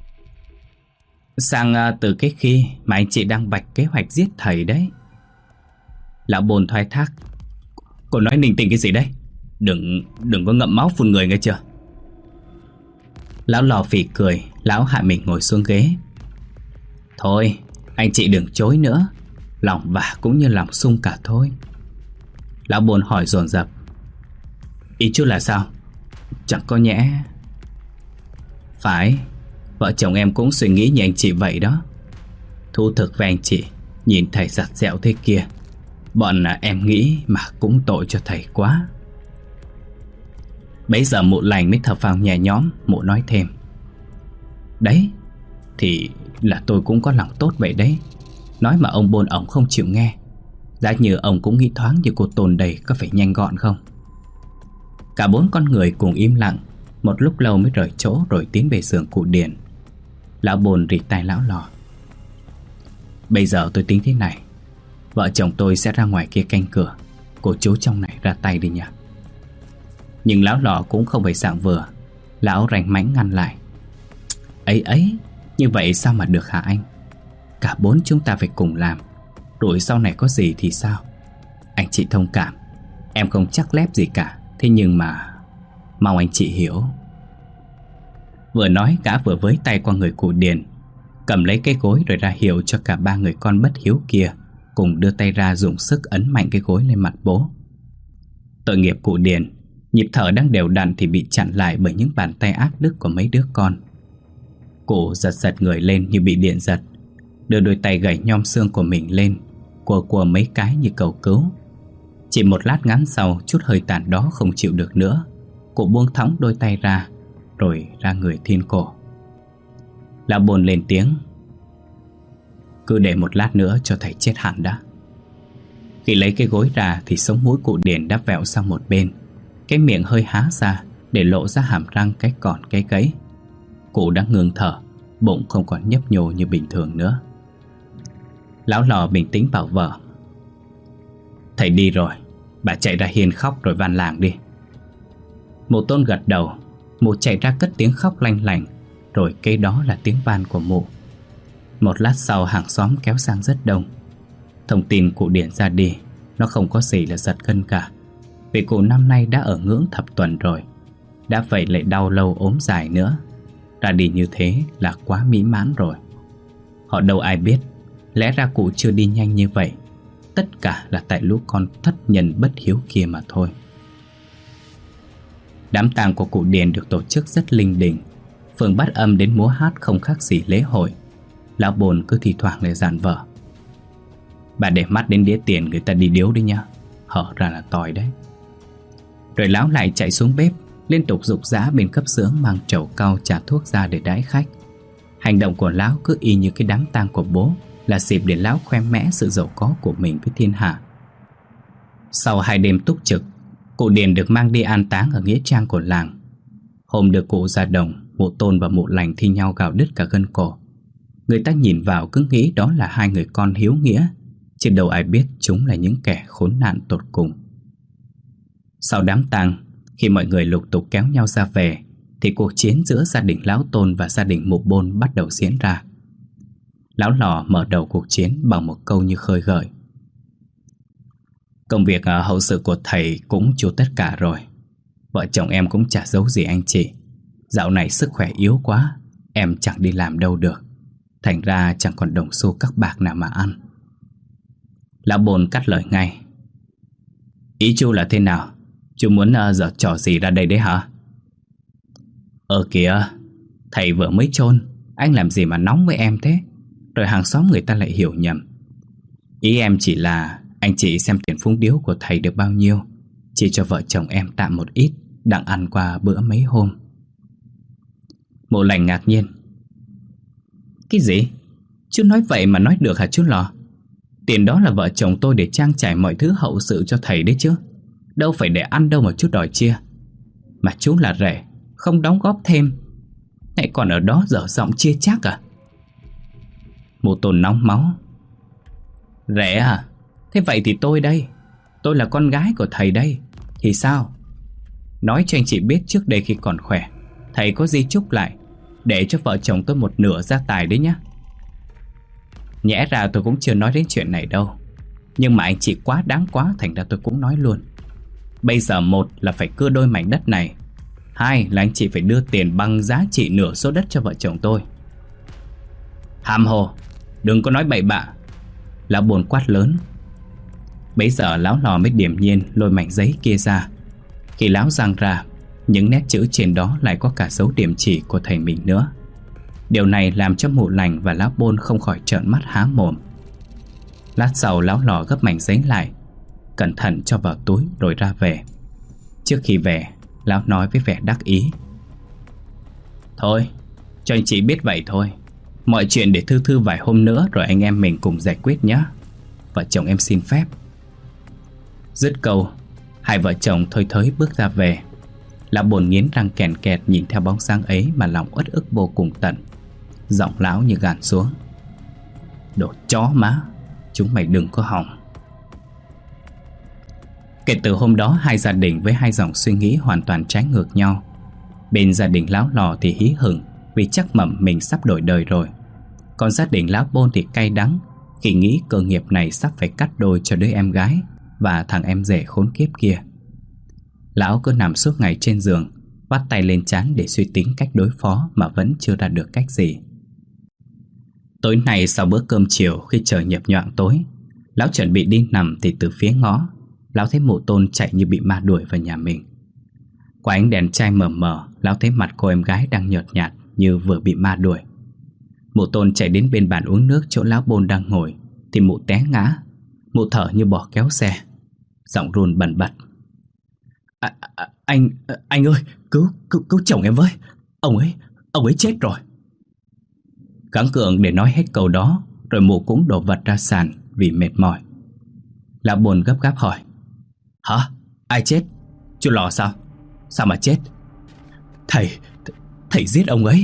Sang từ cái khi mà anh chị đang vạch kế hoạch giết thầy đấy. Lão Bồn thoái thác: Cô nói ninh tình cái gì đấy? Đừng, đừng có ngậm máu phun người nghe chưa? Lão Lò phì cười. Lão hạ mình ngồi xuống ghế: Thôi, anh chị đừng chối nữa. Lòng vả cũng như lòng sung cả thôi. Lão Bồn hỏi dồn dập: Ý chú là sao? Chẳng có nhẽ... Phải, vợ chồng em cũng suy nghĩ như anh chị vậy đó. Thú thực với anh chị, nhìn thầy giặt dẹo thế kia, bọn em nghĩ mà cũng tội cho thầy quá. Bấy giờ Mụ Lành mới thở phào nhẹ nhõm. Mụ nói thêm: Đấy, thì là tôi cũng có lòng tốt vậy đấy. Nói mà ông Bôn ổng không chịu nghe. Giá như ông cũng nghĩ thoáng như cô Tồn đây có phải nhanh gọn không? Cả bốn con người cùng im lặng một lúc lâu mới rời chỗ rồi tiến về giường cụ Điền. Lão Bồn rịt tai lão Lò. Bây giờ tôi tính thế này, vợ chồng tôi sẽ ra ngoài kia canh cửa, cô chú trong này ra tay đi nha. Nhưng lão Lò cũng không phải sảng vừa. Lão rành mãnh ngăn lại. Ấy ấy, như vậy sao mà được hả anh? Cả bốn chúng ta phải cùng làm, rồi sau này có gì thì sao? Anh chị thông cảm, em không chắc lép gì cả. Thế nhưng mà mong anh chị hiểu. Vừa nói gã vừa với tay qua người cụ Điền, cầm lấy cái gối rồi ra hiệu cho cả ba người con bất hiếu kia cùng đưa tay ra dùng sức ấn mạnh cái gối lên mặt bố. Tội nghiệp cụ Điền, nhịp thở đang đều đặn thì bị chặn lại bởi những bàn tay ác đức của mấy đứa con. Cụ giật giật người lên như bị điện giật, đưa đôi tay gầy nhom xương của mình lên, cua cua mấy cái như cầu cứu. Chỉ một lát ngắn sau, chút hơi tàn đó không chịu được nữa, cụ buông thõng đôi tay ra, rồi ra người thiên cổ. Lão Bồn lên tiếng. Cứ để một lát nữa cho thầy chết hẳn đã. Khi lấy cái gối ra thì sống mũi cụ Điền đã vẹo sang một bên, cái miệng hơi há ra để lộ ra hàm răng cái còn cái gãy. Cụ đã ngừng thở, bụng không còn nhấp nhô như bình thường nữa. Lão Lò bình tĩnh bảo vợ. Thầy đi rồi, bà chạy ra hiên khóc rồi van làng đi. Mụ Tôn gật đầu. Mụ chạy ra cất tiếng khóc lanh lành, rồi kế đó là tiếng van của mụ. Một lát sau hàng xóm kéo sang rất đông. Thông tin cụ Điền ra đi, nó không có gì là giật gân cả, vì cụ năm nay đã ở ngưỡng thập tuần rồi. Đã vậy lại đau lâu ốm dài nữa. Ra đi như thế là quá mỹ mãn rồi. Họ đâu ai biết, lẽ ra cụ chưa đi nhanh như vậy. Tất cả là tại lũ con thất nhân bất hiếu kia mà thôi. Đám tang của cụ Điền được tổ chức rất linh đình. Phường Bát Âm đến múa hát không khác gì lễ hội. Lão Bồn cứ thi thoảng lại dặn vợ. Bà để mắt đến đĩa tiền người ta đi điếu đi nha, hở ra là tòi đấy. Rồi lão lại chạy xuống bếp, liên tục giục giã bên cấp xướng mang chậu cau trà thuốc ra để đãi khách. Hành động của lão cứ y như cái đám tang của bố, là dịp để lão khoe mẽ sự giàu có của mình với thiên hạ. Sau hai đêm túc trực, cụ Điền được mang đi an táng ở nghĩa trang của làng. Hôm đưa cụ ra đồng, mụ Tôn và mụ Lành thi nhau gào đứt cả gân cổ. Người ta nhìn vào cứ nghĩ đó là hai người con hiếu nghĩa, chứ đâu ai biết chúng là những kẻ khốn nạn tột cùng. Sau đám tang, khi mọi người lục tục kéo nhau ra về, thì cuộc chiến giữa gia đình lão Tôn và gia đình mụ Bôn bắt đầu diễn ra. Lão Lò mở đầu cuộc chiến bằng một câu như khơi gợi. Công việc hậu sự của thầy cũng chưa tất cả rồi. Vợ chồng em cũng chả giấu gì anh chị. Dạo này sức khỏe yếu quá, em chẳng đi làm đâu được, thành ra chẳng còn đồng xu các bạc nào mà ăn. Lão Bồn cắt lời ngay. Ý chú là thế nào? Chú muốn uh, giở trò gì ra đây đấy hả? Ờ kìa, thầy vừa mới chôn, anh làm gì mà nóng với em thế? Rồi hàng xóm người ta lại hiểu nhầm. Ý em chỉ là anh chị xem tiền phúng điếu của thầy được bao nhiêu, chỉ cho vợ chồng em tạm một ít, đặng ăn qua bữa mấy hôm. Mộ Lành ngạc nhiên. Cái gì? Chú nói vậy mà nói được hả chú Lò? Tiền đó là vợ chồng tôi để trang trải mọi thứ hậu sự cho thầy đấy chứ, đâu phải để ăn đâu mà chú đòi chia. Mà chú là rể, không đóng góp thêm, lại còn ở đó dở giọng chia chác à? Mụ Tôn nóng máu. Rể à? Thế vậy thì tôi đây, tôi là con gái của thầy đây, thì sao? Nói cho anh chị biết trước đây khi còn khỏe, thầy có di chúc lại để cho vợ chồng tôi một nửa gia tài đấy nhá. Nhẽ ra tôi cũng chưa nói đến chuyện này đâu, nhưng mà anh chị quá đáng quá, thành ra tôi cũng nói luôn. Bây giờ một là phải cưa đôi mảnh đất này, hai là anh chị phải đưa tiền bằng giá trị nửa số đất cho vợ chồng tôi. Hàm hồ, đừng có nói bậy bạ, lão Bồn quát lớn. Bấy giờ lão Lò mới điềm nhiên lôi mảnh giấy kia ra. Khi lão giang ra, những nét chữ trên đó lại có cả dấu điểm chỉ của thầy mình nữa. Điều này làm cho mụ Lành và lão Bôn không khỏi trợn mắt há mồm. Lát sau lão Lò gấp mảnh giấy lại, cẩn thận cho vào túi rồi ra về. Trước khi về, lão nói với vẻ đắc ý. Thôi, Cho anh chị biết vậy thôi. Mọi chuyện để thư thư vài hôm nữa rồi anh em mình cùng giải quyết nhé. Vợ chồng em xin phép. Dứt câu, hai vợ chồng thôi thới bước ra về. Lão Bồn nghiến răng kèn kẹt nhìn theo bóng sáng ấy mà lòng uất ức vô cùng tận. Giọng lão như gàn xuống: Đồ chó má, chúng mày đừng có hòng. Kể từ hôm đó, hai gia đình với hai dòng suy nghĩ hoàn toàn trái ngược nhau. Bên gia đình lão Lò thì hí hửng vì chắc mẩm mình sắp đổi đời rồi. Còn gia đình lão Bôn thì cay đắng khi nghĩ cơ nghiệp này sắp phải cắt đôi cho đứa em gái và thằng em rể khốn kiếp kia. Lão cứ nằm suốt ngày trên giường, vắt tay lên trán để suy tính cách đối phó mà vẫn chưa ra được cách gì. Tối nay sau bữa cơm chiều, khi trời nhập nhoạng tối, lão chuẩn bị đi nằm thì từ phía ngõ, lão thấy Mụ Tôn chạy như bị ma đuổi vào nhà mình. Qua ánh đèn chai mờ mờ, lão thấy mặt cô em gái đang nhợt nhạt như vừa bị ma đuổi. Mụ Tôn chạy đến bên bàn uống nước chỗ lão Bôn đang ngồi thì mụ té ngã. Mụ thở như bò kéo xe, giọng run bần bật: à, à, Anh, anh ơi, cứu, cứu, cứu chồng em với. Ông ấy, ông ấy chết rồi. Gắng cường để nói hết câu đó, rồi mụ cũng đổ vật ra sàn vì mệt mỏi. Lão Bôn gấp gáp hỏi: Hả? Ai chết? Chú Lò sao? Sao mà chết? Thầy, thầy giết ông ấy.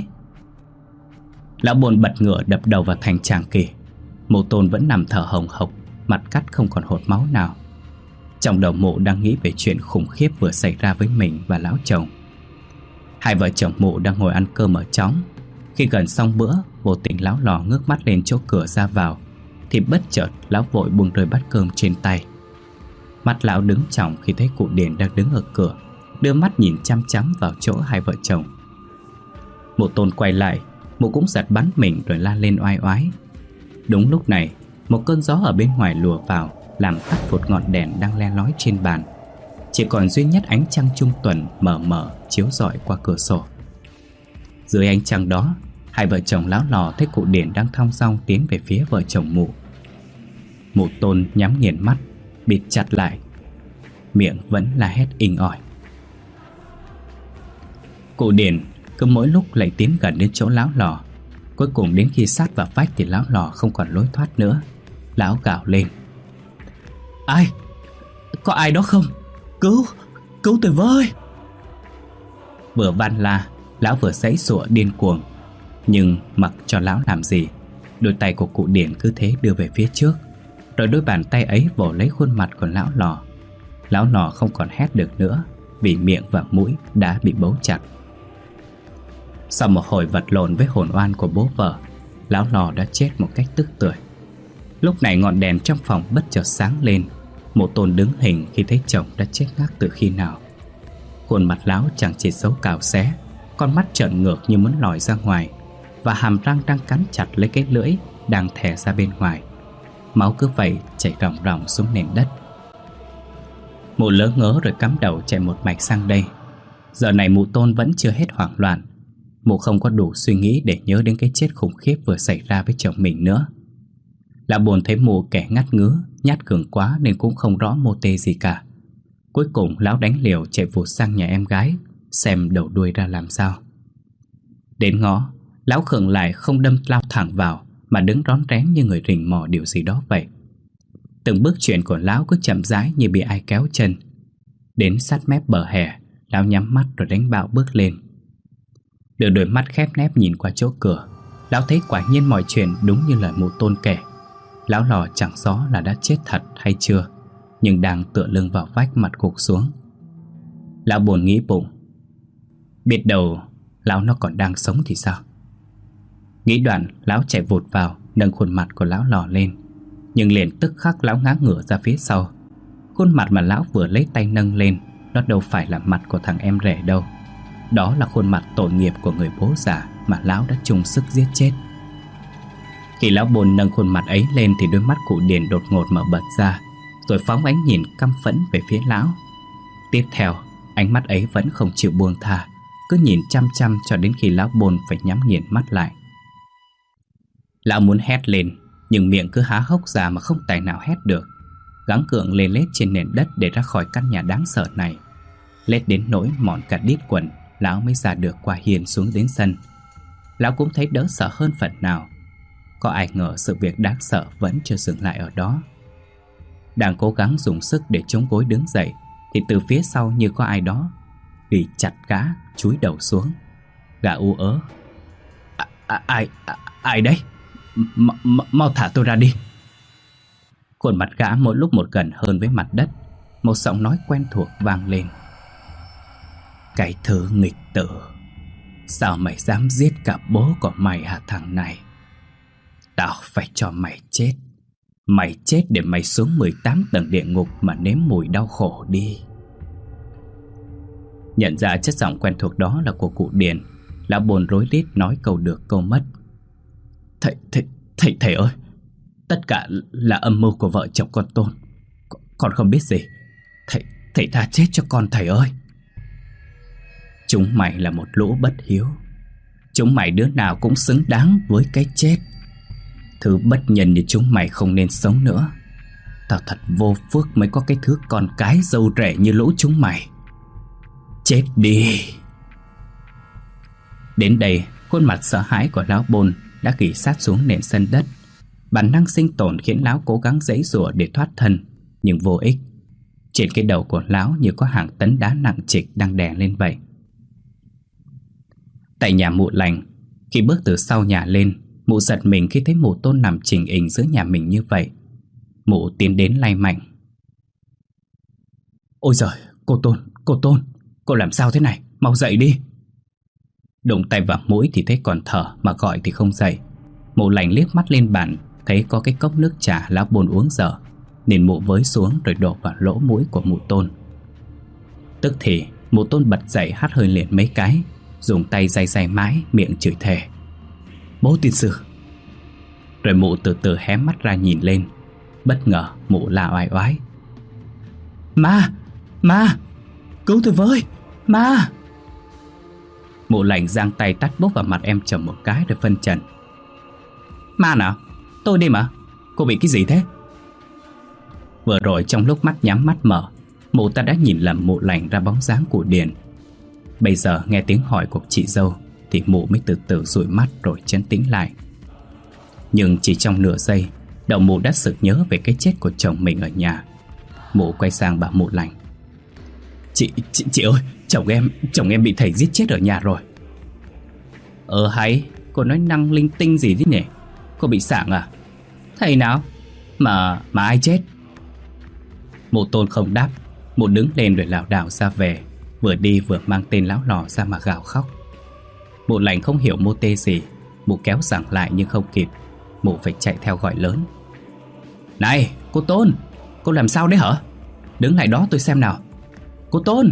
Lão Bôn bật ngửa đập đầu vào thành tràng kỳ. Mụ Tôn vẫn nằm thở hồng hộc, mặt cắt không còn hột máu nào. Trong đầu mụ đang nghĩ về chuyện khủng khiếp vừa xảy ra với mình và lão chồng. Hai vợ chồng mụ đang ngồi ăn cơm ở chóng. Khi gần xong bữa, vô tình lão Lò ngước mắt lên chỗ cửa ra vào thì bất chợt lão vội buông rơi bát cơm trên tay. Mắt lão đứng tròng khi thấy cụ Điền đang đứng ở cửa, đưa mắt nhìn chăm chăm vào chỗ hai vợ chồng. Mụ Tôn quay lại, mụ cũng giật bắn mình rồi la lên oai oái. Đúng lúc này, một cơn gió ở bên ngoài lùa vào, làm tắt phụt ngọn đèn đang le lói trên bàn. Chỉ còn duy nhất ánh trăng trung tuần mờ mờ chiếu rọi qua cửa sổ. Dưới ánh trăng đó, hai vợ chồng lão Lò thấy cụ Điền đang thong dong tiến về phía vợ chồng mụ. Mụ Tôn nhắm nghiền mắt, bịt chặt lại, miệng vẫn la hét inh ỏi. Cụ Điền cứ mỗi lúc lại tiến gần đến chỗ lão Lò. Cuối cùng đến khi sát vào vách thì lão Lò không còn lối thoát nữa. Lão gào lên: Ai? Có ai đó không? Cứu, cứu tôi với. Vừa van la, lão vừa giãy giụa điên cuồng. Nhưng mặc cho lão làm gì, đôi tay của cụ Điền cứ thế đưa về phía trước, rồi đôi bàn tay ấy vồ lấy khuôn mặt của lão Lò. Lão Lò không còn hét được nữa vì miệng và mũi đã bị bấu chặt. Sau một hồi vật lộn với hồn oan của bố vợ, lão Lò đã chết một cách tức tưởi. Lúc này ngọn đèn trong phòng bất chợt sáng lên. Mụ Tôn đứng hình khi thấy chồng đã chết ngắc từ khi nào. Khuôn mặt lão chẳng chỉ dấu cào xé, con mắt trợn ngược như muốn lòi ra ngoài, và hàm răng đang cắn chặt lấy cái lưỡi đang thè ra bên ngoài. Máu cứ vậy chảy ròng ròng xuống nền đất. Mụ lỡ ngớ rồi cắm đầu chạy một mạch sang đây. Giờ này Mụ Tôn vẫn chưa hết hoảng loạn. Mụ không có đủ suy nghĩ để nhớ đến cái chết khủng khiếp vừa xảy ra với chồng mình nữa. Lão Bồn thấy mụ kẻ ngắt ngứ, nhát cường quá nên cũng không rõ mô tê gì cả. Cuối cùng lão đánh liều chạy vụt sang nhà em gái, xem đầu đuôi ra làm sao. Đến ngõ, lão khựng lại, không đâm lao thẳng vào, mà đứng rón rén như người rình mò điều gì đó vậy. Từng bước chuyển của lão cứ chậm rãi như bị ai kéo chân. Đến sát mép bờ hè, lão nhắm mắt rồi đánh bạo bước lên. Đưa đôi mắt khép nép nhìn qua chỗ cửa, lão thấy quả nhiên mọi chuyện đúng như lời Mụ Tôn kể. Lão Lò chẳng rõ là đã chết thật hay chưa, nhưng đang tựa lưng vào vách mặt gục xuống. Lão buồn nghĩ bụng, biết đâu lão nó còn đang sống thì sao. Nghĩ đoạn, lão chạy vụt vào, nâng khuôn mặt của lão Lò lên. Nhưng liền tức khắc lão ngã ngửa ra phía sau. Khuôn mặt mà lão vừa lấy tay nâng lên, nó đâu phải là mặt của thằng em rể đâu. Đó là khuôn mặt tội nghiệp của người bố già mà lão đã chung sức giết chết. Khi lão Bồn nâng khuôn mặt ấy lên thì đôi mắt cụ Điền đột ngột mở bật ra, rồi phóng ánh nhìn căm phẫn về phía lão. Tiếp theo, ánh mắt ấy vẫn không chịu buông tha, cứ nhìn chăm chăm cho đến khi lão Bồn phải nhắm nghiền mắt lại. Lão muốn hét lên, nhưng miệng cứ há hốc ra mà không tài nào hét được. Gắng gượng lê lết trên nền đất để ra khỏi căn nhà đáng sợ này. Lết đến nỗi mòn cả đít quần, lão mới ra được qua hiên xuống đến sân. lão cũng thấy đỡ sợ hơn phần nào. Có ai ngờ sự việc đáng sợ vẫn chưa dừng lại ở đó. Đang cố gắng dùng sức để chống gối đứng dậy thì từ phía sau như có ai đó ghi chặt gã, chúi đầu xuống. Gã u ớ: à, à, Ai à, ai đấy? M m Mau thả tôi ra đi. Khuôn mặt gã mỗi lúc một gần hơn với mặt đất. Một giọng nói quen thuộc vang lên: Cái thứ nghịch tử, sao mày dám giết cả bố của mày hả thằng này? Tao phải cho mày chết. Mày chết để mày xuống mười tám tầng địa ngục mà nếm mùi đau khổ đi. Nhận ra chất giọng quen thuộc đó là của cụ Điền, lão Bồn rối rít nói câu được câu mất. Thầy, thầy, thầy, thầy ơi, tất cả là âm mưu của vợ chồng con Tôn. Con không biết gì. Thầy, thầy tha chết cho con thầy ơi. Chúng mày là một lũ bất hiếu. Chúng mày đứa nào cũng xứng đáng với cái chết. Thứ bất nhân như chúng mày không nên sống nữa. Tao thật vô phước mới có cái thứ con cái dâu rẻ như lũ chúng mày. Chết đi. Đến đây, khuôn mặt sợ hãi của lão Bồn đã ghì sát xuống nền sân đất. Bản năng sinh tồn khiến lão cố gắng giãy giụa để thoát thân, nhưng vô ích. Trên cái đầu của lão như có hàng tấn đá nặng trịch đang đè lên vậy. Tại nhà mụ Lành, khi bước từ sau nhà lên, mụ giật mình khi thấy mụ Tôn nằm chình ình giữa nhà mình như vậy. Mụ tiến đến lay mạnh: Ôi giời, cô Tôn, cô Tôn, cô làm sao thế này? Mau dậy đi. Đụng tay vào mũi thì thấy còn thở, mà gọi thì không dậy. Mụ Lành liếc mắt lên bàn, thấy có cái cốc nước trà lão Bồn uống dở, nên mụ với xuống rồi đổ vào lỗ mũi của mụ Tôn. Tức thì mụ Tôn bật dậy hắt hơi liền mấy cái, dùng tay day day mãi, miệng chửi thề: Bố tiên sư. Rồi mụ từ từ hé mắt ra nhìn lên. Bất ngờ mụ la oai oái: Ma! Ma! Cứu tôi với! Ma! Mụ Lành giang tay tát bốp vào mặt em chồng một cái rồi phân trần: Ma nào? Tôi đi mà. Cô bị cái gì thế? Vừa rồi trong lúc mắt nhắm mắt mở, mụ ta đã nhìn lầm mụ Lành ra bóng dáng của Điền. Bây giờ nghe tiếng hỏi của chị dâu thì mụ mới từ từ dụi mắt rồi trấn tĩnh lại. Nhưng chỉ trong nửa giây, đầu mụ đã sực nhớ về cái chết của chồng mình ở nhà. Mụ quay sang bảo mụ Lành: Chị, chị, chị ơi, chồng em, chồng em bị thầy giết chết ở nhà rồi. Ờ hay, cô nói năng linh tinh gì thế nhỉ? Cô bị sảng à? Thầy nào? Mà, mà ai chết? Mụ Tôn không đáp. Mụ đứng lên rồi lảo đảo ra về, vừa đi vừa mang tên lão lò ra mà gào khóc. Mụ Lành không hiểu mô tê gì. Mụ kéo giảng lại nhưng không kịp. Mụ phải chạy theo gọi lớn: Này, cô Tôn, cô làm sao đấy hả? Đứng lại đó tôi xem nào. Cô Tôn!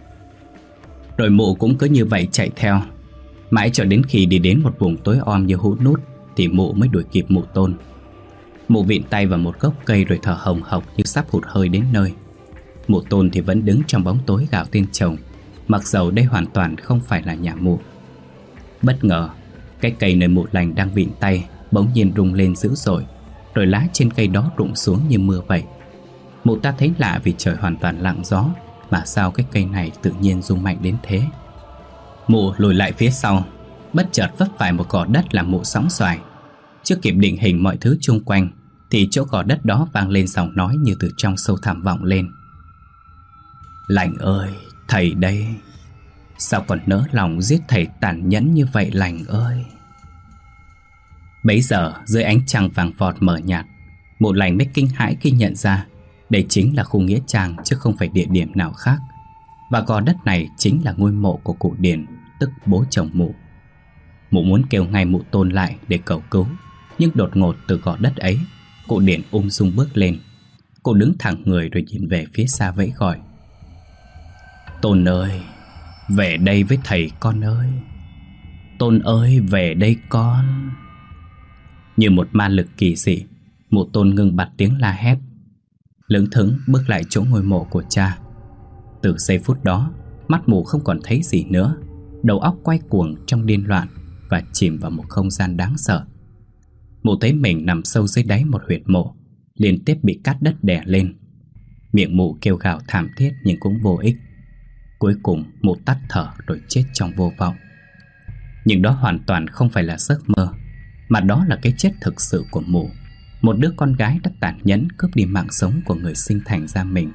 Rồi mụ cũng cứ như vậy chạy theo. Mãi cho đến khi đi đến một vùng tối om như hũ nút thì mụ mới đuổi kịp mụ Tôn. Mụ vịn tay vào một gốc cây rồi thở hồng hộc như sắp hụt hơi đến nơi. Mụ Tôn thì vẫn đứng trong bóng tối gào tên chồng, mặc dầu đây hoàn toàn không phải là nhà mụ. Bất ngờ, cái cây nơi mụ Lành đang vịn tay bỗng nhiên rung lên dữ dội, rồi lá trên cây đó rụng xuống như mưa vậy. Mụ ta thấy lạ vì trời hoàn toàn lặng gió, mà sao cái cây này tự nhiên rung mạnh đến thế. Mụ lùi lại phía sau, bất chợt vấp phải một gò đất làm mụ sóng xoài. Chưa kịp định hình mọi thứ chung quanh thì chỗ gò đất đó vang lên giọng nói như từ trong sâu thẳm vọng lên: Lành ơi, thầy đây. Sao còn nỡ lòng giết thầy tàn nhẫn như vậy Lành ơi? Bấy giờ dưới ánh trăng vàng vọt mờ nhạt, mụ Lành mới kinh hãi khi nhận ra đây chính là khu nghĩa trang chứ không phải địa điểm nào khác. Và gò đất này chính là ngôi mộ của cụ Điền, tức bố chồng mụ. Mụ muốn kêu ngay mụ Tôn lại để cầu cứu, nhưng đột ngột từ gò đất ấy, cụ Điền ung dung bước lên. Cô đứng thẳng người rồi nhìn về phía xa vẫy gọi: Tôn ơi, về đây với thầy con ơi. Tôn ơi, về đây con. Như một ma lực kỳ dị, mụ Tôn ngừng bặt tiếng la hét, lững thững bước lại chỗ ngôi mộ của cha. Từ giây phút đó, mắt mụ không còn thấy gì nữa. Đầu óc quay cuồng trong điên loạn và chìm vào một không gian đáng sợ. Mụ thấy mình nằm sâu dưới đáy một huyệt mộ, liên tiếp bị cát đất đè lên. Miệng mụ kêu gào thảm thiết nhưng cũng vô ích. Cuối cùng mụ tắt thở rồi chết trong vô vọng. Nhưng đó hoàn toàn không phải là giấc mơ, mà đó là cái chết thực sự của Mụ, một đứa con gái đã tàn nhẫn cướp đi mạng sống của người sinh thành ra mình.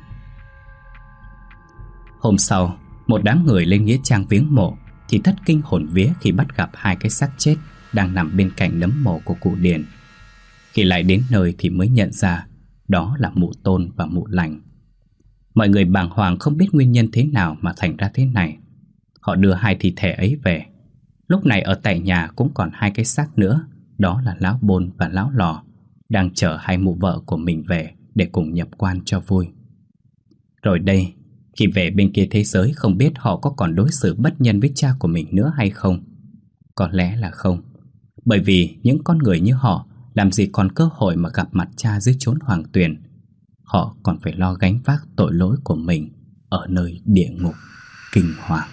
Hôm sau, một đám người lên nghĩa trang viếng mộ thì thất kinh hồn vía khi bắt gặp hai cái xác chết đang nằm bên cạnh nấm mộ của cụ Điền. Khi lại đến nơi thì mới nhận ra đó là mụ Tôn và mụ Lành. Mọi người bàng hoàng không biết nguyên nhân thế nào mà thành ra thế này. Họ đưa hai thi thể ấy về. Lúc này ở tại nhà cũng còn hai cái xác nữa, đó là lão Bôn và lão Lò, đang chờ hai mụ vợ của mình về để cùng nhập quan cho vui. Rồi đây, khi về bên kia thế giới không biết họ có còn đối xử bất nhân với cha của mình nữa hay không. Có lẽ là không, bởi vì những con người như họ làm gì còn cơ hội mà gặp mặt cha dưới chốn hoàng tuyền. Họ còn phải lo gánh vác tội lỗi của mình ở nơi địa ngục kinh hoàng.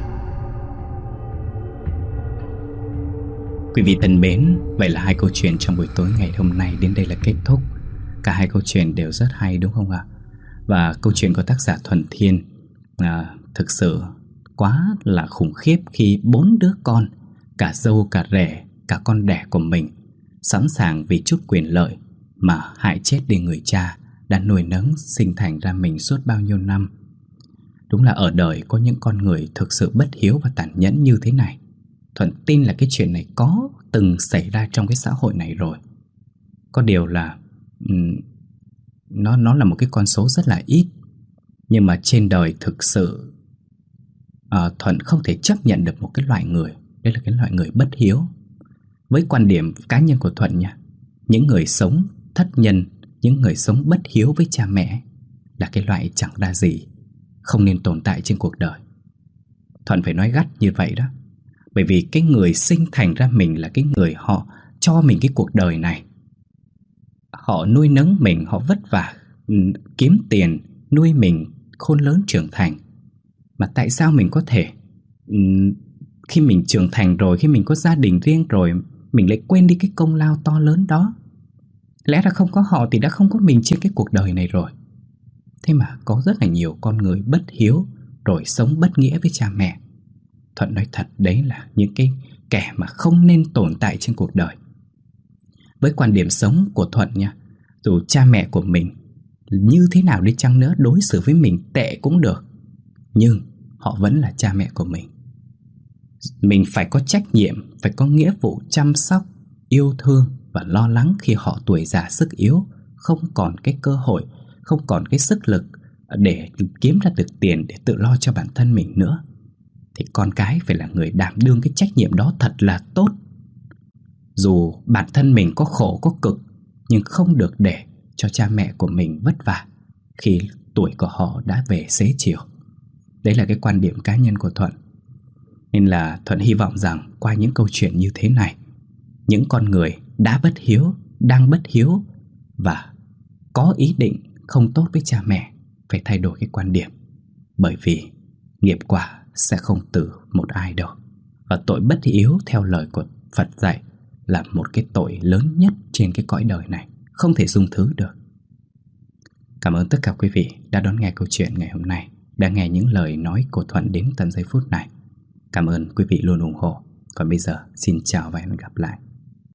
Quý vị thân mến, vậy là hai câu chuyện trong buổi tối ngày hôm nay đến đây là kết thúc. Cả hai câu chuyện đều rất hay đúng không ạ? Và câu chuyện của tác giả Thuần Thiên à, thực sự quá là khủng khiếp khi bốn đứa con, cả dâu, cả rể, cả con đẻ của mình, sẵn sàng vì chút quyền lợi mà hại chết đi người cha đã nuôi nấng sinh thành ra mình suốt bao nhiêu năm. Đúng là ở đời có những con người thực sự bất hiếu và tàn nhẫn như thế này. Thuận tin là cái chuyện này có từng xảy ra trong cái xã hội này rồi. Có điều là um, nó, nó là một cái con số rất là ít. Nhưng mà trên đời thực sự uh, Thuận không thể chấp nhận được một cái loại người. Đây là cái loại người bất hiếu. Với quan điểm cá nhân của Thuận nha, những người sống thất nhân, những người sống bất hiếu với cha mẹ là cái loại chẳng ra gì, không nên tồn tại trên cuộc đời. Thuận phải nói gắt như vậy đó. Bởi vì cái người sinh thành ra mình là cái người họ cho mình cái cuộc đời này. Họ nuôi nấng mình, họ vất vả kiếm tiền, nuôi mình khôn lớn trưởng thành. Mà tại sao mình có thể khi mình trưởng thành rồi, khi mình có gia đình riêng rồi, mình lại quên đi cái công lao to lớn đó? Lẽ ra không có họ thì đã không có mình trên cái cuộc đời này rồi. Thế mà có rất là nhiều con người bất hiếu rồi sống bất nghĩa với cha mẹ. Thuận nói thật, đấy là những cái kẻ mà không nên tồn tại trên cuộc đời. Với quan điểm sống của Thuận nha, dù cha mẹ của mình như thế nào đi chăng nữa, đối xử với mình tệ cũng được, nhưng họ vẫn là cha mẹ của mình. Mình phải có trách nhiệm, phải có nghĩa vụ chăm sóc, yêu thương và lo lắng khi họ tuổi già sức yếu, không còn cái cơ hội, không còn cái sức lực để kiếm ra được tiền để tự lo cho bản thân mình nữa. Thì con cái phải là người đảm đương cái trách nhiệm đó thật là tốt. Dù bản thân mình có khổ có cực, nhưng không được để cho cha mẹ của mình vất vả khi tuổi của họ đã về xế chiều. Đấy là cái quan điểm cá nhân của Thuận. Nên là Thuận hy vọng rằng qua những câu chuyện như thế này, những con người đã bất hiếu, đang bất hiếu và có ý định không tốt với cha mẹ phải thay đổi cái quan điểm. Bởi vì nghiệp quả sẽ không từ một ai đâu. Và tội bất hiếu theo lời của Phật dạy là một cái tội lớn nhất trên cái cõi đời này, không thể dung thứ được. Cảm ơn tất cả quý vị đã đón nghe câu chuyện ngày hôm nay, đã nghe những lời nói của Thuận đến tận giây phút này. Cảm ơn quý vị luôn ủng hộ. Còn bây giờ xin chào và hẹn gặp lại.